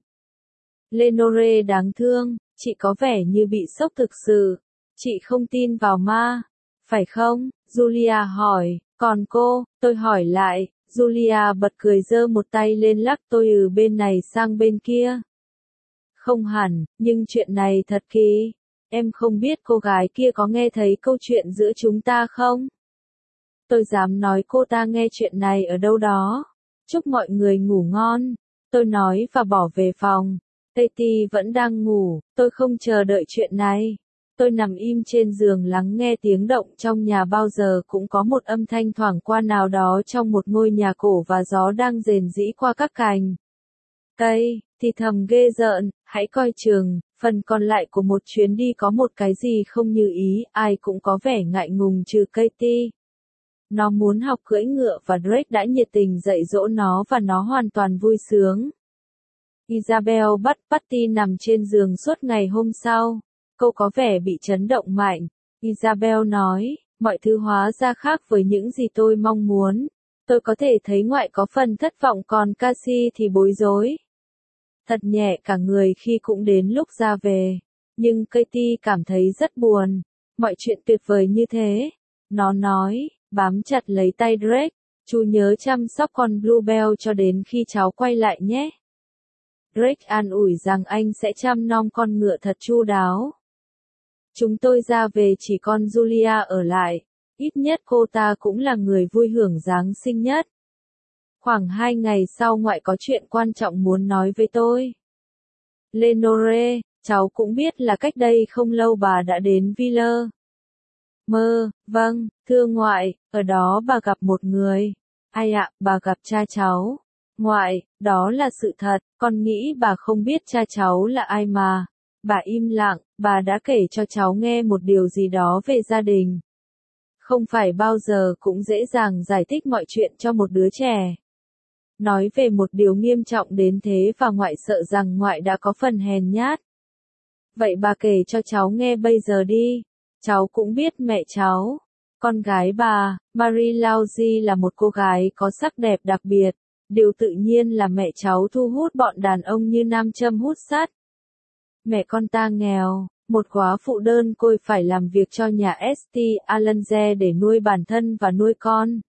Speaker 1: Lenore đáng thương, chị có vẻ như bị sốc thực sự. Chị không tin vào ma, phải không? Julia hỏi, còn cô, tôi hỏi lại. Julia bật cười giơ một tay lên lắc tôi từ bên này sang bên kia. Không hẳn, nhưng chuyện này thật kỳ. Em không biết cô gái kia có nghe thấy câu chuyện giữa chúng ta không? Tôi dám nói cô ta nghe chuyện này ở đâu đó. Chúc mọi người ngủ ngon. Tôi nói và bỏ về phòng. Katie vẫn đang ngủ, tôi không chờ đợi chuyện này. Tôi nằm im trên giường lắng nghe tiếng động trong nhà, bao giờ cũng có một âm thanh thoảng qua nào đó trong một ngôi nhà cổ và gió đang rền rĩ qua các cành cây, thì thầm ghê rợn, hãy coi chừng. Phần còn lại của một chuyến đi có một cái gì không như ý, ai cũng có vẻ ngại ngùng trừ Katie. Nó muốn học cưỡi ngựa và Drake đã nhiệt tình dạy dỗ nó và nó hoàn toàn vui sướng. Isabel bắt Patty nằm trên giường suốt ngày hôm sau. Cô có vẻ bị chấn động mạnh. Isabel nói, mọi thứ hóa ra khác với những gì tôi mong muốn. Tôi có thể thấy ngoại có phần thất vọng, còn Cassie thì bối rối. Thật nhẹ cả người khi cũng đến lúc ra về. Nhưng Katie cảm thấy rất buồn. Mọi chuyện tuyệt vời như thế. Nó nói, bám chặt lấy tay Drake. Chú nhớ chăm sóc con Bluebell cho đến khi cháu quay lại nhé. Drake an ủi rằng anh sẽ chăm nom con ngựa thật chu đáo. Chúng tôi ra về chỉ còn Julia ở lại. Ít nhất cô ta cũng là người vui hưởng Giáng sinh nhất. Khoảng hai ngày sau ngoại có chuyện quan trọng muốn nói với tôi. Lenore, cháu cũng biết là cách đây không lâu bà đã đến Villa. Mơ, vâng, thưa ngoại, ở đó bà gặp một người. Ai ạ, bà gặp cha cháu. Ngoại, đó là sự thật, con nghĩ bà không biết cha cháu là ai mà. Bà im lặng, bà đã kể cho cháu nghe một điều gì đó về gia đình. không phải bao giờ cũng dễ dàng giải thích mọi chuyện cho một đứa trẻ. Nói về một điều nghiêm trọng đến thế và ngoại sợ rằng ngoại đã có phần hèn nhát. Vậy bà kể cho cháu nghe bây giờ đi. Cháu cũng biết mẹ cháu. Con gái bà, Marie Laudry là một cô gái có sắc đẹp đặc biệt. Điều tự nhiên là mẹ cháu thu hút bọn đàn ông như nam châm hút sắt. Mẹ con ta nghèo, một góa phụ đơn côi phải làm việc cho nhà St. Allende để nuôi bản thân và nuôi con.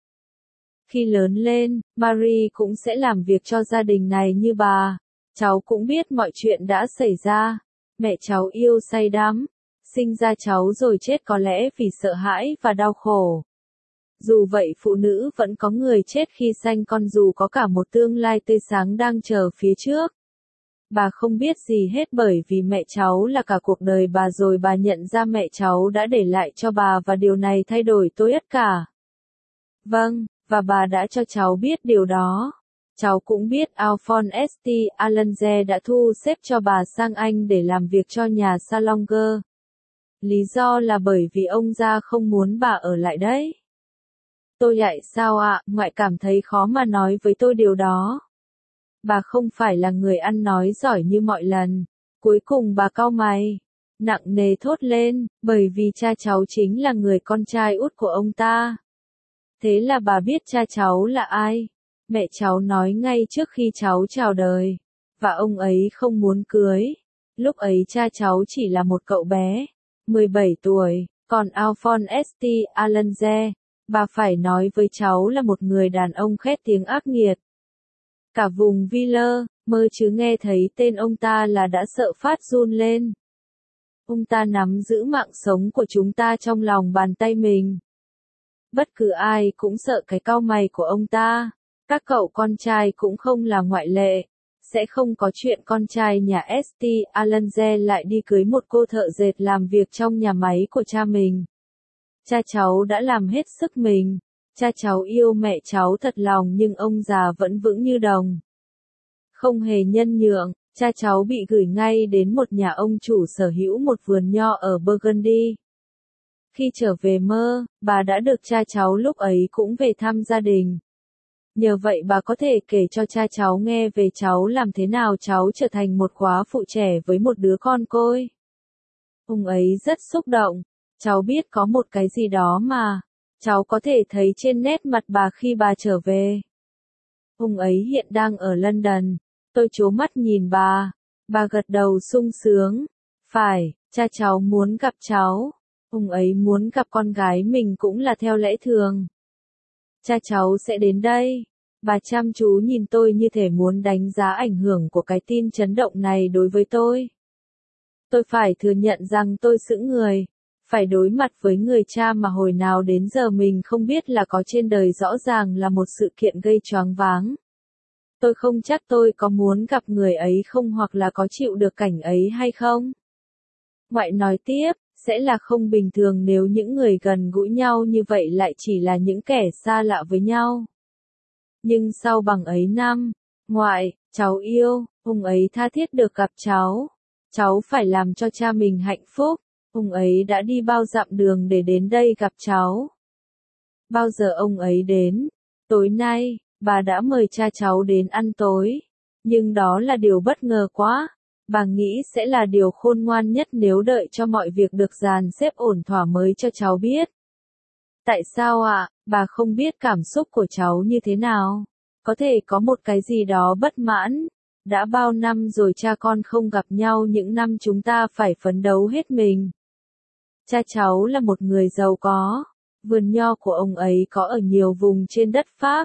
Speaker 1: Khi lớn lên, Marie cũng sẽ làm việc cho gia đình này như bà. Cháu cũng biết mọi chuyện đã xảy ra. Mẹ cháu yêu say đắm, sinh ra cháu rồi chết có lẽ vì sợ hãi và đau khổ. Dù vậy phụ nữ vẫn có người chết khi sanh con dù có cả một tương lai tươi sáng đang chờ phía trước. Bà không biết gì hết bởi vì mẹ cháu là cả cuộc đời bà rồi bà nhận ra mẹ cháu đã để lại cho bà và điều này thay đổi tôi tất cả. Vâng, và bà đã cho cháu biết điều đó. Cháu cũng biết Alphonse St. Allende đã thu xếp cho bà sang Anh để làm việc cho nhà Salonger. Lý do là bởi vì ông già không muốn bà ở lại đấy. Tôi dạy sao ạ, ngoại cảm thấy khó mà nói với tôi điều đó. Bà không phải là người ăn nói giỏi như mọi lần. Cuối cùng bà cau mày, nặng nề thốt lên, bởi vì cha cháu chính là người con trai út của ông ta. Thế là bà biết cha cháu là ai? Mẹ cháu nói ngay trước khi cháu chào đời. Và ông ấy không muốn cưới. Lúc ấy cha cháu chỉ là một cậu bé, mười bảy tuổi, còn Alphonse St. Allende, bà phải nói với cháu là một người đàn ông khét tiếng ác nghiệt. Cả vùng Villers, mơ chứ nghe thấy tên ông ta là đã sợ phát run lên. Ông ta nắm giữ mạng sống của chúng ta trong lòng bàn tay mình. Bất cứ ai cũng sợ cái cau mày của ông ta. Các cậu con trai cũng không là ngoại lệ. Sẽ không có chuyện con trai nhà St. Allende lại đi cưới một cô thợ dệt làm việc trong nhà máy của cha mình. Cha cháu đã làm hết sức mình. Cha cháu yêu mẹ cháu thật lòng nhưng ông già vẫn vững như đồng. Không hề nhân nhượng, cha cháu bị gửi ngay đến một nhà ông chủ sở hữu một vườn nho ở Burgundy. Khi trở về mơ, bà đã được cha cháu lúc ấy cũng về thăm gia đình. Nhờ vậy bà có thể kể cho cha cháu nghe về cháu làm thế nào cháu trở thành một góa phụ trẻ với một đứa con côi. Ông ấy rất xúc động. Cháu biết có một cái gì đó mà cháu có thể thấy trên nét mặt bà khi bà trở về. Ông ấy hiện đang ở London. Tôi trố mắt nhìn bà. Bà gật đầu sung sướng. Phải, cha cháu muốn gặp cháu. Ông ấy muốn gặp con gái mình cũng là theo lẽ thường. Cha cháu sẽ đến đây. Bà chăm chú nhìn tôi như thể muốn đánh giá ảnh hưởng của cái tin chấn động này đối với tôi. Tôi phải thừa nhận rằng tôi sững người. Phải đối mặt với người cha mà hồi nào đến giờ mình không biết là có trên đời rõ ràng là một sự kiện gây choáng váng. Tôi không chắc tôi có muốn gặp người ấy không hoặc là có chịu được cảnh ấy hay không. Ngoại nói tiếp, sẽ là không bình thường nếu những người gần gũi nhau như vậy lại chỉ là những kẻ xa lạ với nhau. Nhưng sau bằng ấy năm, ngoại, cháu yêu, ông ấy tha thiết được gặp cháu. Cháu phải làm cho cha mình hạnh phúc. Ông ấy đã đi bao dặm đường để đến đây gặp cháu. Bao giờ ông ấy đến? Tối nay, bà đã mời cha cháu đến ăn tối. Nhưng đó là điều bất ngờ quá. Bà nghĩ sẽ là điều khôn ngoan nhất nếu đợi cho mọi việc được dàn xếp ổn thỏa mới cho cháu biết. Tại sao ạ? À? Bà không biết cảm xúc của cháu như thế nào. Có thể có một cái gì đó bất mãn. Đã bao năm rồi cha con không gặp nhau, những năm chúng ta phải phấn đấu hết mình. Cha cháu là một người giàu có. Vườn nho của ông ấy có ở nhiều vùng trên đất Pháp.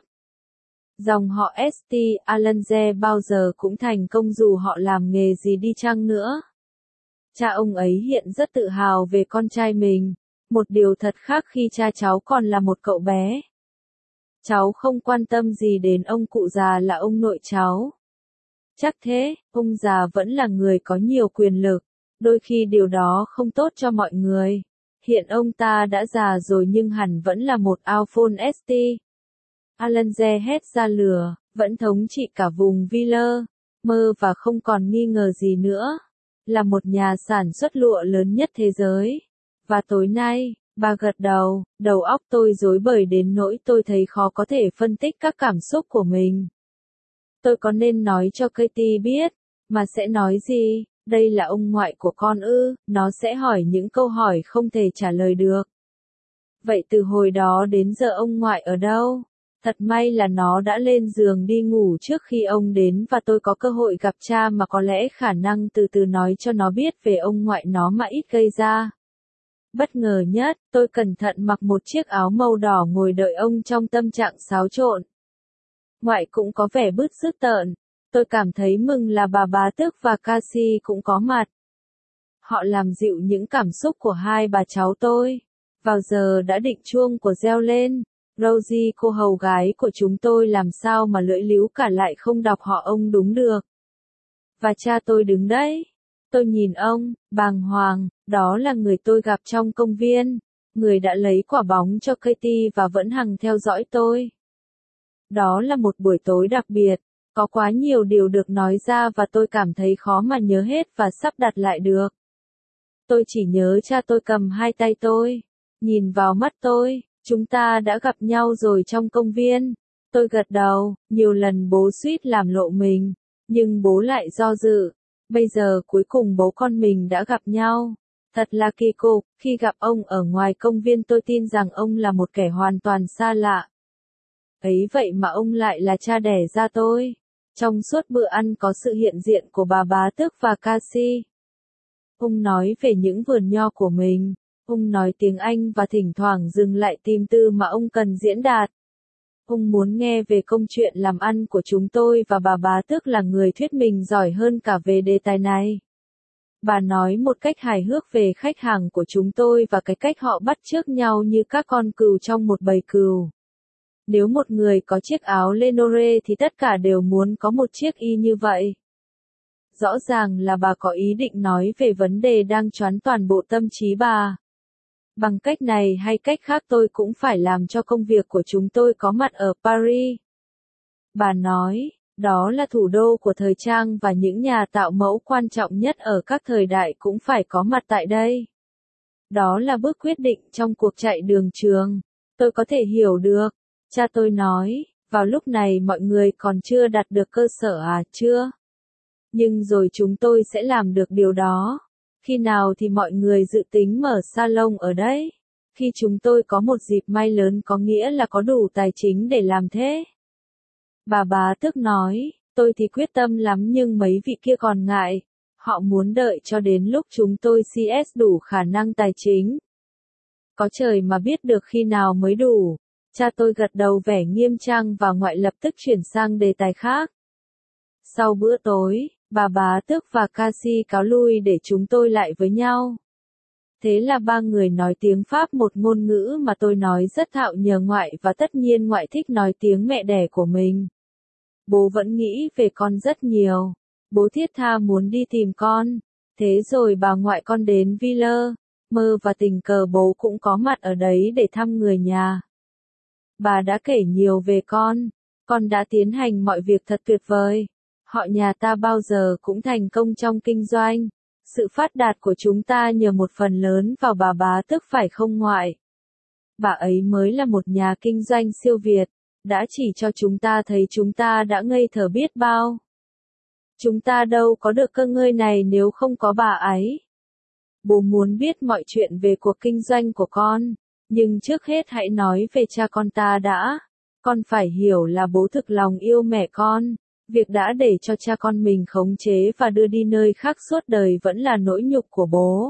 Speaker 1: Dòng họ St. Allende bao giờ cũng thành công dù họ làm nghề gì đi chăng nữa. Cha ông ấy hiện rất tự hào về con trai mình. Một điều thật khác khi cha cháu còn là một cậu bé. Cháu không quan tâm gì đến ông cụ già là ông nội cháu. Chắc thế, ông già vẫn là người có nhiều quyền lực. Đôi khi điều đó không tốt cho mọi người. Hiện ông ta đã già rồi nhưng hẳn vẫn là một Alphonse St. Allende hét ra lửa, vẫn thống trị cả vùng Villers, mơ và không còn nghi ngờ gì nữa. Là một nhà sản xuất lụa lớn nhất thế giới. Và tối nay, Bà gật đầu, đầu óc tôi rối bời đến nỗi tôi thấy khó có thể phân tích các cảm xúc của mình. Tôi có nên nói cho Katie biết, mà sẽ nói gì, đây là ông ngoại của con ư, nó sẽ hỏi những câu hỏi không thể trả lời được. Vậy từ hồi đó đến giờ ông ngoại ở đâu? Thật may là nó đã lên giường đi ngủ trước khi ông đến và tôi có cơ hội gặp cha mà có lẽ khả năng từ từ nói cho nó biết về ông ngoại nó mà ít gây ra. Bất ngờ nhất, tôi cẩn thận mặc một chiếc áo màu đỏ ngồi đợi ông trong tâm trạng xáo trộn. Ngoại cũng có vẻ bứt rứt tợn. Tôi cảm thấy mừng là bà Bá Tước và Cassie cũng có mặt. Họ làm dịu những cảm xúc của hai bà cháu tôi. Vào giờ đã định chuông của reo lên. Rosie cô hầu gái của chúng tôi làm sao mà lưỡi líu cả lại không đọc họ ông đúng được. Và cha tôi đứng đấy. Tôi nhìn ông, bàng hoàng, đó là người tôi gặp trong công viên. Người đã lấy quả bóng cho Katie và vẫn hằng theo dõi tôi. Đó là một buổi tối đặc biệt. Có quá nhiều điều được nói ra và tôi cảm thấy khó mà nhớ hết và sắp đặt lại được. Tôi chỉ nhớ cha tôi cầm hai tay tôi. Nhìn vào mắt tôi. Chúng ta đã gặp nhau rồi trong công viên. Tôi gật đầu, nhiều lần bố suýt làm lộ mình, nhưng bố lại do dự. Bây giờ cuối cùng bố con mình đã gặp nhau. Thật là kỳ cục, khi gặp ông ở ngoài công viên tôi tin rằng ông là một kẻ hoàn toàn xa lạ. Ấy vậy mà ông lại là cha đẻ ra tôi. Trong suốt bữa ăn có sự hiện diện của bà Bá Tước và Cassie. Ông nói về những vườn nho của mình. Ông nói tiếng Anh và thỉnh thoảng dừng lại tìm từ mà ông cần diễn đạt. Ông muốn nghe về công chuyện làm ăn của chúng tôi và bà Bá Tước là người thuyết minh giỏi hơn cả về đề tài này. Bà nói một cách hài hước về khách hàng của chúng tôi và cái cách họ bắt chước nhau như các con cừu trong một bầy cừu. Nếu một người có chiếc áo Lenore thì tất cả đều muốn có một chiếc y như vậy. Rõ ràng là bà có ý định nói về vấn đề đang choán toàn bộ tâm trí bà. Bằng cách này hay cách khác tôi cũng phải làm cho công việc của chúng tôi có mặt ở Paris. Bà nói, đó là thủ đô của thời trang và những nhà tạo mẫu quan trọng nhất ở các thời đại cũng phải có mặt tại đây. Đó là bước quyết định trong cuộc chạy đường trường. Tôi có thể hiểu được. Cha tôi nói, vào lúc này mọi người còn chưa đạt được cơ sở à, chưa? Nhưng rồi chúng tôi sẽ làm được điều đó. Khi nào thì mọi người dự tính mở salon ở đấy? Khi chúng tôi có một dịp may lớn có nghĩa là có đủ tài chính để làm thế. Bà Bá Tước nói, tôi thì quyết tâm lắm nhưng mấy vị kia còn ngại. Họ muốn đợi cho đến lúc chúng tôi có đủ khả năng tài chính. Có trời mà biết được khi nào mới đủ. Cha tôi gật đầu vẻ nghiêm trang và ngoại lập tức chuyển sang đề tài khác. Sau bữa tối, bà Bá Tước và Cassie cáo lui để chúng tôi lại với nhau. Thế là ba người nói tiếng Pháp, một ngôn ngữ mà tôi nói rất thạo nhờ ngoại, và tất nhiên ngoại thích nói tiếng mẹ đẻ của mình. Bố vẫn nghĩ về con rất nhiều. Bố thiết tha muốn đi tìm con. Thế rồi bà ngoại con đến Villers, mơ và tình cờ bố cũng có mặt ở đấy để thăm người nhà. Bà đã kể nhiều về con. Con đã tiến hành mọi việc thật tuyệt vời. Họ nhà ta bao giờ cũng thành công trong kinh doanh. Sự phát đạt của chúng ta nhờ một phần lớn vào bà Bá Tước phải không ngoại? Bà ấy mới là một nhà kinh doanh siêu việt, đã chỉ cho chúng ta thấy chúng ta đã ngây thơ biết bao. Chúng ta đâu có được cơ ngơi này nếu không có bà ấy. Bố muốn biết mọi chuyện về cuộc kinh doanh của con, nhưng trước hết hãy nói về cha con ta đã. Con phải hiểu là bố thực lòng yêu mẹ con. Việc đã để cho cha con mình khống chế và đưa đi nơi khác suốt đời vẫn là nỗi nhục của bố.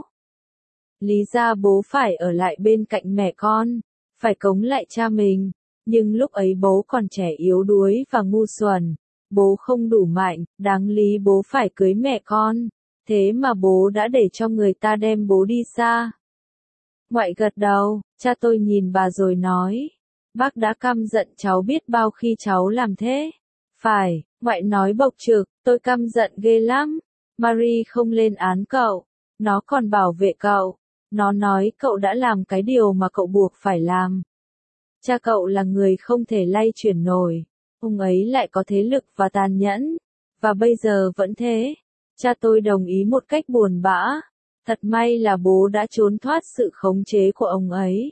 Speaker 1: Lý ra bố phải ở lại bên cạnh mẹ con, phải cống lại cha mình, nhưng lúc ấy bố còn trẻ yếu đuối và ngu xuẩn, bố không đủ mạnh, đáng lý bố phải cưới mẹ con, thế mà bố đã để cho người ta đem bố đi xa. Ngoại gật đầu, cha tôi nhìn bà rồi nói, bác đã căm giận cháu biết bao khi cháu làm thế. Phải, ngoại nói bộc trực, tôi căm giận ghê lắm. Marie không lên án cậu, nó còn bảo vệ cậu. Nó nói cậu đã làm cái điều mà cậu buộc phải làm. Cha cậu là người không thể lay chuyển nổi. Ông ấy lại có thế lực và tàn nhẫn. Và bây giờ vẫn thế. Cha tôi đồng ý một cách buồn bã. Thật may là bố đã trốn thoát sự khống chế của ông ấy.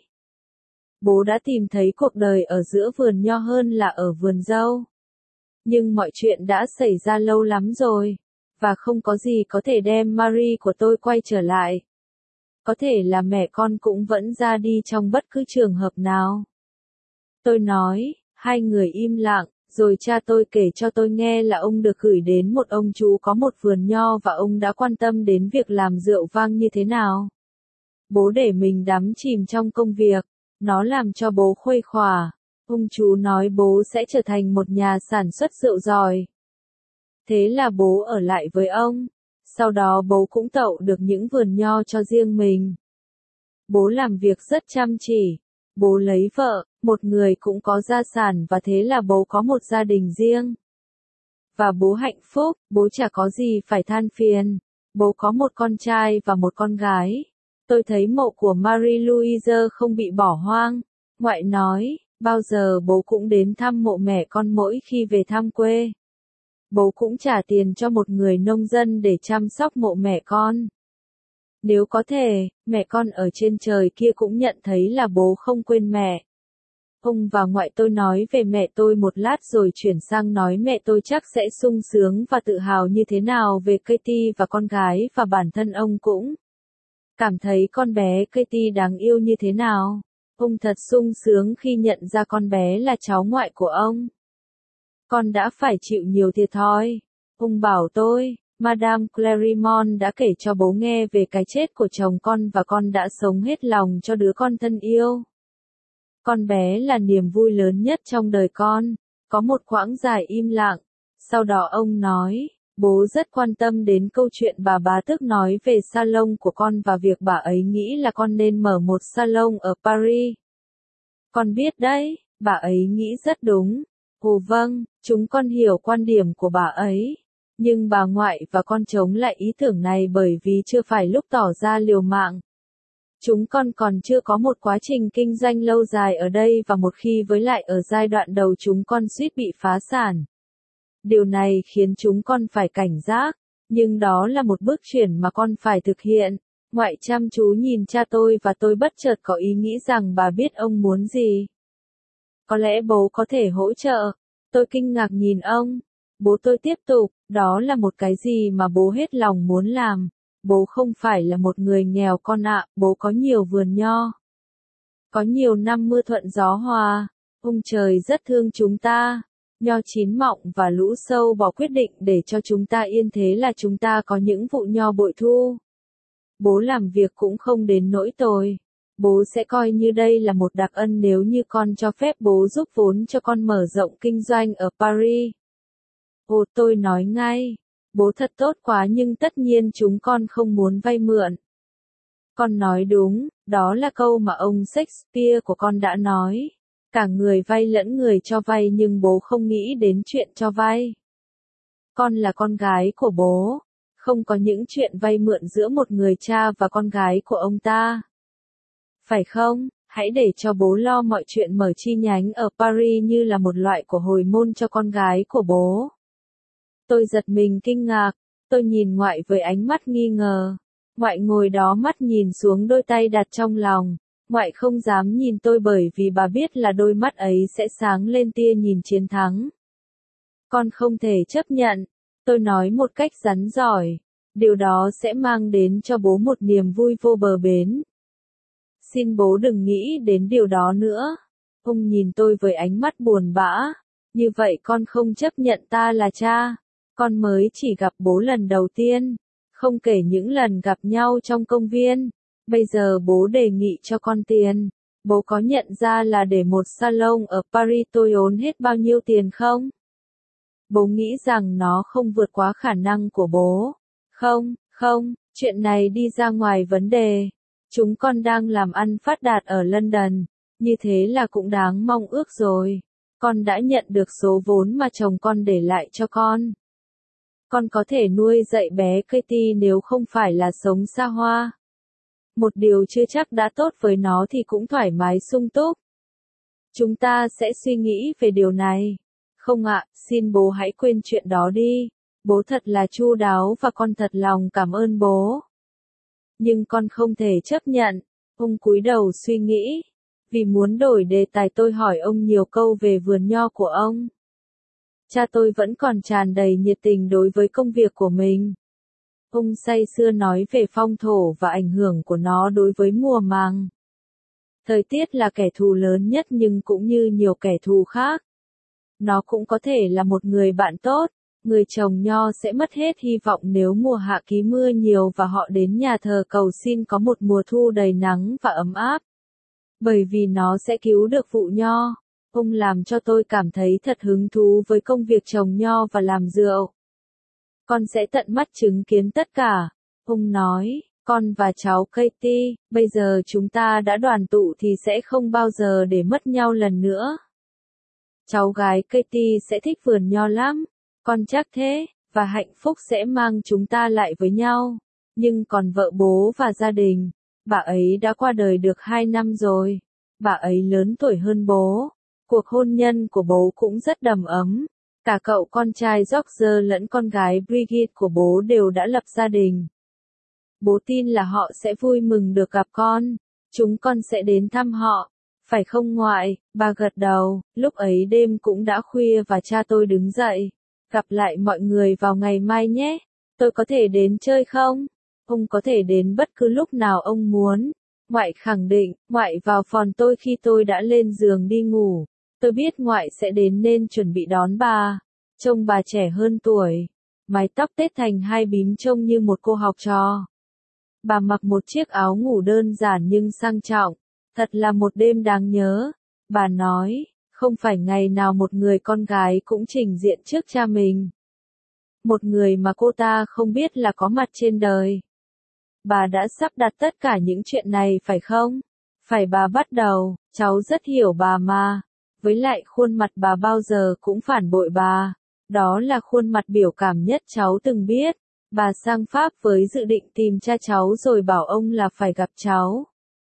Speaker 1: Bố đã tìm thấy cuộc đời ở giữa vườn nho hơn là ở vườn dâu. Nhưng mọi chuyện đã xảy ra lâu lắm rồi, và không có gì có thể đem Marie của tôi quay trở lại. Có thể là mẹ con cũng vẫn ra đi trong bất cứ trường hợp nào. Tôi nói, hai người im lặng, rồi cha tôi kể cho tôi nghe là ông được gửi đến một ông chú có một vườn nho và ông đã quan tâm đến việc làm rượu vang như thế nào. Bố để mình đắm chìm trong công việc, nó làm cho bố khuây khỏa. Ông chú nói bố sẽ trở thành một nhà sản xuất rượu giỏi. Thế là bố ở lại với ông. Sau đó bố cũng tậu được những vườn nho cho riêng mình. Bố làm việc rất chăm chỉ. Bố lấy vợ, một người cũng có gia sản và thế là bố có một gia đình riêng. Và bố hạnh phúc, bố chả có gì phải than phiền. Bố có một con trai và một con gái. Tôi thấy mộ của Marie-Louise không bị bỏ hoang. Ngoại nói, bao giờ bố cũng đến thăm mộ mẹ con mỗi khi về thăm quê. Bố cũng trả tiền cho một người nông dân để chăm sóc mộ mẹ con. Nếu có thể, mẹ con ở trên trời kia cũng nhận thấy là bố không quên mẹ. Ông và ngoại tôi nói về mẹ tôi một lát rồi chuyển sang nói mẹ tôi chắc sẽ sung sướng và tự hào như thế nào về Katie và con gái và bản thân ông cũng cảm thấy con bé Katie đáng yêu như thế nào. Ông thật sung sướng khi nhận ra con bé là cháu ngoại của ông. Con đã phải chịu nhiều thiệt thòi. Ông bảo tôi, Madame Clairemont đã kể cho bố nghe về cái chết của chồng con và con đã sống hết lòng cho đứa con thân yêu. Con bé là niềm vui lớn nhất trong đời con. Có một quãng dài im lặng. Sau đó ông nói, bố rất quan tâm đến câu chuyện bà bá tước nói về salon của con và việc bà ấy nghĩ là con nên mở một salon ở Paris. Con biết đấy, bà ấy nghĩ rất đúng. Ồ vâng, chúng con hiểu quan điểm của bà ấy. Nhưng bà ngoại và con chống lại ý tưởng này bởi vì chưa phải lúc tỏ ra liều mạng. Chúng con còn chưa có một quá trình kinh doanh lâu dài ở đây và một khi với lại ở giai đoạn đầu chúng con suýt bị phá sản. Điều này khiến chúng con phải cảnh giác, nhưng đó là một bước chuyển mà con phải thực hiện. Ngoại chăm chú nhìn cha tôi và tôi bất chợt có ý nghĩ rằng bà biết ông muốn gì. Có lẽ bố có thể hỗ trợ. Tôi kinh ngạc nhìn ông. Bố tôi tiếp tục, đó là một cái gì mà bố hết lòng muốn làm. Bố không phải là một người nghèo con ạ, bố có nhiều vườn nho. Có nhiều năm mưa thuận gió hòa. Ông trời rất thương chúng ta. Nho chín mọng và lũ sâu bò quyết định để cho chúng ta yên thế là chúng ta có những vụ nho bội thu. Bố làm việc cũng không đến nỗi tồi. Bố sẽ coi như đây là một đặc ân nếu như con cho phép bố giúp vốn cho con mở rộng kinh doanh ở Paris. Ồ, tôi nói ngay. Bố thật tốt quá nhưng tất nhiên chúng con không muốn vay mượn. Con nói đúng, đó là câu mà ông Shakespeare của con đã nói. Cả người vay lẫn người cho vay nhưng bố không nghĩ đến chuyện cho vay. Con là con gái của bố. Không có những chuyện vay mượn giữa một người cha và con gái của ông ta. Phải không? Hãy để cho bố lo mọi chuyện mở chi nhánh ở Paris như là một loại của hồi môn cho con gái của bố. Tôi giật mình kinh ngạc. Tôi nhìn ngoại với ánh mắt nghi ngờ. Ngoại ngồi đó mắt nhìn xuống đôi tay đặt trong lòng. Ngoại không dám nhìn tôi bởi vì bà biết là đôi mắt ấy sẽ sáng lên tia nhìn chiến thắng. Con không thể chấp nhận. Tôi nói một cách rắn rỏi. Điều đó sẽ mang đến cho bố một niềm vui vô bờ bến. Xin bố đừng nghĩ đến điều đó nữa. Ông nhìn tôi với ánh mắt buồn bã. Như vậy con không chấp nhận ta là cha. Con mới chỉ gặp bố lần đầu tiên. Không kể những lần gặp nhau trong công viên. Bây giờ bố đề nghị cho con tiền. Bố có nhận ra là để một salon ở Paris tôi ốn hết bao nhiêu tiền không? Bố nghĩ rằng nó không vượt quá khả năng của bố. Không, không, chuyện này đi ra ngoài vấn đề. Chúng con đang làm ăn phát đạt ở London. Như thế là cũng đáng mong ước rồi. Con đã nhận được số vốn mà chồng con để lại cho con. Con có thể nuôi dạy bé Katie nếu không phải là sống xa hoa. Một điều chưa chắc đã tốt với nó thì cũng thoải mái sung túc. Chúng ta sẽ suy nghĩ về điều này. Không ạ, xin bố hãy quên chuyện đó đi. Bố thật là chu đáo và con thật lòng cảm ơn bố. nhưng con không thể chấp nhận. Ông cúi đầu suy nghĩ. Vì muốn đổi đề tài tôi hỏi ông nhiều câu về vườn nho của ông. Cha tôi vẫn còn tràn đầy nhiệt tình đối với công việc của mình. Ông say sưa nói về phong thổ và ảnh hưởng của nó đối với mùa màng. Thời tiết là kẻ thù lớn nhất nhưng cũng như nhiều kẻ thù khác. Nó cũng có thể là một người bạn tốt. Người trồng nho sẽ mất hết hy vọng nếu mùa hạ ký mưa nhiều và họ đến nhà thờ cầu xin có một mùa thu đầy nắng và ấm áp. Bởi vì nó sẽ cứu được vụ nho. Ông làm cho tôi cảm thấy thật hứng thú với công việc trồng nho và làm rượu. Con sẽ tận mắt chứng kiến tất cả. Ông nói, con và cháu Katie, bây giờ chúng ta đã đoàn tụ thì sẽ không bao giờ để mất nhau lần nữa. Cháu gái Katie sẽ thích vườn nho lắm. Con chắc thế, và hạnh phúc sẽ mang chúng ta lại với nhau. Nhưng còn vợ bố và gia đình, bà ấy đã qua đời được hai năm rồi. Bà ấy lớn tuổi hơn bố. Cuộc hôn nhân của bố cũng rất đầm ấm. Cả cậu con trai George lẫn con gái Brigitte của bố đều đã lập gia đình. Bố tin là họ sẽ vui mừng được gặp con. Chúng con sẽ đến thăm họ. Phải không ngoại? Bà gật đầu. Lúc ấy đêm cũng đã khuya và cha tôi đứng dậy. Gặp lại mọi người vào ngày mai nhé. Tôi có thể đến chơi không? Ông có thể đến bất cứ lúc nào ông muốn. Ngoại khẳng định, ngoại vào phòng tôi khi tôi đã lên giường đi ngủ. Tôi biết ngoại sẽ đến nên chuẩn bị đón bà. Trông bà trẻ hơn tuổi. Mái tóc tết thành hai bím trông như một cô học trò. Bà mặc một chiếc áo ngủ đơn giản nhưng sang trọng. Thật là một đêm đáng nhớ. Bà nói, không phải ngày nào một người con gái cũng trình diện trước cha mình. Một người mà cô ta không biết là có mặt trên đời. Bà đã sắp đặt tất cả những chuyện này phải không? Phải bà bắt đầu, cháu rất hiểu bà mà. Với lại khuôn mặt bà bao giờ cũng phản bội bà. Đó là khuôn mặt biểu cảm nhất cháu từng biết. Bà sang Pháp với dự định tìm cha cháu rồi bảo ông là phải gặp cháu.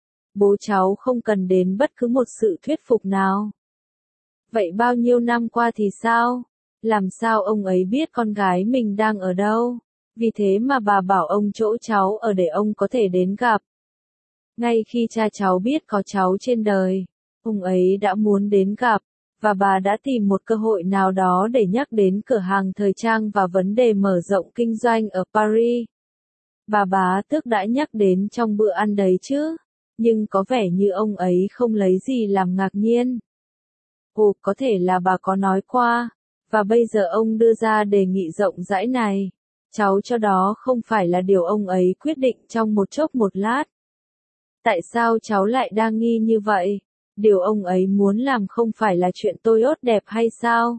Speaker 1: Bố cháu không cần đến bất cứ một sự thuyết phục nào. Vậy bao nhiêu năm qua thì sao? Làm sao ông ấy biết con gái mình đang ở đâu? Vì thế mà bà bảo ông chỗ cháu ở để ông có thể đến gặp. Ngay khi cha cháu biết có cháu trên đời, ông ấy đã muốn đến gặp, và bà đã tìm một cơ hội nào đó để nhắc đến cửa hàng thời trang và vấn đề mở rộng kinh doanh ở Paris. Bà bá tước đã nhắc đến trong bữa ăn đấy chứ, nhưng có vẻ như ông ấy không lấy gì làm ngạc nhiên. Ồ, có thể là bà có nói qua, và bây giờ ông đưa ra đề nghị rộng rãi này. Cháu cho đó không phải là điều ông ấy quyết định trong một chốc một lát. Tại sao cháu lại đang nghi như vậy? Điều ông ấy muốn làm không phải là chuyện tôi tốt đẹp hay sao?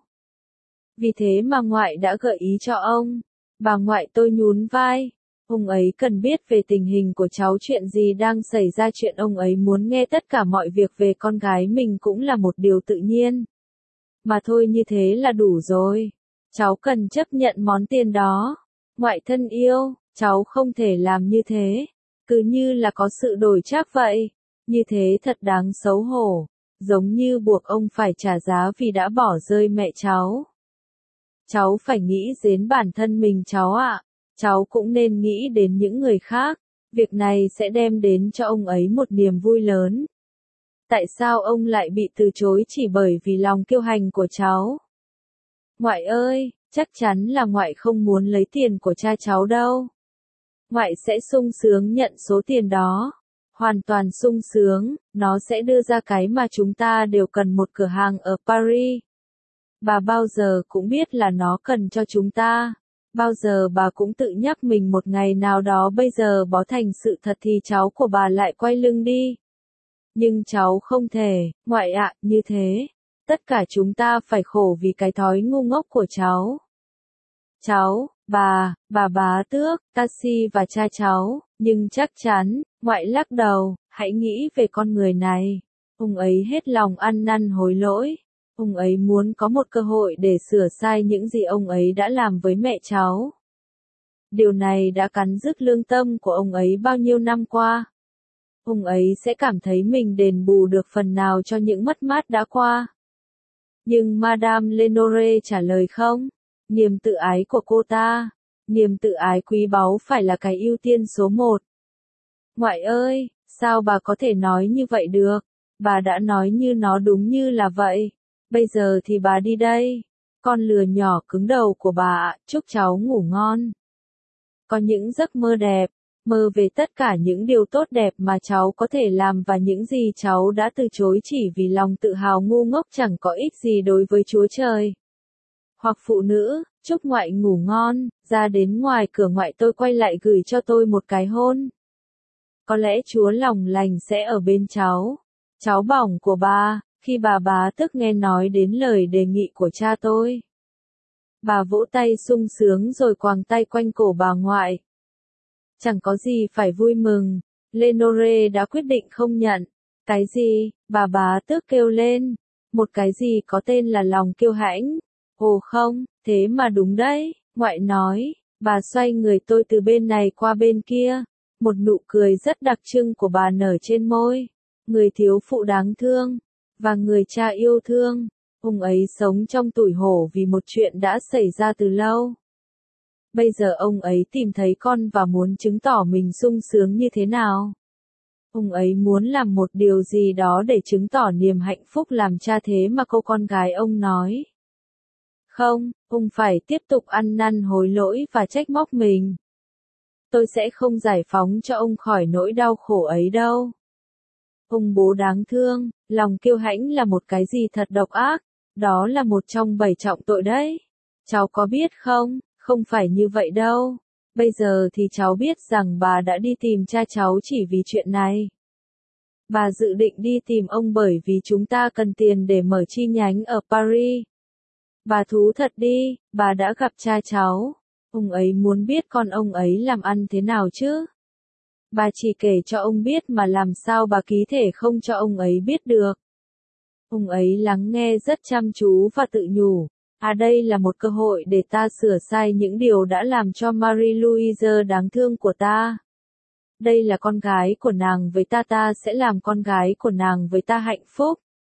Speaker 1: Vì thế mà ngoại đã gợi ý cho ông. Bà ngoại tôi nhún vai. Ông ấy cần biết về tình hình của cháu, chuyện gì đang xảy ra, chuyện ông ấy muốn nghe tất cả mọi việc về con gái mình cũng là một điều tự nhiên. Mà thôi, như thế là đủ rồi. Cháu cần chấp nhận món tiền đó. Ngoại thân yêu, cháu không thể làm như thế. Cứ như là có sự đổi trác vậy. Như thế thật đáng xấu hổ. Giống như buộc ông phải trả giá vì đã bỏ rơi mẹ cháu. Cháu phải nghĩ đến bản thân mình cháu ạ. Cháu cũng nên nghĩ đến những người khác. Việc này sẽ đem đến cho ông ấy một niềm vui lớn. Tại sao ông lại bị từ chối chỉ bởi vì lòng kiêu hãnh của cháu? Ngoại ơi, chắc chắn là ngoại không muốn lấy tiền của cha cháu đâu. Ngoại sẽ sung sướng nhận số tiền đó. Hoàn toàn sung sướng, nó sẽ đưa ra cái mà chúng ta đều cần, một cửa hàng ở Paris. Bà bao giờ cũng biết là nó cần cho chúng ta. Bao giờ bà cũng tự nhắc mình một ngày nào đó bây giờ bó thành sự thật thì cháu của bà lại quay lưng đi. Nhưng cháu không thể, ngoại ạ, như thế. Tất cả chúng ta phải khổ vì cái thói ngu ngốc của cháu. Cháu, bà, bà bá tước, Cassie và cha cháu, nhưng chắc chắn, ngoại lắc đầu, hãy nghĩ về con người này. Ông ấy hết lòng ăn năn hối lỗi. Ông ấy muốn có một cơ hội để sửa sai những gì ông ấy đã làm với mẹ cháu. Điều này đã cắn rứt lương tâm của ông ấy bao nhiêu năm qua. Ông ấy sẽ cảm thấy mình đền bù được phần nào cho những mất mát đã qua. Nhưng Madame Lenore trả lời không. Niềm tự ái của cô ta, niềm tự ái quý báu phải là cái ưu tiên số một. Ngoại ơi, sao bà có thể nói như vậy được? Bà đã nói như nó đúng như là vậy. Bây giờ thì bà đi đây. Con lừa nhỏ cứng đầu của bà ạ, chúc cháu ngủ ngon. Có những giấc mơ đẹp, mơ về tất cả những điều tốt đẹp mà cháu có thể làm và những gì cháu đã từ chối chỉ vì lòng tự hào ngu ngốc chẳng có ích gì đối với Chúa Trời. Hoặc phụ nữ, chúc ngoại ngủ ngon, ra đến ngoài cửa ngoại tôi quay lại gửi cho tôi một cái hôn. Có lẽ Chúa lòng lành sẽ ở bên cháu. Cháu bỏng của bà, khi bà bá tức nghe nói đến lời đề nghị của cha tôi. Bà vỗ tay sung sướng rồi quàng tay quanh cổ bà ngoại. Chẳng có gì phải vui mừng, Lenore đã quyết định không nhận. Cái gì? Bà bá tước kêu lên. Một cái gì có tên là lòng kiêu hãnh. Ồ không, thế mà đúng đấy, ngoại nói. Bà xoay người tôi từ bên này qua bên kia. Một nụ cười rất đặc trưng của bà nở trên môi. Người thiếu phụ đáng thương, và người cha yêu thương. Ông ấy sống trong tủi hổ vì một chuyện đã xảy ra từ lâu. Bây giờ ông ấy tìm thấy con và muốn chứng tỏ mình sung sướng như thế nào. Ông ấy muốn làm một điều gì đó để chứng tỏ niềm hạnh phúc làm cha thế mà cô con gái ông nói. Không, ông phải tiếp tục ăn năn hối lỗi và trách móc mình. Tôi sẽ không giải phóng cho ông khỏi nỗi đau khổ ấy đâu. Ông bố đáng thương, lòng kiêu hãnh là một cái gì thật độc ác, đó là một trong bảy trọng tội đấy. Cháu có biết không, không phải như vậy đâu. Bây giờ thì cháu biết rằng bà đã đi tìm cha cháu chỉ vì chuyện này. Bà dự định đi tìm ông bởi vì chúng ta cần tiền để mở chi nhánh ở Paris. Bà thú thật đi, bà đã gặp cha cháu. Ông ấy muốn biết con ông ấy làm ăn thế nào chứ. Bà chỉ kể cho ông biết mà làm sao bà ký thể không cho ông ấy biết được. Ông ấy lắng nghe rất chăm chú và tự nhủ. À đây là một cơ hội để ta sửa sai những điều đã làm cho Marie-Louise đáng thương của ta. Đây là con gái của nàng với ta, ta sẽ làm con gái của nàng với ta hạnh phúc.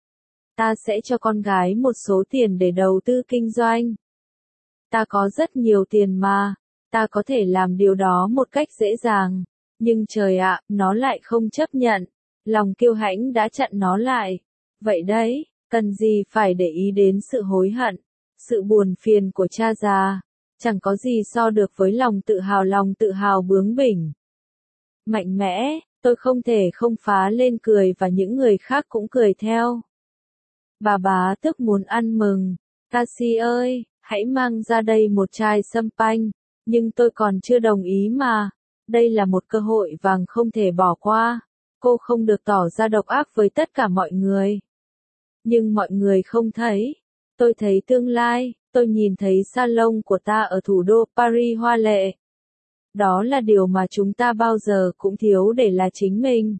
Speaker 1: Ta sẽ cho con gái một số tiền để đầu tư kinh doanh. Ta có rất nhiều tiền mà, ta có thể làm điều đó một cách dễ dàng. Nhưng trời ạ, nó lại không chấp nhận. Lòng kiêu hãnh đã chặn nó lại. Vậy đấy, cần gì phải để ý đến sự hối hận, sự buồn phiền của cha già. Chẳng có gì so được với lòng tự hào, lòng tự hào bướng bỉnh. Mạnh mẽ, tôi không thể không phá lên cười và những người khác cũng cười theo. Bà bá tức muốn ăn mừng. Cassie ơi, hãy mang ra đây một chai champagne, nhưng tôi còn chưa đồng ý mà. Đây là một cơ hội vàng không thể bỏ qua. Cô không được tỏ ra độc ác với tất cả mọi người. Nhưng mọi người không thấy. Tôi thấy tương lai, tôi nhìn thấy salon của ta ở thủ đô Paris hoa lệ. Đó là điều mà chúng ta bao giờ cũng thiếu để là chính mình.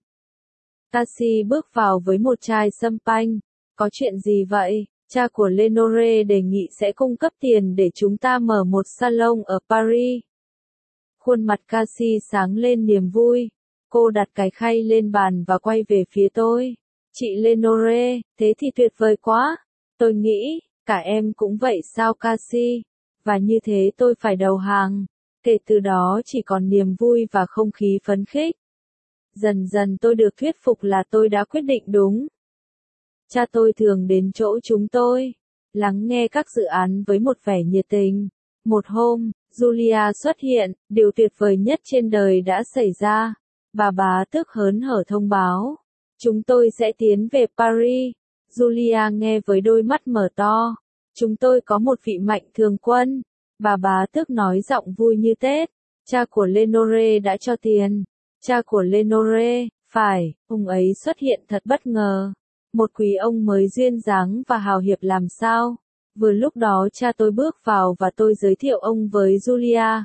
Speaker 1: Cassie bước vào với một chai champagne. Có chuyện gì vậy? Cha của Lenore đề nghị sẽ cung cấp tiền để chúng ta mở một salon ở Paris. Khuôn mặt Cassie sáng lên niềm vui. Cô đặt cái khay lên bàn và quay về phía tôi. Chị Lenore, thế thì tuyệt vời quá. Tôi nghĩ, cả em cũng vậy sao Cassie? Và như thế tôi phải đầu hàng. Kể từ đó chỉ còn niềm vui và không khí phấn khích. Dần dần tôi được thuyết phục là tôi đã quyết định đúng. Cha tôi thường đến chỗ chúng tôi, lắng nghe các dự án với một vẻ nhiệt tình. Một hôm, Julia xuất hiện, điều tuyệt vời nhất trên đời đã xảy ra. Bà bá tức hớn hở thông báo. Chúng tôi sẽ tiến về Paris. Julia nghe với đôi mắt mở to. Chúng tôi có một vị mạnh thường quân. Bà bá tức nói giọng vui như Tết. Cha của Lenore đã cho tiền. Cha của Lenore, phải, ông ấy xuất hiện thật bất ngờ. Một quý ông mới duyên dáng và hào hiệp làm sao. Vừa lúc đó cha tôi bước vào và tôi giới thiệu ông với Julia.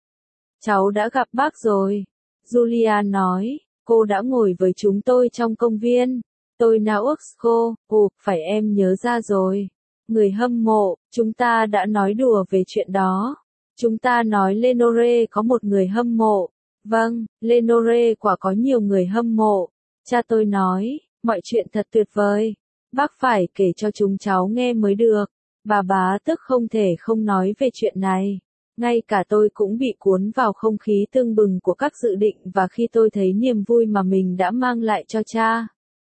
Speaker 1: Cháu đã gặp bác rồi. Julia nói, cô đã ngồi với chúng tôi trong công viên. Tôi nào ước cô, ồ, phải em nhớ ra rồi. Người hâm mộ, chúng ta đã nói đùa về chuyện đó. Chúng ta nói Lenore có một người hâm mộ. Vâng, Lenore quả có nhiều người hâm mộ. Cha tôi nói, mọi chuyện thật tuyệt vời. Bác phải kể cho chúng cháu nghe mới được. Bà bá tức không thể không nói về chuyện này. Ngay cả tôi cũng bị cuốn vào không khí tưng bừng của các dự định và khi tôi thấy niềm vui mà mình đã mang lại cho cha.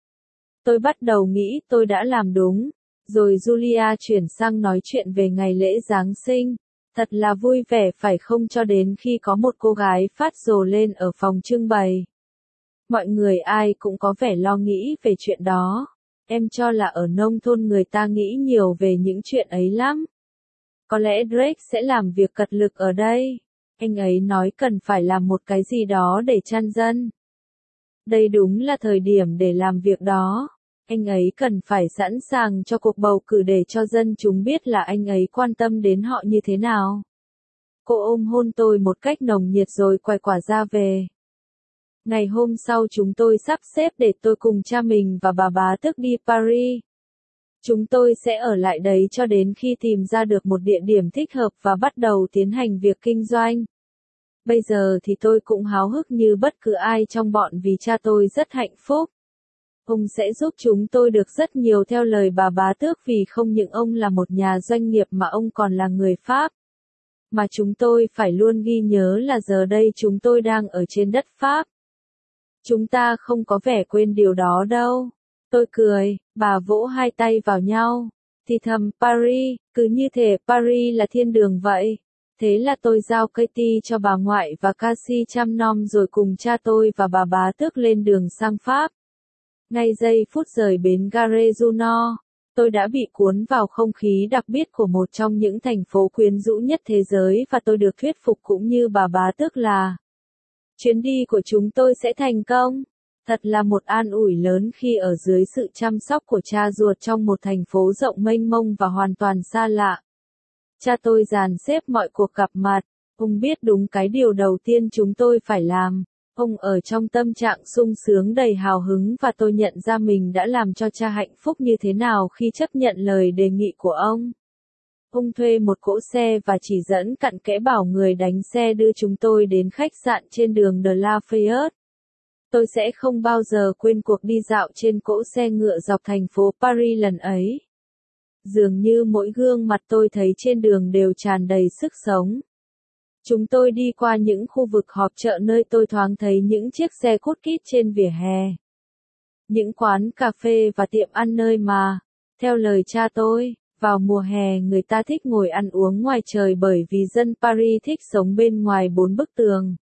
Speaker 1: Tôi bắt đầu nghĩ tôi đã làm đúng. Rồi Julia chuyển sang nói chuyện về ngày lễ Giáng sinh. Thật là vui vẻ phải không, cho đến khi có một cô gái phát rồ lên ở phòng trưng bày. Mọi người ai cũng có vẻ lo nghĩ về chuyện đó. Em cho là ở nông thôn người ta nghĩ nhiều về những chuyện ấy lắm. Có lẽ Drake sẽ làm việc cật lực ở đây. Anh ấy nói cần phải làm một cái gì đó để chăn dân. Đây đúng là thời điểm để làm việc đó. Anh ấy cần phải sẵn sàng cho cuộc bầu cử để cho dân chúng biết là anh ấy quan tâm đến họ như thế nào. Cô ôm hôn tôi một cách nồng nhiệt rồi quay quả ra về. Ngày hôm sau chúng tôi sắp xếp để tôi cùng cha mình và bà bá tước đi Paris. Chúng tôi sẽ ở lại đấy cho đến khi tìm ra được một địa điểm thích hợp và bắt đầu tiến hành việc kinh doanh. Bây giờ thì tôi cũng háo hức như bất cứ ai trong bọn vì cha tôi rất hạnh phúc. Ông sẽ giúp chúng tôi được rất nhiều theo lời bà bá tước, vì không những ông là một nhà doanh nghiệp mà ông còn là người Pháp. Mà chúng tôi phải luôn ghi nhớ là giờ đây chúng tôi đang ở trên đất Pháp. Chúng ta không có vẻ quên điều đó đâu. Tôi cười, bà vỗ hai tay vào nhau. Thì thầm, Paris, cứ như thể Paris là thiên đường vậy. Thế là tôi giao Katie cho bà ngoại và Cassie chăm nom rồi cùng cha tôi và bà bá tước lên đường sang Pháp. Ngay giây phút rời bến Gare du Nord, tôi đã bị cuốn vào không khí đặc biệt của một trong những thành phố quyến rũ nhất thế giới và tôi được thuyết phục cũng như bà bá tước là chuyến đi của chúng tôi sẽ thành công. Thật là một an ủi lớn khi ở dưới sự chăm sóc của cha ruột trong một thành phố rộng mênh mông và hoàn toàn xa lạ. Cha tôi dàn xếp mọi cuộc gặp mặt. Ông biết đúng cái điều đầu tiên chúng tôi phải làm. Ông ở trong tâm trạng sung sướng đầy hào hứng và tôi nhận ra mình đã làm cho cha hạnh phúc như thế nào khi chấp nhận lời đề nghị của ông. Ông thuê một cỗ xe và chỉ dẫn cặn kẽ bảo người đánh xe đưa chúng tôi đến khách sạn trên đường de la Fayette. Tôi sẽ không bao giờ quên cuộc đi dạo trên cỗ xe ngựa dọc thành phố Paris lần ấy. Dường như mỗi gương mặt tôi thấy trên đường đều tràn đầy sức sống. Chúng tôi đi qua những khu vực họp chợ nơi tôi thoáng thấy những chiếc xe cút kít trên vỉa hè. Những quán cà phê và tiệm ăn nơi mà, theo lời cha tôi, vào mùa hè người ta thích ngồi ăn uống ngoài trời bởi vì dân Paris thích sống bên ngoài bốn bức tường.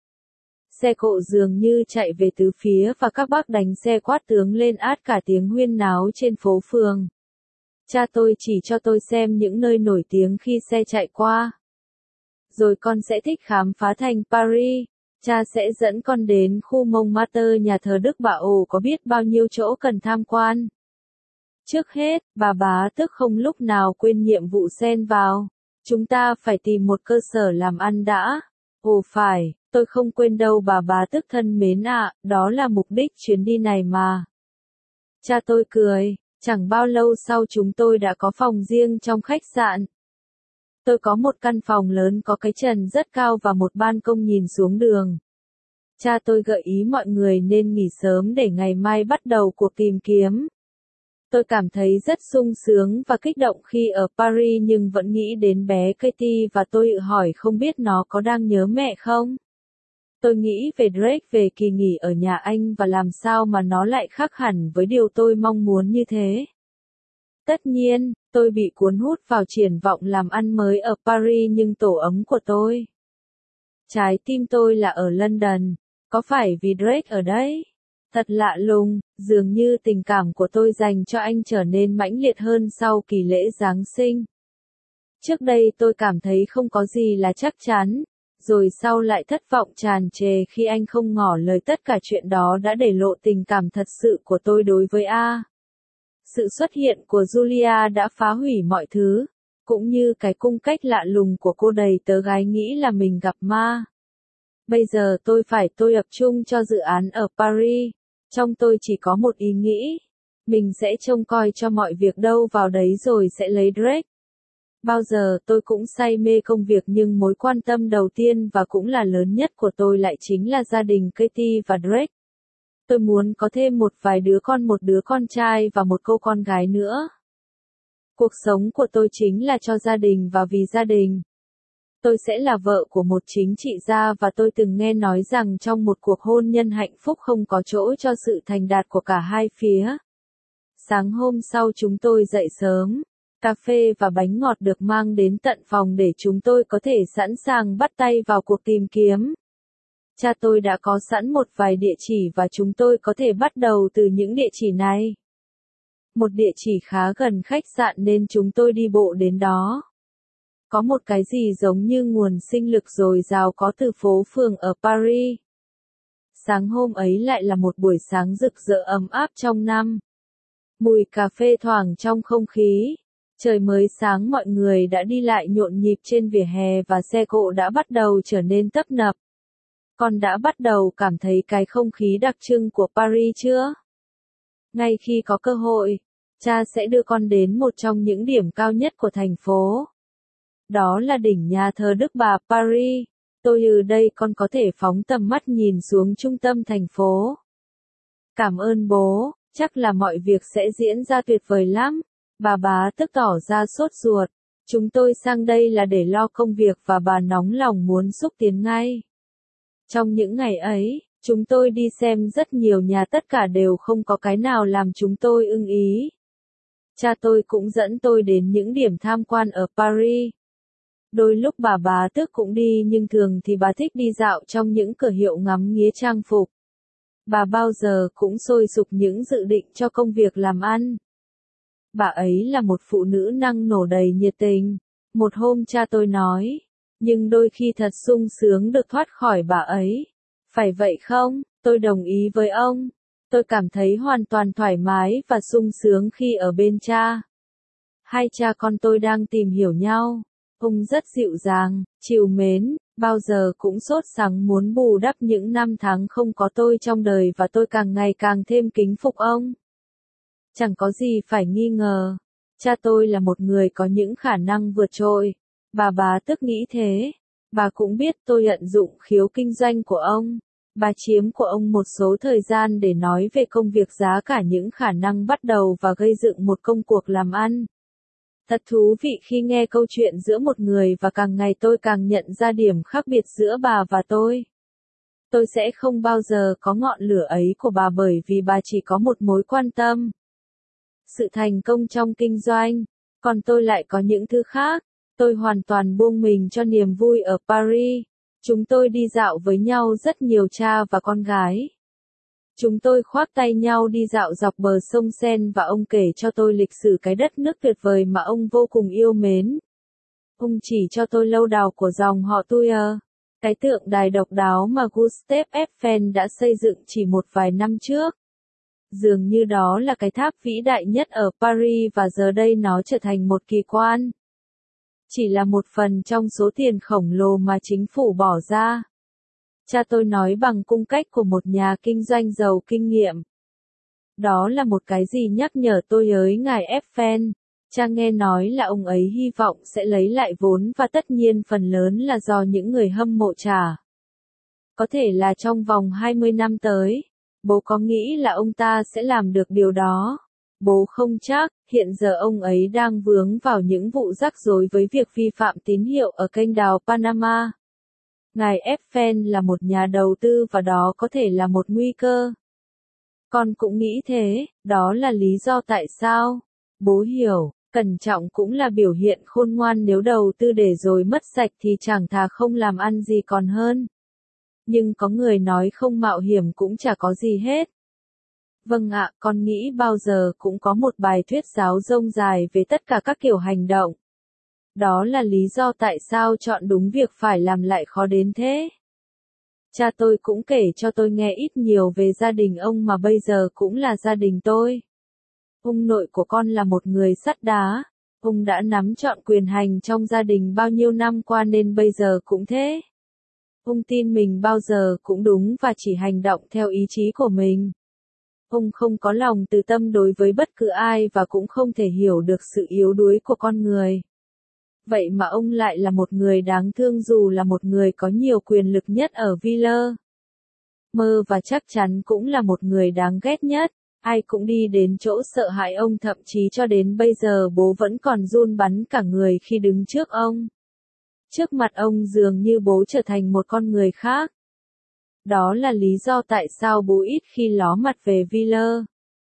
Speaker 1: Xe cộ dường như chạy về tứ phía và các bác đánh xe quát tướng lên át cả tiếng huyên náo trên phố phường. Cha tôi chỉ cho tôi xem những nơi nổi tiếng khi xe chạy qua. Rồi con sẽ thích khám phá thành Paris. Cha sẽ dẫn con đến khu Montmartre, nhà thờ Đức Bà Ồ có biết bao nhiêu chỗ cần tham quan. Trước hết, bà bá tước không lúc nào quên nhiệm vụ xen vào. Chúng ta phải tìm một cơ sở làm ăn đã. Ồ phải, tôi không quên đâu bà bá tước thân mến ạ, đó là mục đích chuyến đi này mà. Cha tôi cười, chẳng bao lâu sau chúng tôi đã có phòng riêng trong khách sạn. Tôi có một căn phòng lớn có cái trần rất cao và một ban công nhìn xuống đường. Cha tôi gợi ý mọi người nên nghỉ sớm để ngày mai bắt đầu cuộc tìm kiếm. Tôi cảm thấy rất sung sướng và kích động khi ở Paris nhưng vẫn nghĩ đến bé Katie và tôi tự hỏi không biết nó có đang nhớ mẹ không. Tôi nghĩ về Drake, về kỳ nghỉ ở nhà anh và làm sao mà nó lại khác hẳn với điều tôi mong muốn như thế. Tất nhiên, tôi bị cuốn hút vào triển vọng làm ăn mới ở Paris nhưng tổ ấm của tôi. Trái tim tôi là ở London, có phải vì Drake ở đấy? Thật lạ lùng, dường như tình cảm của tôi dành cho anh trở nên mãnh liệt hơn sau kỳ lễ Giáng sinh. Trước đây tôi cảm thấy không có gì là chắc chắn, rồi sau lại thất vọng tràn trề khi anh không ngỏ lời. Tất cả chuyện đó đã để lộ tình cảm thật sự của tôi đối với A. Sự xuất hiện của Julia đã phá hủy mọi thứ, cũng như cái cung cách lạ lùng của cô đầy tớ gái nghĩ là mình gặp ma. Bây giờ tôi phải tôi tập trung cho dự án ở Paris. Trong tôi chỉ có một ý nghĩ. Mình sẽ trông coi cho mọi việc đâu vào đấy rồi sẽ lấy Drake. Bao giờ tôi cũng say mê công việc nhưng mối quan tâm đầu tiên và cũng là lớn nhất của tôi lại chính là gia đình Katie và Drake. Tôi muốn có thêm một vài đứa con, một đứa con trai và một cô con gái nữa. Cuộc sống của tôi chính là cho gia đình và vì gia đình. Tôi sẽ là vợ của một chính trị gia và tôi từng nghe nói rằng trong một cuộc hôn nhân hạnh phúc không có chỗ cho sự thành đạt của cả hai phía. Sáng hôm sau chúng tôi dậy sớm. Cà phê và bánh ngọt được mang đến tận phòng để chúng tôi có thể sẵn sàng bắt tay vào cuộc tìm kiếm. Cha tôi đã có sẵn một vài địa chỉ và chúng tôi có thể bắt đầu từ những địa chỉ này. Một địa chỉ khá gần khách sạn nên chúng tôi đi bộ đến đó. Có một cái gì giống như nguồn sinh lực dồi dào có từ phố phường ở Paris. Sáng hôm ấy lại là một buổi sáng rực rỡ ấm áp trong năm. Mùi cà phê thoảng trong không khí. Trời mới sáng mọi người đã đi lại nhộn nhịp trên vỉa hè và xe cộ đã bắt đầu trở nên tấp nập. Con đã bắt đầu cảm thấy cái không khí đặc trưng của Paris chưa? Ngay khi có cơ hội, cha sẽ đưa con đến một trong những điểm cao nhất của thành phố. Đó là đỉnh nhà thờ Đức Bà Paris. Tôi từ đây con có thể phóng tầm mắt nhìn xuống trung tâm thành phố. Cảm ơn bố, chắc là mọi việc sẽ diễn ra tuyệt vời lắm. Bà bá tức tỏ ra sốt ruột. Chúng tôi sang đây là để lo công việc và bà nóng lòng muốn xúc tiến ngay. Trong những ngày ấy, chúng tôi đi xem rất nhiều nhà, tất cả đều không có cái nào làm chúng tôi ưng ý. Cha tôi cũng dẫn tôi đến những điểm tham quan ở Paris. Đôi lúc bà bá tước cũng đi nhưng thường thì bà thích đi dạo trong những cửa hiệu ngắm nghía trang phục. Bà bao giờ cũng sôi sục những dự định cho công việc làm ăn. Bà ấy là một phụ nữ năng nổ đầy nhiệt tình. Một hôm cha tôi nói, nhưng đôi khi thật sung sướng được thoát khỏi bà ấy. Phải vậy không? Tôi đồng ý với ông. Tôi cảm thấy hoàn toàn thoải mái và sung sướng khi ở bên cha. Hai cha con tôi đang tìm hiểu nhau. Ông rất dịu dàng, trìu mến, bao giờ cũng sốt sắng muốn bù đắp những năm tháng không có tôi trong đời và tôi càng ngày càng thêm kính phục ông. Chẳng có gì phải nghi ngờ. Cha tôi là một người có những khả năng vượt trội. Bà bá tức nghĩ thế. Bà cũng biết tôi tận dụng khiếu kinh doanh của ông. Bà chiếm của ông một số thời gian để nói về công việc, giá cả những khả năng bắt đầu và gây dựng một công cuộc làm ăn. Thật thú vị khi nghe câu chuyện giữa một người và càng ngày tôi càng nhận ra điểm khác biệt giữa bà và tôi. Tôi sẽ không bao giờ có ngọn lửa ấy của bà bởi vì bà chỉ có một mối quan tâm. Sự thành công trong kinh doanh. Còn tôi lại có những thứ khác. Tôi hoàn toàn buông mình cho niềm vui ở Paris. Chúng tôi đi dạo với nhau rất nhiều, cha và con gái. Chúng tôi khoác tay nhau đi dạo dọc bờ sông Seine và ông kể cho tôi lịch sử cái đất nước tuyệt vời mà ông vô cùng yêu mến. Ông chỉ cho tôi lâu đài của dòng họ Tuileries, cái tượng đài độc đáo mà Gustave Eiffel đã xây dựng chỉ một vài năm trước. Dường như đó là cái tháp vĩ đại nhất ở Paris và giờ đây nó trở thành một kỳ quan. Chỉ là một phần trong số tiền khổng lồ mà chính phủ bỏ ra. Cha tôi nói bằng cung cách của một nhà kinh doanh giàu kinh nghiệm. Đó là một cái gì nhắc nhở tôi tới ngài Eiffel. Cha nghe nói là ông ấy hy vọng sẽ lấy lại vốn và tất nhiên phần lớn là do những người hâm mộ trả. Có thể là trong vòng hai mươi năm tới. Bố có nghĩ là ông ta sẽ làm được điều đó? Bố không chắc, hiện giờ ông ấy đang vướng vào những vụ rắc rối với việc vi phạm tín hiệu ở kênh đào Panama. Ngài Eiffel là một nhà đầu tư và đó có thể là một nguy cơ. Con cũng nghĩ thế, đó là lý do tại sao. Bố hiểu, cẩn trọng cũng là biểu hiện khôn ngoan, nếu đầu tư để rồi mất sạch thì chẳng thà không làm ăn gì còn hơn. Nhưng có người nói không mạo hiểm cũng chả có gì hết. Vâng ạ, con nghĩ bao giờ cũng có một bài thuyết giáo rông dài về tất cả các kiểu hành động. Đó là lý do tại sao chọn đúng việc phải làm lại khó đến thế. Cha tôi cũng kể cho tôi nghe ít nhiều về gia đình ông mà bây giờ cũng là gia đình tôi. Ông nội của con là một người sắt đá. Ông đã nắm trọn quyền hành trong gia đình bao nhiêu năm qua nên bây giờ cũng thế. Ông tin mình bao giờ cũng đúng và chỉ hành động theo ý chí của mình. Ông không có lòng từ tâm đối với bất cứ ai và cũng không thể hiểu được sự yếu đuối của con người. Vậy mà ông lại là một người đáng thương dù là một người có nhiều quyền lực nhất ở Villers. Mơ và chắc chắn cũng là một người đáng ghét nhất. Ai cũng đi đến chỗ sợ hãi ông, thậm chí cho đến bây giờ bố vẫn còn run bắn cả người khi đứng trước ông. Trước mặt ông dường như bố trở thành một con người khác. Đó là lý do tại sao bố ít khi ló mặt về Villa.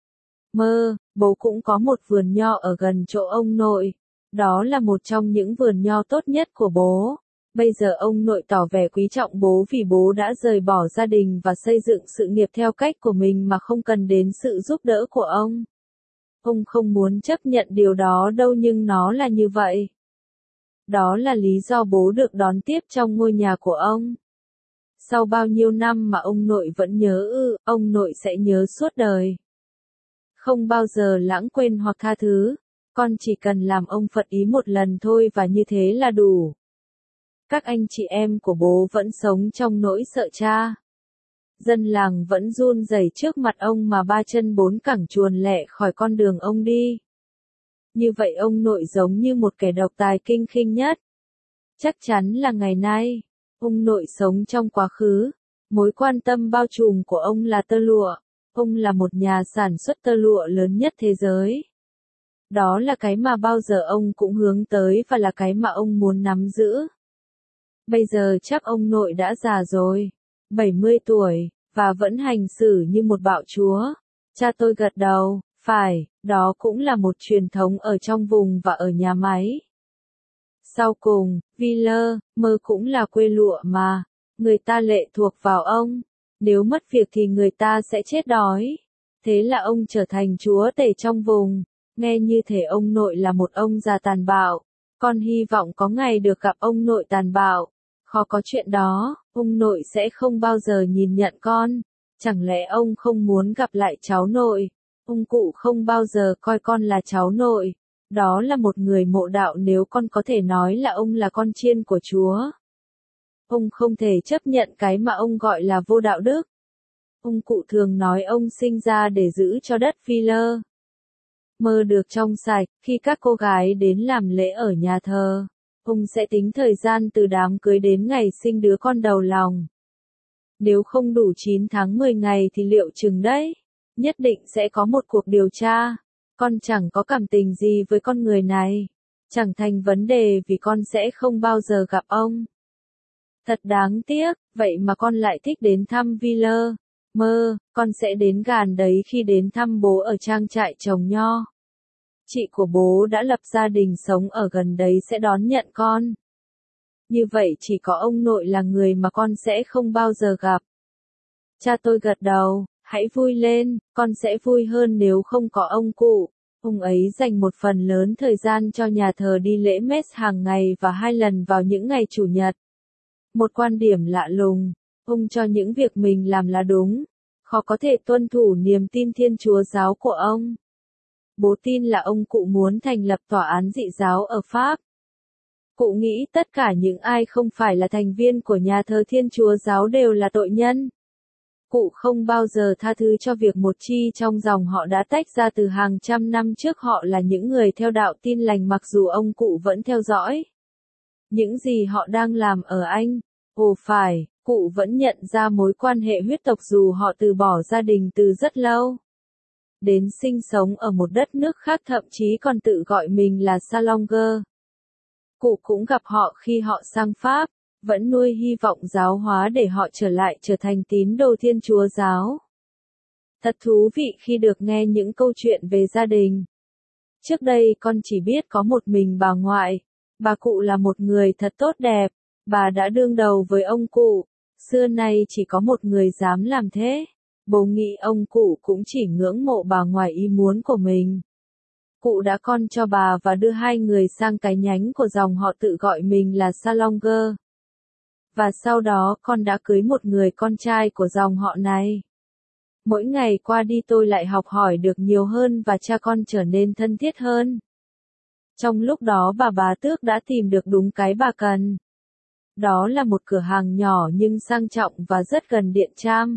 Speaker 1: Mơ, bố cũng có một vườn nho ở gần chỗ ông nội. Đó là một trong những vườn nho tốt nhất của bố. Bây giờ ông nội tỏ vẻ quý trọng bố vì bố đã rời bỏ gia đình và xây dựng sự nghiệp theo cách của mình mà không cần đến sự giúp đỡ của ông. Ông không muốn chấp nhận điều đó đâu nhưng nó là như vậy. Đó là lý do bố được đón tiếp trong ngôi nhà của ông. Sau bao nhiêu năm mà ông nội vẫn nhớ ư, ông nội sẽ nhớ suốt đời. Không bao giờ lãng quên hoặc tha thứ. Con chỉ cần làm ông phật ý một lần thôi và như thế là đủ. Các anh chị em của bố vẫn sống trong nỗi sợ cha. Dân làng vẫn run rẩy trước mặt ông mà ba chân bốn cẳng chuồn lẹ khỏi con đường ông đi. Như vậy ông nội giống như một kẻ độc tài kinh khinh nhất. Chắc chắn là ngày nay, ông nội sống trong quá khứ. Mối quan tâm bao trùm của ông là tơ lụa. Ông là một nhà sản xuất tơ lụa lớn nhất thế giới. Đó là cái mà bao giờ ông cũng hướng tới và là cái mà ông muốn nắm giữ. Bây giờ chắc ông nội đã già rồi, bảy mươi tuổi, và vẫn hành xử như một bạo chúa. Cha tôi gật đầu, phải, đó cũng là một truyền thống ở trong vùng và ở nhà máy. Sau cùng, Villa, mơ cũng là quê lụa mà, người ta lệ thuộc vào ông. Nếu mất việc thì người ta sẽ chết đói. Thế là ông trở thành chúa tể trong vùng. Nghe như thể ông nội là một ông già tàn bạo. Con hy vọng có ngày được gặp ông nội tàn bạo. Khó có chuyện đó, ông nội sẽ không bao giờ nhìn nhận con. Chẳng lẽ ông không muốn gặp lại cháu nội? Ông cụ không bao giờ coi con là cháu nội. Đó là một người mộ đạo nếu con có thể nói là ông là con chiên của Chúa. Ông không thể chấp nhận cái mà ông gọi là vô đạo đức. Ông cụ thường nói ông sinh ra để giữ cho đất Villa mơ được trong sạch. Khi các cô gái đến làm lễ ở nhà thờ, ông sẽ tính thời gian từ đám cưới đến ngày sinh đứa con đầu lòng. Nếu không đủ chín tháng mười ngày thì liệu chừng đấy, nhất định sẽ có một cuộc điều tra. Con chẳng có cảm tình gì với con người này. Chẳng thành vấn đề vì con sẽ không bao giờ gặp ông. Thật đáng tiếc, vậy mà con lại thích đến thăm Villa mơ, con sẽ đến gàn đấy khi đến thăm bố ở trang trại trồng nho. Chị của bố đã lập gia đình sống ở gần đấy sẽ đón nhận con. Như vậy chỉ có ông nội là người mà con sẽ không bao giờ gặp. Cha tôi gật đầu, hãy vui lên, con sẽ vui hơn nếu không có ông cụ. Ông ấy dành một phần lớn thời gian cho nhà thờ đi lễ mess hàng ngày và hai lần vào những ngày chủ nhật. Một quan điểm lạ lùng, ông cho những việc mình làm là đúng, khó có thể tuân thủ niềm tin Thiên Chúa giáo của ông. Bố tin là ông cụ muốn thành lập tòa án dị giáo ở Pháp. Cụ nghĩ tất cả những ai không phải là thành viên của nhà thờ Thiên Chúa giáo đều là tội nhân. Cụ không bao giờ tha thứ cho việc một chi trong dòng họ đã tách ra từ hàng trăm năm trước họ là những người theo đạo Tin lành mặc dù ông cụ vẫn theo dõi những gì họ đang làm ở Anh. Ồ phải, cụ vẫn nhận ra mối quan hệ huyết tộc dù họ từ bỏ gia đình từ rất lâu. Đến sinh sống ở một đất nước khác thậm chí còn tự gọi mình là Salonger. Cụ cũng gặp họ khi họ sang Pháp, vẫn nuôi hy vọng giáo hóa để họ trở lại trở thành tín đồ Thiên Chúa giáo. Thật thú vị khi được nghe những câu chuyện về gia đình. Trước đây con chỉ biết có một mình bà ngoại. Bà cụ là một người thật tốt đẹp. Bà đã đương đầu với ông cụ. Xưa nay chỉ có một người dám làm thế. Bố nghĩ ông cụ cũng chỉ ngưỡng mộ bà ngoài ý muốn của mình. Cụ đã con cho bà và đưa hai người sang cái nhánh của dòng họ tự gọi mình là Salonger. Và sau đó con đã cưới một người con trai của dòng họ này. Mỗi ngày qua đi tôi lại học hỏi được nhiều hơn và cha con trở nên thân thiết hơn. Trong lúc đó bà bá tước đã tìm được đúng cái bà cần. Đó là một cửa hàng nhỏ nhưng sang trọng và rất gần điện tram.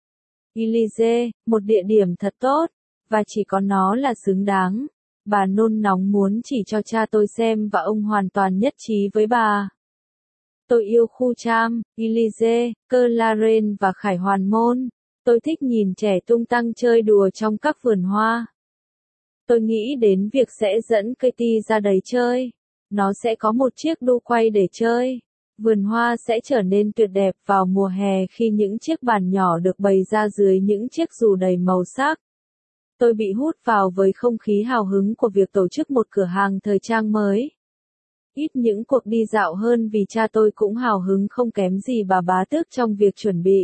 Speaker 1: Élysée, một địa điểm thật tốt, và chỉ có nó là xứng đáng. Bà nôn nóng muốn chỉ cho cha tôi xem và ông hoàn toàn nhất trí với bà. Tôi yêu khu tram, Élysée, Cơ La Reine và Khải Hoàn Môn. Tôi thích nhìn trẻ tung tăng chơi đùa trong các vườn hoa. Tôi nghĩ đến việc sẽ dẫn Katie ra đấy chơi. Nó sẽ có một chiếc đu quay để chơi. Vườn hoa sẽ trở nên tuyệt đẹp vào mùa hè khi những chiếc bàn nhỏ được bày ra dưới những chiếc dù đầy màu sắc. Tôi bị hút vào với không khí hào hứng của việc tổ chức một cửa hàng thời trang mới. Ít những cuộc đi dạo hơn vì cha tôi cũng hào hứng không kém gì bà bá tước trong việc chuẩn bị.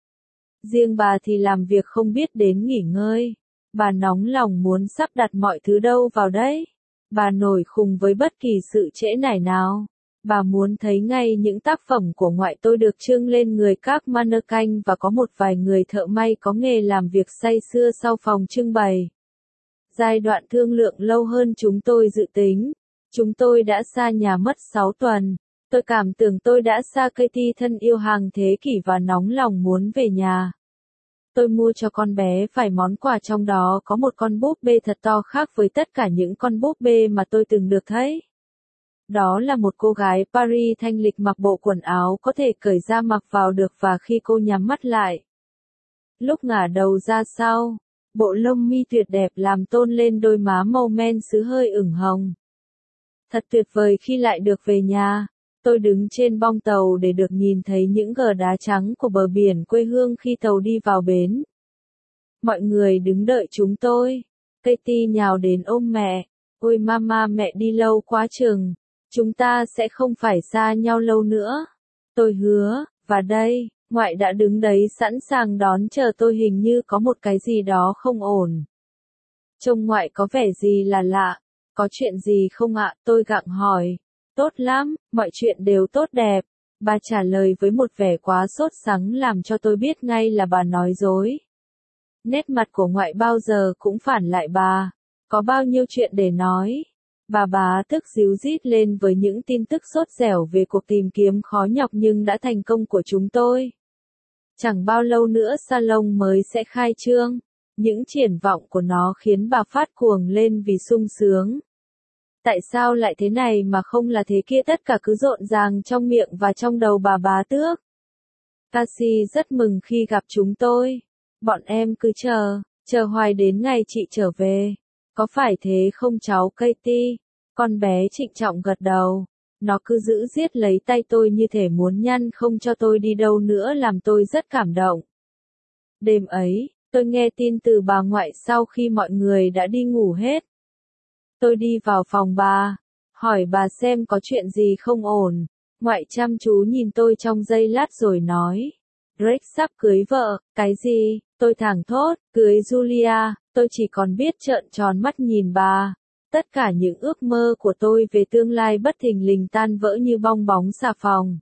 Speaker 1: Riêng bà thì làm việc không biết đến nghỉ ngơi. Bà nóng lòng muốn sắp đặt mọi thứ đâu vào đấy. Bà nổi khùng với bất kỳ sự trễ nải nào. Bà muốn thấy ngay những tác phẩm của ngoại tôi được trưng lên người các mannequin và có một vài người thợ may có nghề làm việc say sưa sau phòng trưng bày. Giai đoạn thương lượng lâu hơn chúng tôi dự tính. Chúng tôi đã xa nhà mất sáu tuần. Tôi cảm tưởng tôi đã xa Katie thân yêu hàng thế kỷ và nóng lòng muốn về nhà. Tôi mua cho con bé vài món quà, trong đó có một con búp bê thật to khác với tất cả những con búp bê mà tôi từng được thấy. Đó là một cô gái Paris thanh lịch mặc bộ quần áo có thể cởi ra mặc vào được và khi cô nhắm mắt lại. Lúc ngả đầu ra sau, bộ lông mi tuyệt đẹp làm tôn lên đôi má màu men sứ hơi ửng hồng. Thật tuyệt vời khi lại được về nhà. Tôi đứng trên bong tàu để được nhìn thấy những gờ đá trắng của bờ biển quê hương khi tàu đi vào bến. Mọi người đứng đợi chúng tôi. Katie nhào đến ôm mẹ. Ôi mama, mẹ đi lâu quá chừng. Chúng ta sẽ không phải xa nhau lâu nữa. Tôi hứa, và đây, ngoại đã đứng đấy sẵn sàng đón chờ tôi, hình như có một cái gì đó không ổn. Trông ngoại có vẻ gì là lạ. Có chuyện gì không ạ? Tôi gặng hỏi. Tốt lắm, mọi chuyện đều tốt đẹp. Bà trả lời với một vẻ quá sốt sắng làm cho tôi biết ngay là bà nói dối. Nét mặt của ngoại bao giờ cũng phản lại bà. Có bao nhiêu chuyện để nói. Bà bá tức ríu rít lên với những tin tức sốt dẻo về cuộc tìm kiếm khó nhọc nhưng đã thành công của chúng tôi. Chẳng bao lâu nữa salon mới sẽ khai trương. Những triển vọng của nó khiến bà phát cuồng lên vì sung sướng. Tại sao lại thế này mà không là thế kia, tất cả cứ rộn ràng trong miệng và trong đầu bà bá tước. Cassie rất mừng khi gặp chúng tôi. Bọn em cứ chờ, chờ hoài đến ngày chị trở về. Có phải thế không cháu Katie? Con bé trịnh trọng gật đầu. Nó cứ giữ giết lấy tay tôi như thể muốn nhăn không cho tôi đi đâu nữa, làm tôi rất cảm động. Đêm ấy, tôi nghe tin từ bà ngoại sau khi mọi người đã đi ngủ hết. Tôi đi vào phòng bà, hỏi bà xem có chuyện gì không ổn. Ngoại chăm chú nhìn tôi trong giây lát rồi nói. Drake sắp cưới vợ. Cái gì? Tôi thảng thốt. Cưới Julia. Tôi chỉ còn biết trợn tròn mắt nhìn bà. Tất cả những ước mơ của tôi về tương lai bất thình lình tan vỡ như bong bóng xà phòng.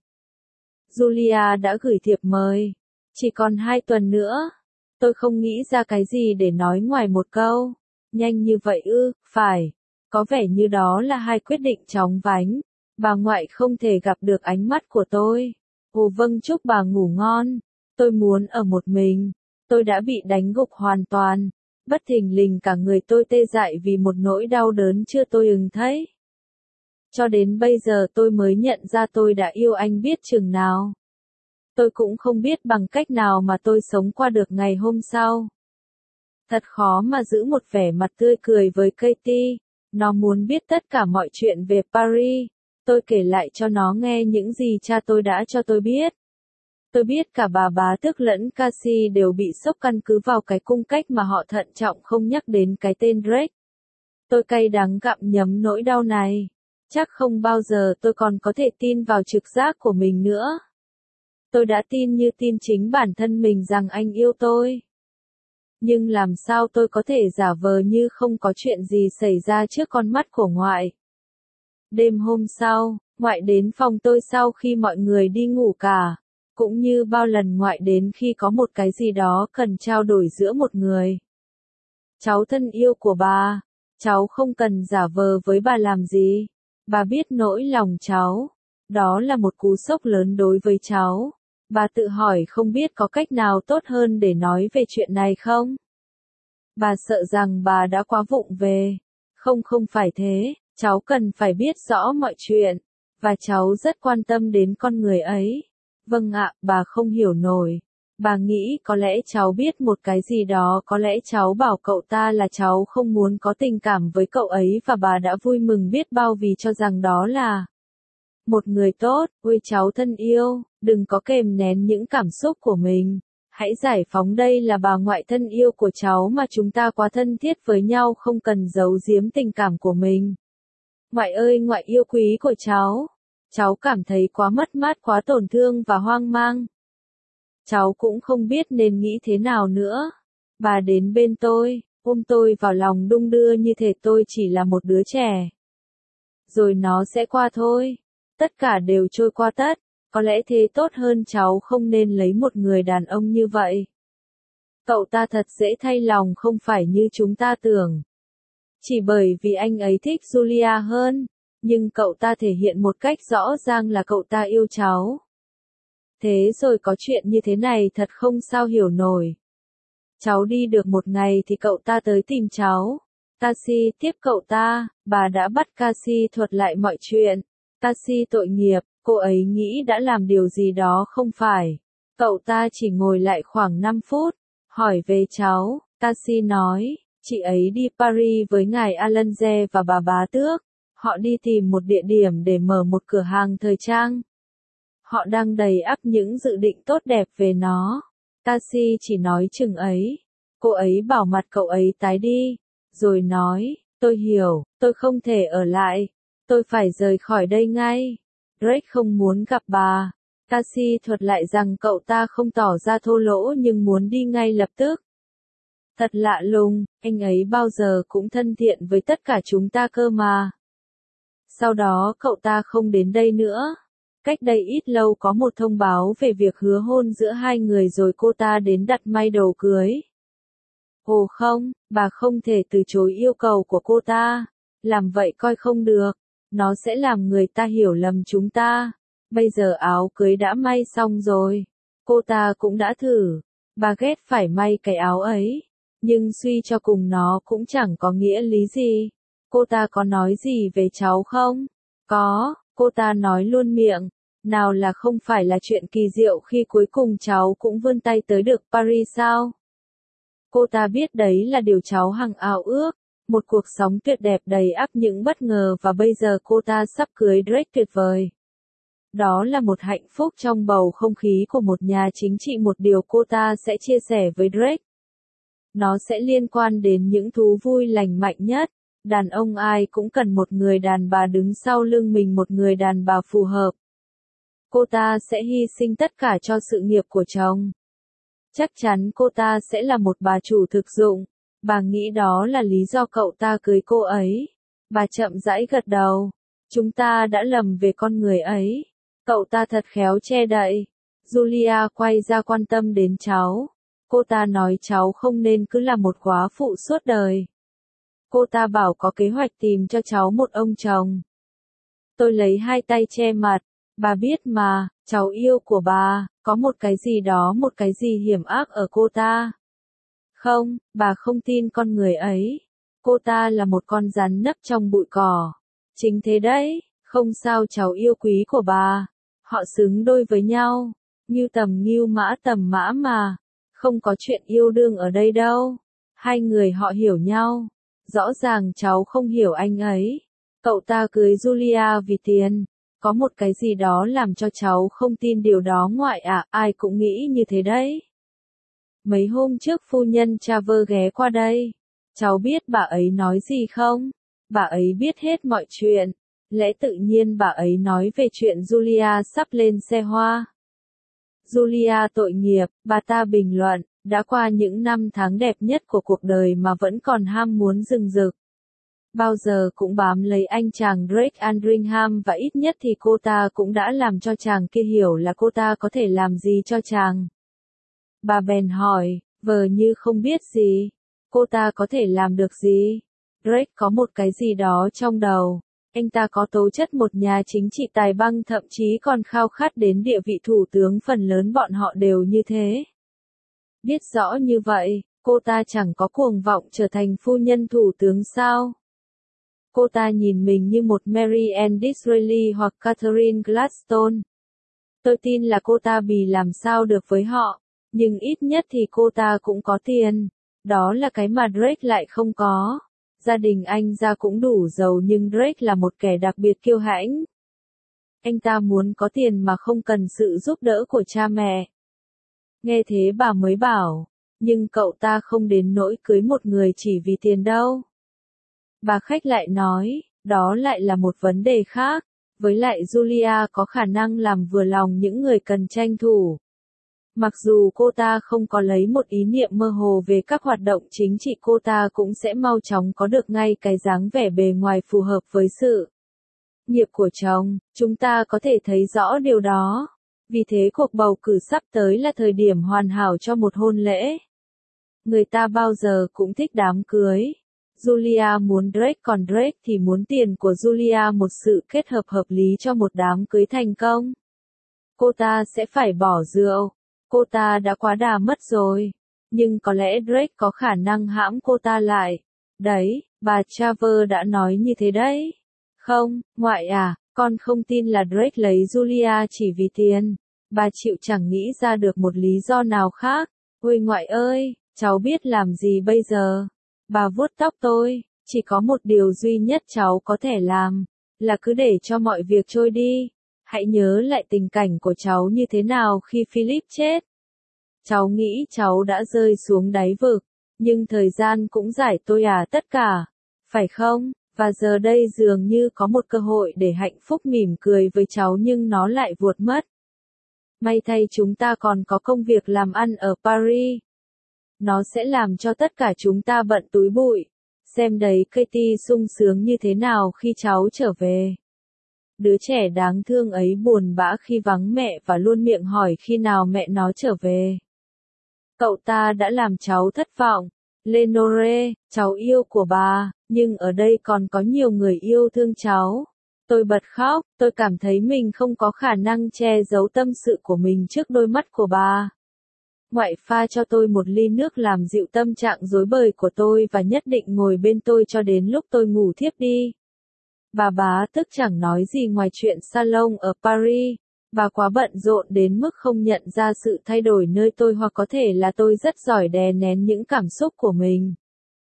Speaker 1: Julia đã gửi thiệp mời. Chỉ còn hai tuần nữa. Tôi không nghĩ ra cái gì để nói ngoài một câu. Nhanh như vậy ư? Phải. Có vẻ như đó là hai quyết định chóng vánh. Bà ngoại không thể gặp được ánh mắt của tôi. Ồ vâng, chúc bà ngủ ngon. Tôi muốn ở một mình. Tôi đã bị đánh gục hoàn toàn. Bất thình lình cả người tôi tê dại vì một nỗi đau đớn chưa tôi từng thấy. Cho đến bây giờ tôi mới nhận ra tôi đã yêu anh biết chừng nào. Tôi cũng không biết bằng cách nào mà tôi sống qua được ngày hôm sau. Thật khó mà giữ một vẻ mặt tươi cười với Katie. Nó muốn biết tất cả mọi chuyện về Paris. Tôi kể lại cho nó nghe những gì cha tôi đã cho tôi biết. Tôi biết cả bà bá tước lẫn Cassie đều bị sốc căn cứ vào cái cung cách mà họ thận trọng không nhắc đến cái tên Drake. Tôi cay đắng gặm nhấm nỗi đau này. Chắc không bao giờ tôi còn có thể tin vào trực giác của mình nữa. Tôi đã tin như tin chính bản thân mình rằng anh yêu tôi. Nhưng làm sao tôi có thể giả vờ như không có chuyện gì xảy ra trước con mắt của ngoại. Đêm hôm sau, ngoại đến phòng tôi sau khi mọi người đi ngủ cả. Cũng như bao lần ngoại đến khi có một cái gì đó cần trao đổi giữa một người. Cháu thân yêu của bà, cháu không cần giả vờ với bà làm gì. Bà biết nỗi lòng cháu. Đó là một cú sốc lớn đối với cháu. Bà tự hỏi không biết có cách nào tốt hơn để nói về chuyện này không? Bà sợ rằng bà đã quá vụng về. Không không phải thế, cháu cần phải biết rõ mọi chuyện. Và cháu rất quan tâm đến con người ấy. Vâng ạ, bà không hiểu nổi. Bà nghĩ có lẽ cháu biết một cái gì đó, có lẽ cháu bảo cậu ta là cháu không muốn có tình cảm với cậu ấy và bà đã vui mừng biết bao vì cho rằng đó là một người tốt. Ôi cháu thân yêu, đừng có kìm nén những cảm xúc của mình. Hãy giải phóng, đây là bà ngoại thân yêu của cháu mà chúng ta quá thân thiết với nhau, không cần giấu giếm tình cảm của mình. Ngoại ơi, ngoại yêu quý của cháu. Cháu cảm thấy quá mất mát, quá tổn thương và hoang mang. Cháu cũng không biết nên nghĩ thế nào nữa. Bà đến bên tôi, ôm tôi vào lòng đung đưa như thể tôi chỉ là một đứa trẻ. Rồi nó sẽ qua thôi. Tất cả đều trôi qua tất. Có lẽ thế tốt hơn, cháu không nên lấy một người đàn ông như vậy. Cậu ta thật dễ thay lòng, không phải như chúng ta tưởng. Chỉ bởi vì anh ấy thích Julia hơn. Nhưng cậu ta thể hiện một cách rõ ràng là cậu ta yêu cháu. Thế rồi có chuyện như thế này thật không sao hiểu nổi. Cháu đi được một ngày thì cậu ta tới tìm cháu. Cassie tiếp cậu ta, bà đã bắt Cassie thuật lại mọi chuyện. Cassie tội nghiệp, cô ấy nghĩ đã làm điều gì đó không phải. Cậu ta chỉ ngồi lại khoảng năm phút, hỏi về cháu. Cassie nói, chị ấy đi Paris với ngài Allenze và bà bá tước. Họ đi tìm một địa điểm để mở một cửa hàng thời trang. Họ đang đầy ắp những dự định tốt đẹp về nó. Cassie chỉ nói chừng ấy. Cô ấy bảo mặt cậu ấy tái đi. Rồi nói, tôi hiểu, tôi không thể ở lại. Tôi phải rời khỏi đây ngay. Drake không muốn gặp bà. Cassie thuật lại rằng cậu ta không tỏ ra thô lỗ nhưng muốn đi ngay lập tức. Thật lạ lùng, anh ấy bao giờ cũng thân thiện với tất cả chúng ta cơ mà. Sau đó cậu ta không đến đây nữa. Cách đây ít lâu có một thông báo về việc hứa hôn giữa hai người rồi cô ta đến đặt may đồ cưới. Ồ không, bà không thể từ chối yêu cầu của cô ta. Làm vậy coi không được. Nó sẽ làm người ta hiểu lầm chúng ta. Bây giờ áo cưới đã may xong rồi. Cô ta cũng đã thử. Bà ghét phải may cái áo ấy. Nhưng suy cho cùng nó cũng chẳng có nghĩa lý gì. Cô ta có nói gì về cháu không? Có, cô ta nói luôn miệng. Nào là không phải là chuyện kỳ diệu khi cuối cùng cháu cũng vươn tay tới được Paris sao? Cô ta biết đấy là điều cháu hằng ao ước. Một cuộc sống tuyệt đẹp đầy ắp những bất ngờ và bây giờ cô ta sắp cưới Drake tuyệt vời. Đó là một hạnh phúc trong bầu không khí của một nhà chính trị, một điều cô ta sẽ chia sẻ với Drake. Nó sẽ liên quan đến những thú vui lành mạnh nhất. Đàn ông ai cũng cần một người đàn bà đứng sau lưng mình, một người đàn bà phù hợp. Cô ta sẽ hy sinh tất cả cho sự nghiệp của chồng. Chắc chắn cô ta sẽ là một bà chủ thực dụng. Bà nghĩ đó là lý do cậu ta cưới cô ấy. Bà chậm rãi gật đầu. Chúng ta đã lầm về con người ấy. Cậu ta thật khéo che đậy. Julia quay ra quan tâm đến cháu. Cô ta nói cháu không nên cứ là một góa phụ suốt đời. Cô ta bảo có kế hoạch tìm cho cháu một ông chồng. Tôi lấy hai tay che mặt. Bà biết mà, cháu yêu của bà, có một cái gì đó, một cái gì hiểm ác ở cô ta. Không, bà không tin con người ấy. Cô ta là một con rắn nấp trong bụi cỏ. Chính thế đấy, không sao cháu yêu quý của bà. Họ xứng đôi với nhau. Ngưu tầm ngưu mã tầm mã mà. Không có chuyện yêu đương ở đây đâu. Hai người họ hiểu nhau. Rõ ràng cháu không hiểu anh ấy. Cậu ta cưới Julia vì tiền. Có một cái gì đó làm cho cháu không tin điều đó ngoại ạ, à, ai cũng nghĩ như thế đấy. Mấy hôm trước phu nhân Traver ghé qua đây. Cháu biết bà ấy nói gì không? Bà ấy biết hết mọi chuyện. Lẽ tự nhiên bà ấy nói về chuyện Julia sắp lên xe hoa. Julia tội nghiệp, bà ta bình luận, đã qua những năm tháng đẹp nhất của cuộc đời mà vẫn còn ham muốn rừng rực. Bao giờ cũng bám lấy anh chàng Drake Andringham và ít nhất thì cô ta cũng đã làm cho chàng kia hiểu là cô ta có thể làm gì cho chàng. Bà bèn hỏi, vờ như không biết gì. Cô ta có thể làm được gì? Drake có một cái gì đó trong đầu. Anh ta có tố chất một nhà chính trị tài băng, thậm chí còn khao khát đến địa vị thủ tướng, phần lớn bọn họ đều như thế. Biết rõ như vậy, cô ta chẳng có cuồng vọng trở thành phu nhân thủ tướng sao? Cô ta nhìn mình như một Mary Ann Disraeli hoặc Catherine Gladstone. Tôi tin là cô ta bì làm sao được với họ. Nhưng ít nhất thì cô ta cũng có tiền. Đó là cái mà Drake lại không có. Gia đình anh ra cũng đủ giàu nhưng Drake là một kẻ đặc biệt kiêu hãnh. Anh ta muốn có tiền mà không cần sự giúp đỡ của cha mẹ. Nghe thế bà mới bảo, nhưng cậu ta không đến nỗi cưới một người chỉ vì tiền đâu. Bà khách lại nói, đó lại là một vấn đề khác. Với lại Julia có khả năng làm vừa lòng những người cần tranh thủ. Mặc dù cô ta không có lấy một ý niệm mơ hồ về các hoạt động chính trị, cô ta cũng sẽ mau chóng có được ngay cái dáng vẻ bề ngoài phù hợp với sự nghiệp của chồng. Chúng ta có thể thấy rõ điều đó. Vì thế cuộc bầu cử sắp tới là thời điểm hoàn hảo cho một hôn lễ. Người ta bao giờ cũng thích đám cưới. Julia muốn Drake, còn Drake thì muốn tiền của Julia, một sự kết hợp hợp lý cho một đám cưới thành công. Cô ta sẽ phải bỏ rượu. Cô ta đã quá đà mất rồi. Nhưng có lẽ Drake có khả năng hãm cô ta lại. Đấy, bà Travers đã nói như thế đấy. Không, ngoại à, con không tin là Drake lấy Julia chỉ vì tiền. Bà chịu chẳng nghĩ ra được một lý do nào khác. Ôi ngoại ơi, cháu biết làm gì bây giờ? Bà vuốt tóc tôi, chỉ có một điều duy nhất cháu có thể làm, là cứ để cho mọi việc trôi đi. Hãy nhớ lại tình cảnh của cháu như thế nào khi Philip chết. Cháu nghĩ cháu đã rơi xuống đáy vực, nhưng thời gian cũng giải tôi à tất cả, phải không? Và giờ đây dường như có một cơ hội để hạnh phúc mỉm cười với cháu nhưng nó lại vụt mất. May thay chúng ta còn có công việc làm ăn ở Paris. Nó sẽ làm cho tất cả chúng ta bận túi bụi. Xem đấy Katie sung sướng như thế nào khi cháu trở về. Đứa trẻ đáng thương ấy buồn bã khi vắng mẹ và luôn miệng hỏi khi nào mẹ nó trở về. Cậu ta đã làm cháu thất vọng. Lenore, cháu yêu của bà, nhưng ở đây còn có nhiều người yêu thương cháu. Tôi bật khóc, tôi cảm thấy mình không có khả năng che giấu tâm sự của mình trước đôi mắt của bà. Ngoại pha cho tôi một ly nước làm dịu tâm trạng rối bời của tôi và nhất định ngồi bên tôi cho đến lúc tôi ngủ thiếp đi. Bà bá tức chẳng nói gì ngoài chuyện salon ở Paris. Bà quá bận rộn đến mức không nhận ra sự thay đổi nơi tôi, hoặc có thể là tôi rất giỏi đè nén những cảm xúc của mình.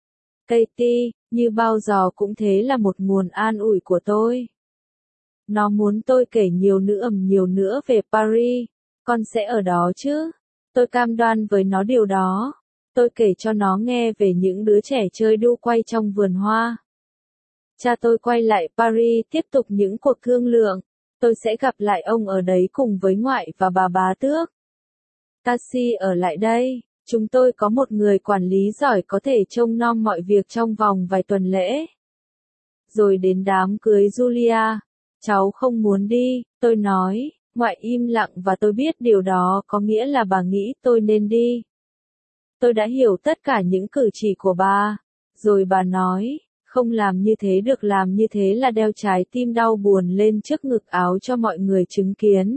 Speaker 1: Katie, như bao giờ cũng thế, là một nguồn an ủi của tôi. Nó muốn tôi kể nhiều nữa nhiều nữa về Paris. Con sẽ ở đó chứ? Tôi cam đoan với nó điều đó. Tôi kể cho nó nghe về những đứa trẻ chơi đu quay trong vườn hoa. Cha tôi quay lại Paris tiếp tục những cuộc thương lượng. Tôi sẽ gặp lại ông ở đấy cùng với ngoại và bà bá tước. Cassie ở lại đây. Chúng tôi có một người quản lý giỏi có thể trông nom mọi việc trong vòng vài tuần lễ. Rồi đến đám cưới Julia. Cháu không muốn đi, tôi nói. Ngoại im lặng và tôi biết điều đó có nghĩa là bà nghĩ tôi nên đi. Tôi đã hiểu tất cả những cử chỉ của bà. Rồi bà nói, không làm như thế được, làm như thế là đeo trái tim đau buồn lên trước ngực áo cho mọi người chứng kiến.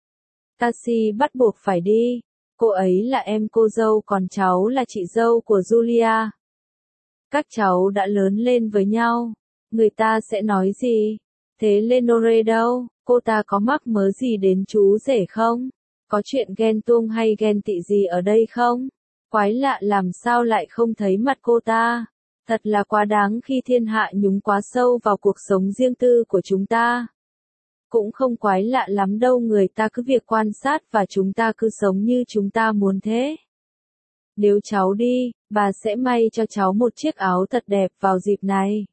Speaker 1: Cassie bắt buộc phải đi. Cô ấy là em cô dâu, còn cháu là chị dâu của Julia. Các cháu đã lớn lên với nhau. Người ta sẽ nói gì? Thế Lenore đâu? Cô ta có mắc mớ gì đến chú rể không? Có chuyện ghen tuông hay ghen tị gì ở đây không? Quái lạ, làm sao lại không thấy mặt cô ta? Thật là quá đáng khi thiên hạ nhúng quá sâu vào cuộc sống riêng tư của chúng ta. Cũng không quái lạ lắm đâu, người ta cứ việc quan sát và chúng ta cứ sống như chúng ta muốn thế. Nếu cháu đi, bà sẽ may cho cháu một chiếc áo thật đẹp vào dịp này.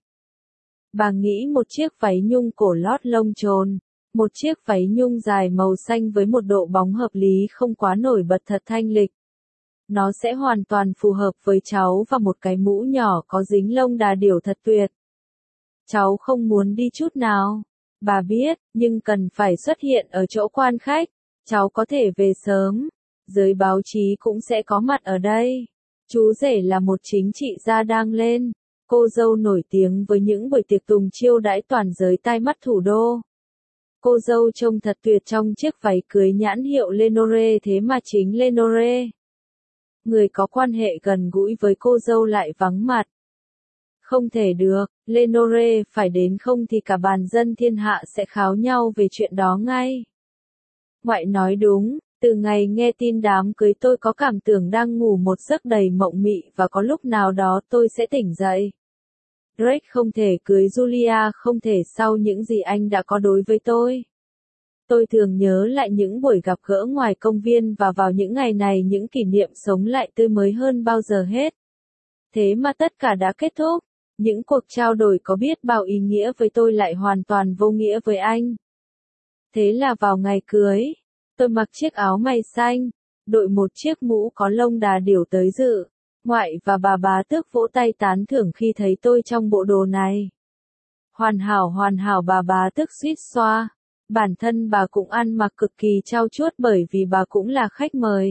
Speaker 1: Bà nghĩ một chiếc váy nhung cổ lót lông trồn, một chiếc váy nhung dài màu xanh với một độ bóng hợp lý không quá nổi bật, thật thanh lịch. Nó sẽ hoàn toàn phù hợp với cháu, và một cái mũ nhỏ có dính lông đà điểu thật tuyệt. Cháu không muốn đi chút nào. Bà biết, nhưng cần phải xuất hiện ở chỗ quan khách. Cháu có thể về sớm. Giới báo chí cũng sẽ có mặt ở đây. Chú rể là một chính trị gia đang lên. Cô dâu nổi tiếng với những buổi tiệc tùng chiêu đãi toàn giới tai mắt thủ đô. Cô dâu trông thật tuyệt trong chiếc váy cưới nhãn hiệu Lenore, thế mà chính Lenore, người có quan hệ gần gũi với cô dâu, lại vắng mặt. Không thể được, Lenore phải đến, không thì cả bàn dân thiên hạ sẽ kháo nhau về chuyện đó ngay. Ngoại nói đúng, Từ ngày nghe tin đám cưới tôi có cảm tưởng đang ngủ một giấc đầy mộng mị và có lúc nào đó tôi sẽ tỉnh dậy. Drake không thể cưới Julia không thể sau những gì anh đã có đối với tôi. Tôi thường nhớ lại những buổi gặp gỡ ngoài công viên và vào những ngày này những kỷ niệm sống lại tươi mới hơn bao giờ hết. Thế mà tất cả đã kết thúc. Những cuộc trao đổi có biết bao ý nghĩa với tôi lại hoàn toàn vô nghĩa với anh. Thế là vào ngày cưới, tôi mặc chiếc áo mày xanh, đội một chiếc mũ có lông đà điểu tới dự. Ngoại và bà bá tước vỗ tay tán thưởng khi thấy tôi trong bộ đồ này. Hoàn hảo hoàn hảo, bà bá tước suýt xoa. Bản thân bà cũng ăn mặc cực kỳ trau chuốt bởi vì bà cũng là khách mời.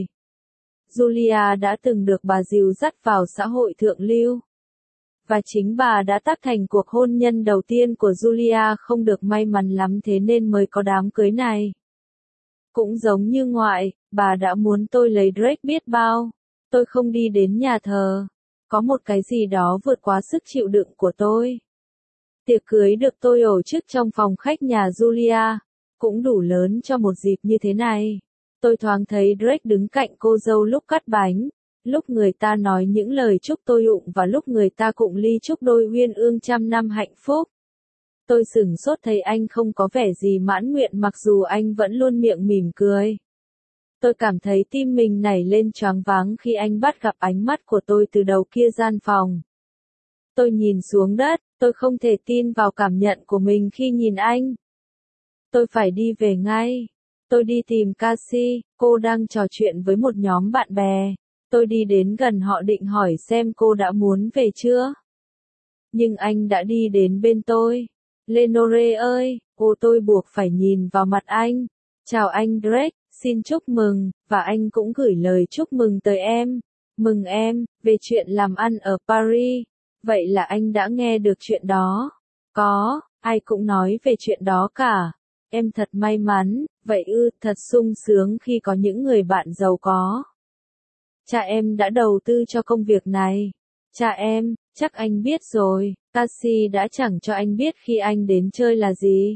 Speaker 1: Julia đã từng được bà dìu dắt vào xã hội thượng lưu. Và chính bà đã tác thành cuộc hôn nhân đầu tiên của Julia không được may mắn lắm thế nên mới có đám cưới này. Cũng giống như ngoại, bà đã muốn tôi lấy Drake biết bao. Tôi không đi đến nhà thờ. Có một cái gì đó vượt quá sức chịu đựng của tôi. Tiệc cưới được tôi tổ chức trong phòng khách nhà Julia. Cũng đủ lớn cho một dịp như thế này. Tôi thoáng thấy Drake đứng cạnh cô dâu lúc cắt bánh. Lúc người ta nói những lời chúc tôi ụng và lúc người ta cụng ly chúc đôi uyên ương trăm năm hạnh phúc. Tôi sửng sốt thấy anh không có vẻ gì mãn nguyện mặc dù anh vẫn luôn miệng mỉm cười. Tôi cảm thấy tim mình nảy lên choáng váng khi anh bắt gặp ánh mắt của tôi từ đầu kia gian phòng. Tôi nhìn xuống đất, tôi không thể tin vào cảm nhận của mình khi nhìn anh. Tôi phải đi về ngay. Tôi đi tìm Cassie, cô đang trò chuyện với một nhóm bạn bè. Tôi đi đến gần họ định hỏi xem cô đã muốn về chưa. Nhưng anh đã đi đến bên tôi. Lenore ơi, cô tôi buộc phải nhìn vào mặt anh. Chào anh Drake, xin chúc mừng, và anh cũng gửi lời chúc mừng tới em. Mừng em, về chuyện làm ăn ở Paris. Vậy là anh đã nghe được chuyện đó. Có, ai cũng nói về chuyện đó cả. Em thật may mắn, vậy ư, thật sung sướng khi có những người bạn giàu có. Cha em đã đầu tư cho công việc này. Cha em, chắc anh biết rồi, Cassie đã chẳng cho anh biết khi anh đến chơi là gì.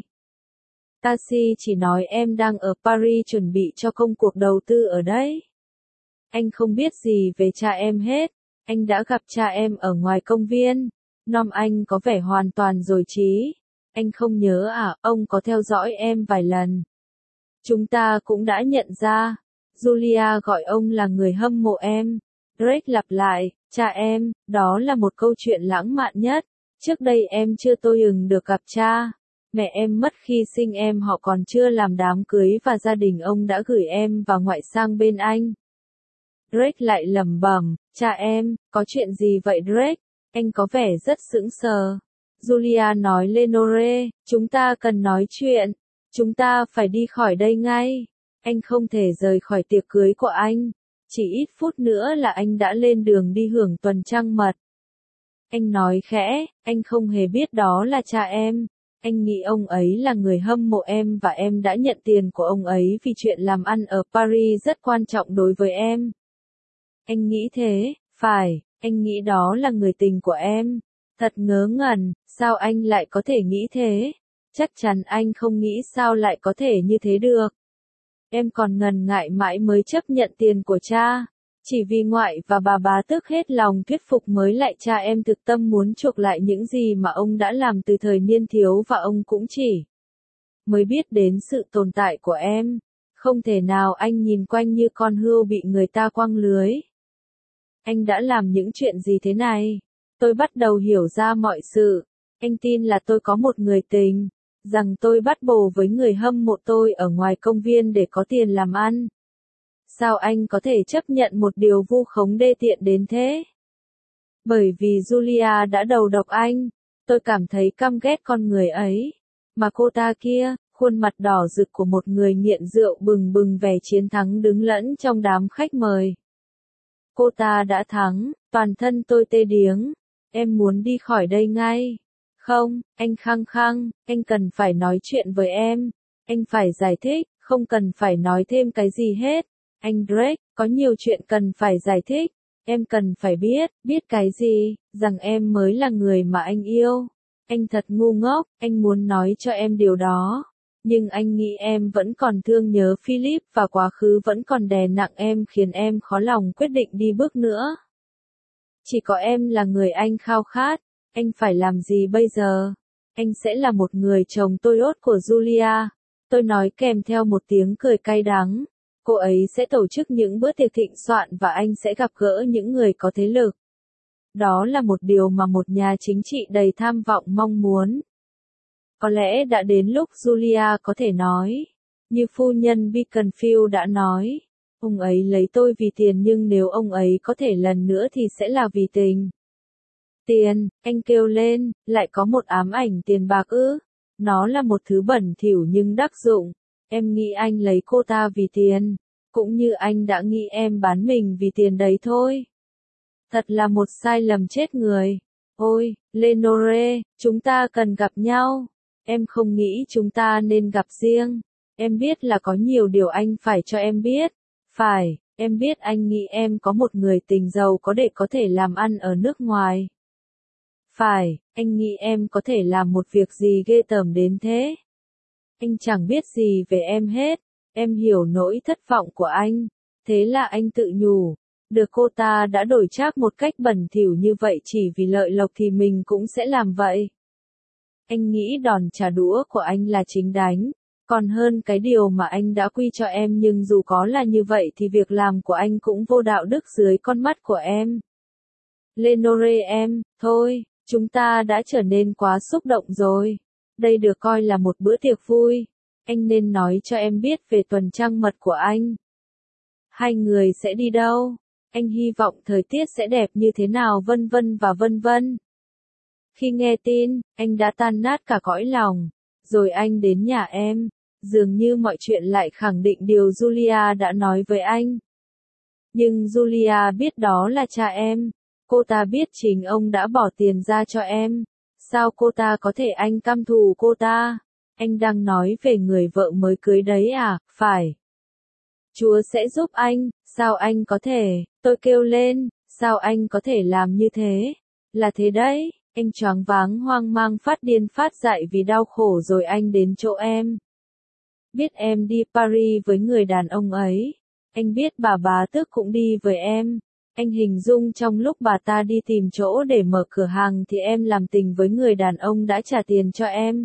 Speaker 1: Cassie chỉ nói em đang ở Paris chuẩn bị cho công cuộc đầu tư ở đấy. Anh không biết gì về cha em hết. Anh đã gặp cha em ở ngoài công viên. Nom anh có vẻ hoàn toàn rồi trí. Anh không nhớ à, ông có theo dõi em vài lần. Chúng ta cũng đã nhận ra. Julia gọi ông là người hâm mộ em. Drake lặp lại, cha em, đó là một câu chuyện lãng mạn nhất. Trước đây em chưa tôi ừng được gặp cha. Mẹ em mất khi sinh em họ còn chưa làm đám cưới và gia đình ông đã gửi em và ngoại sang bên anh. Drake lại lẩm bẩm, cha em, có chuyện gì vậy Drake? Anh có vẻ rất sững sờ. Julia nói Lenore, chúng ta cần nói chuyện. Chúng ta phải đi khỏi đây ngay. Anh không thể rời khỏi tiệc cưới của anh. Chỉ ít phút nữa là anh đã lên đường đi hưởng tuần trăng mật. Anh nói khẽ, anh không hề biết đó là cha em. Anh nghĩ ông ấy là người hâm mộ em và em đã nhận tiền của ông ấy vì chuyện làm ăn ở Paris rất quan trọng đối với em. Anh nghĩ thế, phải, anh nghĩ đó là người tình của em. Thật ngớ ngẩn, sao anh lại có thể nghĩ thế? Chắc chắn anh không nghĩ sao lại có thể như thế được. Em còn ngần ngại mãi mới chấp nhận tiền của cha. Chỉ vì ngoại và bà bá tước hết lòng thuyết phục mới lại cha em thực tâm muốn chuộc lại những gì mà ông đã làm từ thời niên thiếu và ông cũng chỉ mới biết đến sự tồn tại của em. Không thể nào anh nhìn quanh như con hươu bị người ta quăng lưới. Anh đã làm những chuyện gì thế này? Tôi bắt đầu hiểu ra mọi sự. Anh tin là tôi có một người tình. Rằng tôi bắt bồ với người hâm mộ tôi ở ngoài công viên để có tiền làm ăn. Sao anh có thể chấp nhận một điều vu khống đê tiện đến thế? Bởi vì Julia đã đầu độc anh. Tôi cảm thấy căm ghét con người ấy. Mà cô ta kia, khuôn mặt đỏ rực của một người nghiện rượu bừng bừng vẻ chiến thắng đứng lẫn trong đám khách mời. Cô ta đã thắng, toàn thân tôi tê điếng. Em muốn đi khỏi đây ngay. Không, anh khăng khăng, anh cần phải nói chuyện với em. Anh phải giải thích, không cần phải nói thêm cái gì hết. Anh Drake, có nhiều chuyện cần phải giải thích. Em cần phải biết, biết cái gì, rằng em mới là người mà anh yêu. Anh thật ngu ngốc, anh muốn nói cho em điều đó. Nhưng anh nghĩ em vẫn còn thương nhớ Philip và quá khứ vẫn còn đè nặng em khiến em khó lòng quyết định đi bước nữa. Chỉ có em là người anh khao khát, anh phải làm gì bây giờ? Anh sẽ là một người chồng tôi tốt của Julia. Tôi nói kèm theo một tiếng cười cay đắng. Cô ấy sẽ tổ chức những bữa tiệc thịnh soạn và anh sẽ gặp gỡ những người có thế lực. Đó là một điều mà một nhà chính trị đầy tham vọng mong muốn. Có lẽ đã đến lúc Julia có thể nói, như phu nhân Beaconsfield đã nói, ông ấy lấy tôi vì tiền nhưng nếu ông ấy có thể lần nữa thì sẽ là vì tình. Tiền, anh kêu lên, lại có một ám ảnh tiền bạc ư? Nó là một thứ bẩn thỉu nhưng đắc dụng. Em nghĩ anh lấy cô ta vì tiền, cũng như anh đã nghĩ em bán mình vì tiền đấy thôi. Thật là một sai lầm chết người. Ôi, Lenore, chúng ta cần gặp nhau. Em không nghĩ chúng ta nên gặp riêng. Em biết là có nhiều điều anh phải cho em biết. Phải, em biết anh nghĩ em có một người tình giàu có để có thể làm ăn ở nước ngoài. Phải, anh nghĩ em có thể làm một việc gì ghê tởm đến thế. Anh chẳng biết gì về em hết. Em hiểu nỗi thất vọng của anh. Thế là anh tự nhủ. Được cô ta đã đổi trác một cách bẩn thỉu như vậy chỉ vì lợi lộc thì mình cũng sẽ làm vậy. Anh nghĩ đòn trả đũa của anh là chính đáng, còn hơn cái điều mà anh đã quy cho em nhưng dù có là như vậy thì việc làm của anh cũng vô đạo đức dưới con mắt của em. Lenore em, thôi, chúng ta đã trở nên quá xúc động rồi. Đây được coi là một bữa tiệc vui. Anh nên nói cho em biết về tuần trăng mật của anh. Hai người sẽ đi đâu? Anh hy vọng thời tiết sẽ đẹp như thế nào vân vân và vân vân. Khi nghe tin, anh đã tan nát cả cõi lòng. Rồi anh đến nhà em. Dường như mọi chuyện lại khẳng định điều Julia đã nói với anh. Nhưng Julia biết đó là cha em. Cô ta biết chính ông đã bỏ tiền ra cho em. Sao cô ta có thể anh căm thù cô ta? Anh đang nói về người vợ mới cưới đấy à? Phải. Chúa sẽ giúp anh. Sao anh có thể? Tôi kêu lên. Sao anh có thể làm như thế? Là thế đấy. Anh choáng váng hoang mang phát điên phát dại vì đau khổ rồi anh đến chỗ em. Biết em đi Paris với người đàn ông ấy. Anh biết bà bá tước cũng đi với em. Anh hình dung trong lúc bà ta đi tìm chỗ để mở cửa hàng thì em làm tình với người đàn ông đã trả tiền cho em.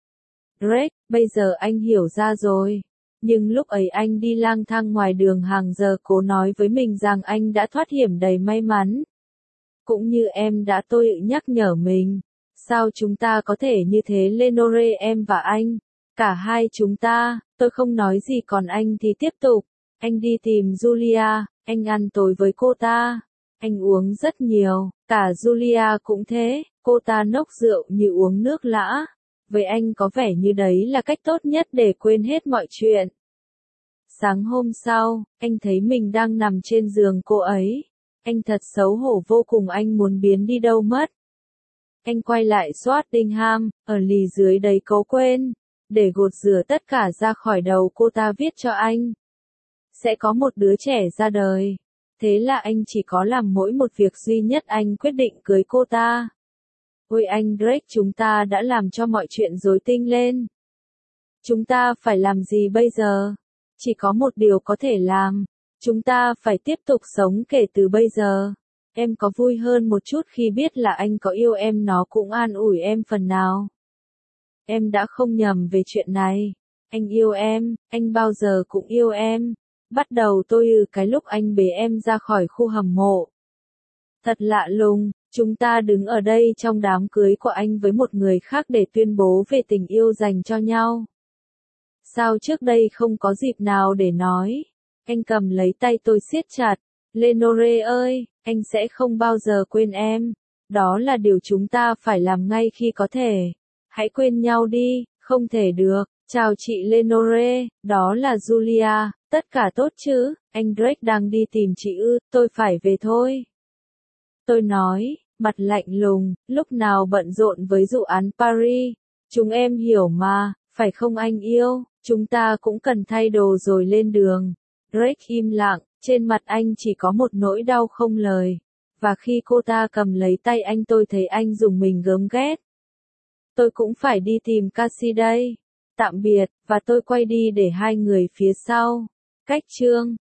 Speaker 1: Drake, bây giờ anh hiểu ra rồi. Nhưng lúc ấy anh đi lang thang ngoài đường hàng giờ cố nói với mình rằng anh đã thoát hiểm đầy may mắn. Cũng như em đã tôi nhắc nhở mình. Sao chúng ta có thể như thế Lenore em và anh? Cả hai chúng ta, tôi không nói gì còn anh thì tiếp tục. Anh đi tìm Julia, anh ăn tối với cô ta. Anh uống rất nhiều, cả Julia cũng thế, cô ta nốc rượu như uống nước lã. Với anh có vẻ như đấy là cách tốt nhất để quên hết mọi chuyện. Sáng hôm sau, anh thấy mình đang nằm trên giường cô ấy. Anh thật xấu hổ vô cùng anh muốn biến đi đâu mất. Anh quay lại Swattingham, ở lì dưới đấy cố quên. Để gột rửa tất cả ra khỏi đầu cô ta viết cho anh. Sẽ có một đứa trẻ ra đời. Thế là anh chỉ có làm mỗi một việc duy nhất anh quyết định cưới cô ta. Ôi anh Drake chúng ta đã làm cho mọi chuyện rối tinh lên. Chúng ta phải làm gì bây giờ? Chỉ có một điều có thể làm. Chúng ta phải tiếp tục sống kể từ bây giờ. Em có vui hơn một chút khi biết là anh có yêu em nó cũng an ủi em phần nào. Em đã không nhầm về chuyện này. Anh yêu em, anh bao giờ cũng yêu em. Bắt đầu tôi ừ cái lúc anh bế em ra khỏi khu hầm mộ. Thật lạ lùng, chúng ta đứng ở đây trong đám cưới của anh với một người khác để tuyên bố về tình yêu dành cho nhau. Sao trước đây không có dịp nào để nói? Anh cầm lấy tay tôi siết chặt. Lenore ơi, anh sẽ không bao giờ quên em. Đó là điều chúng ta phải làm ngay khi có thể. Hãy quên nhau đi, không thể được. Chào chị Lenore, đó là Julia, tất cả tốt chứ, anh Drake đang đi tìm chị ư, tôi phải về thôi. Tôi nói, mặt lạnh lùng, lúc nào bận rộn với dự án Paris. Chúng em hiểu mà, phải không anh yêu, chúng ta cũng cần thay đồ rồi lên đường. Drake im lặng, trên mặt anh chỉ có một nỗi đau không lời. Và khi cô ta cầm lấy tay anh tôi thấy anh dùng mình gớm ghét. Tôi cũng phải đi tìm Cassie đây. Tạm biệt, và tôi quay đi để hai người phía sau. Cách chương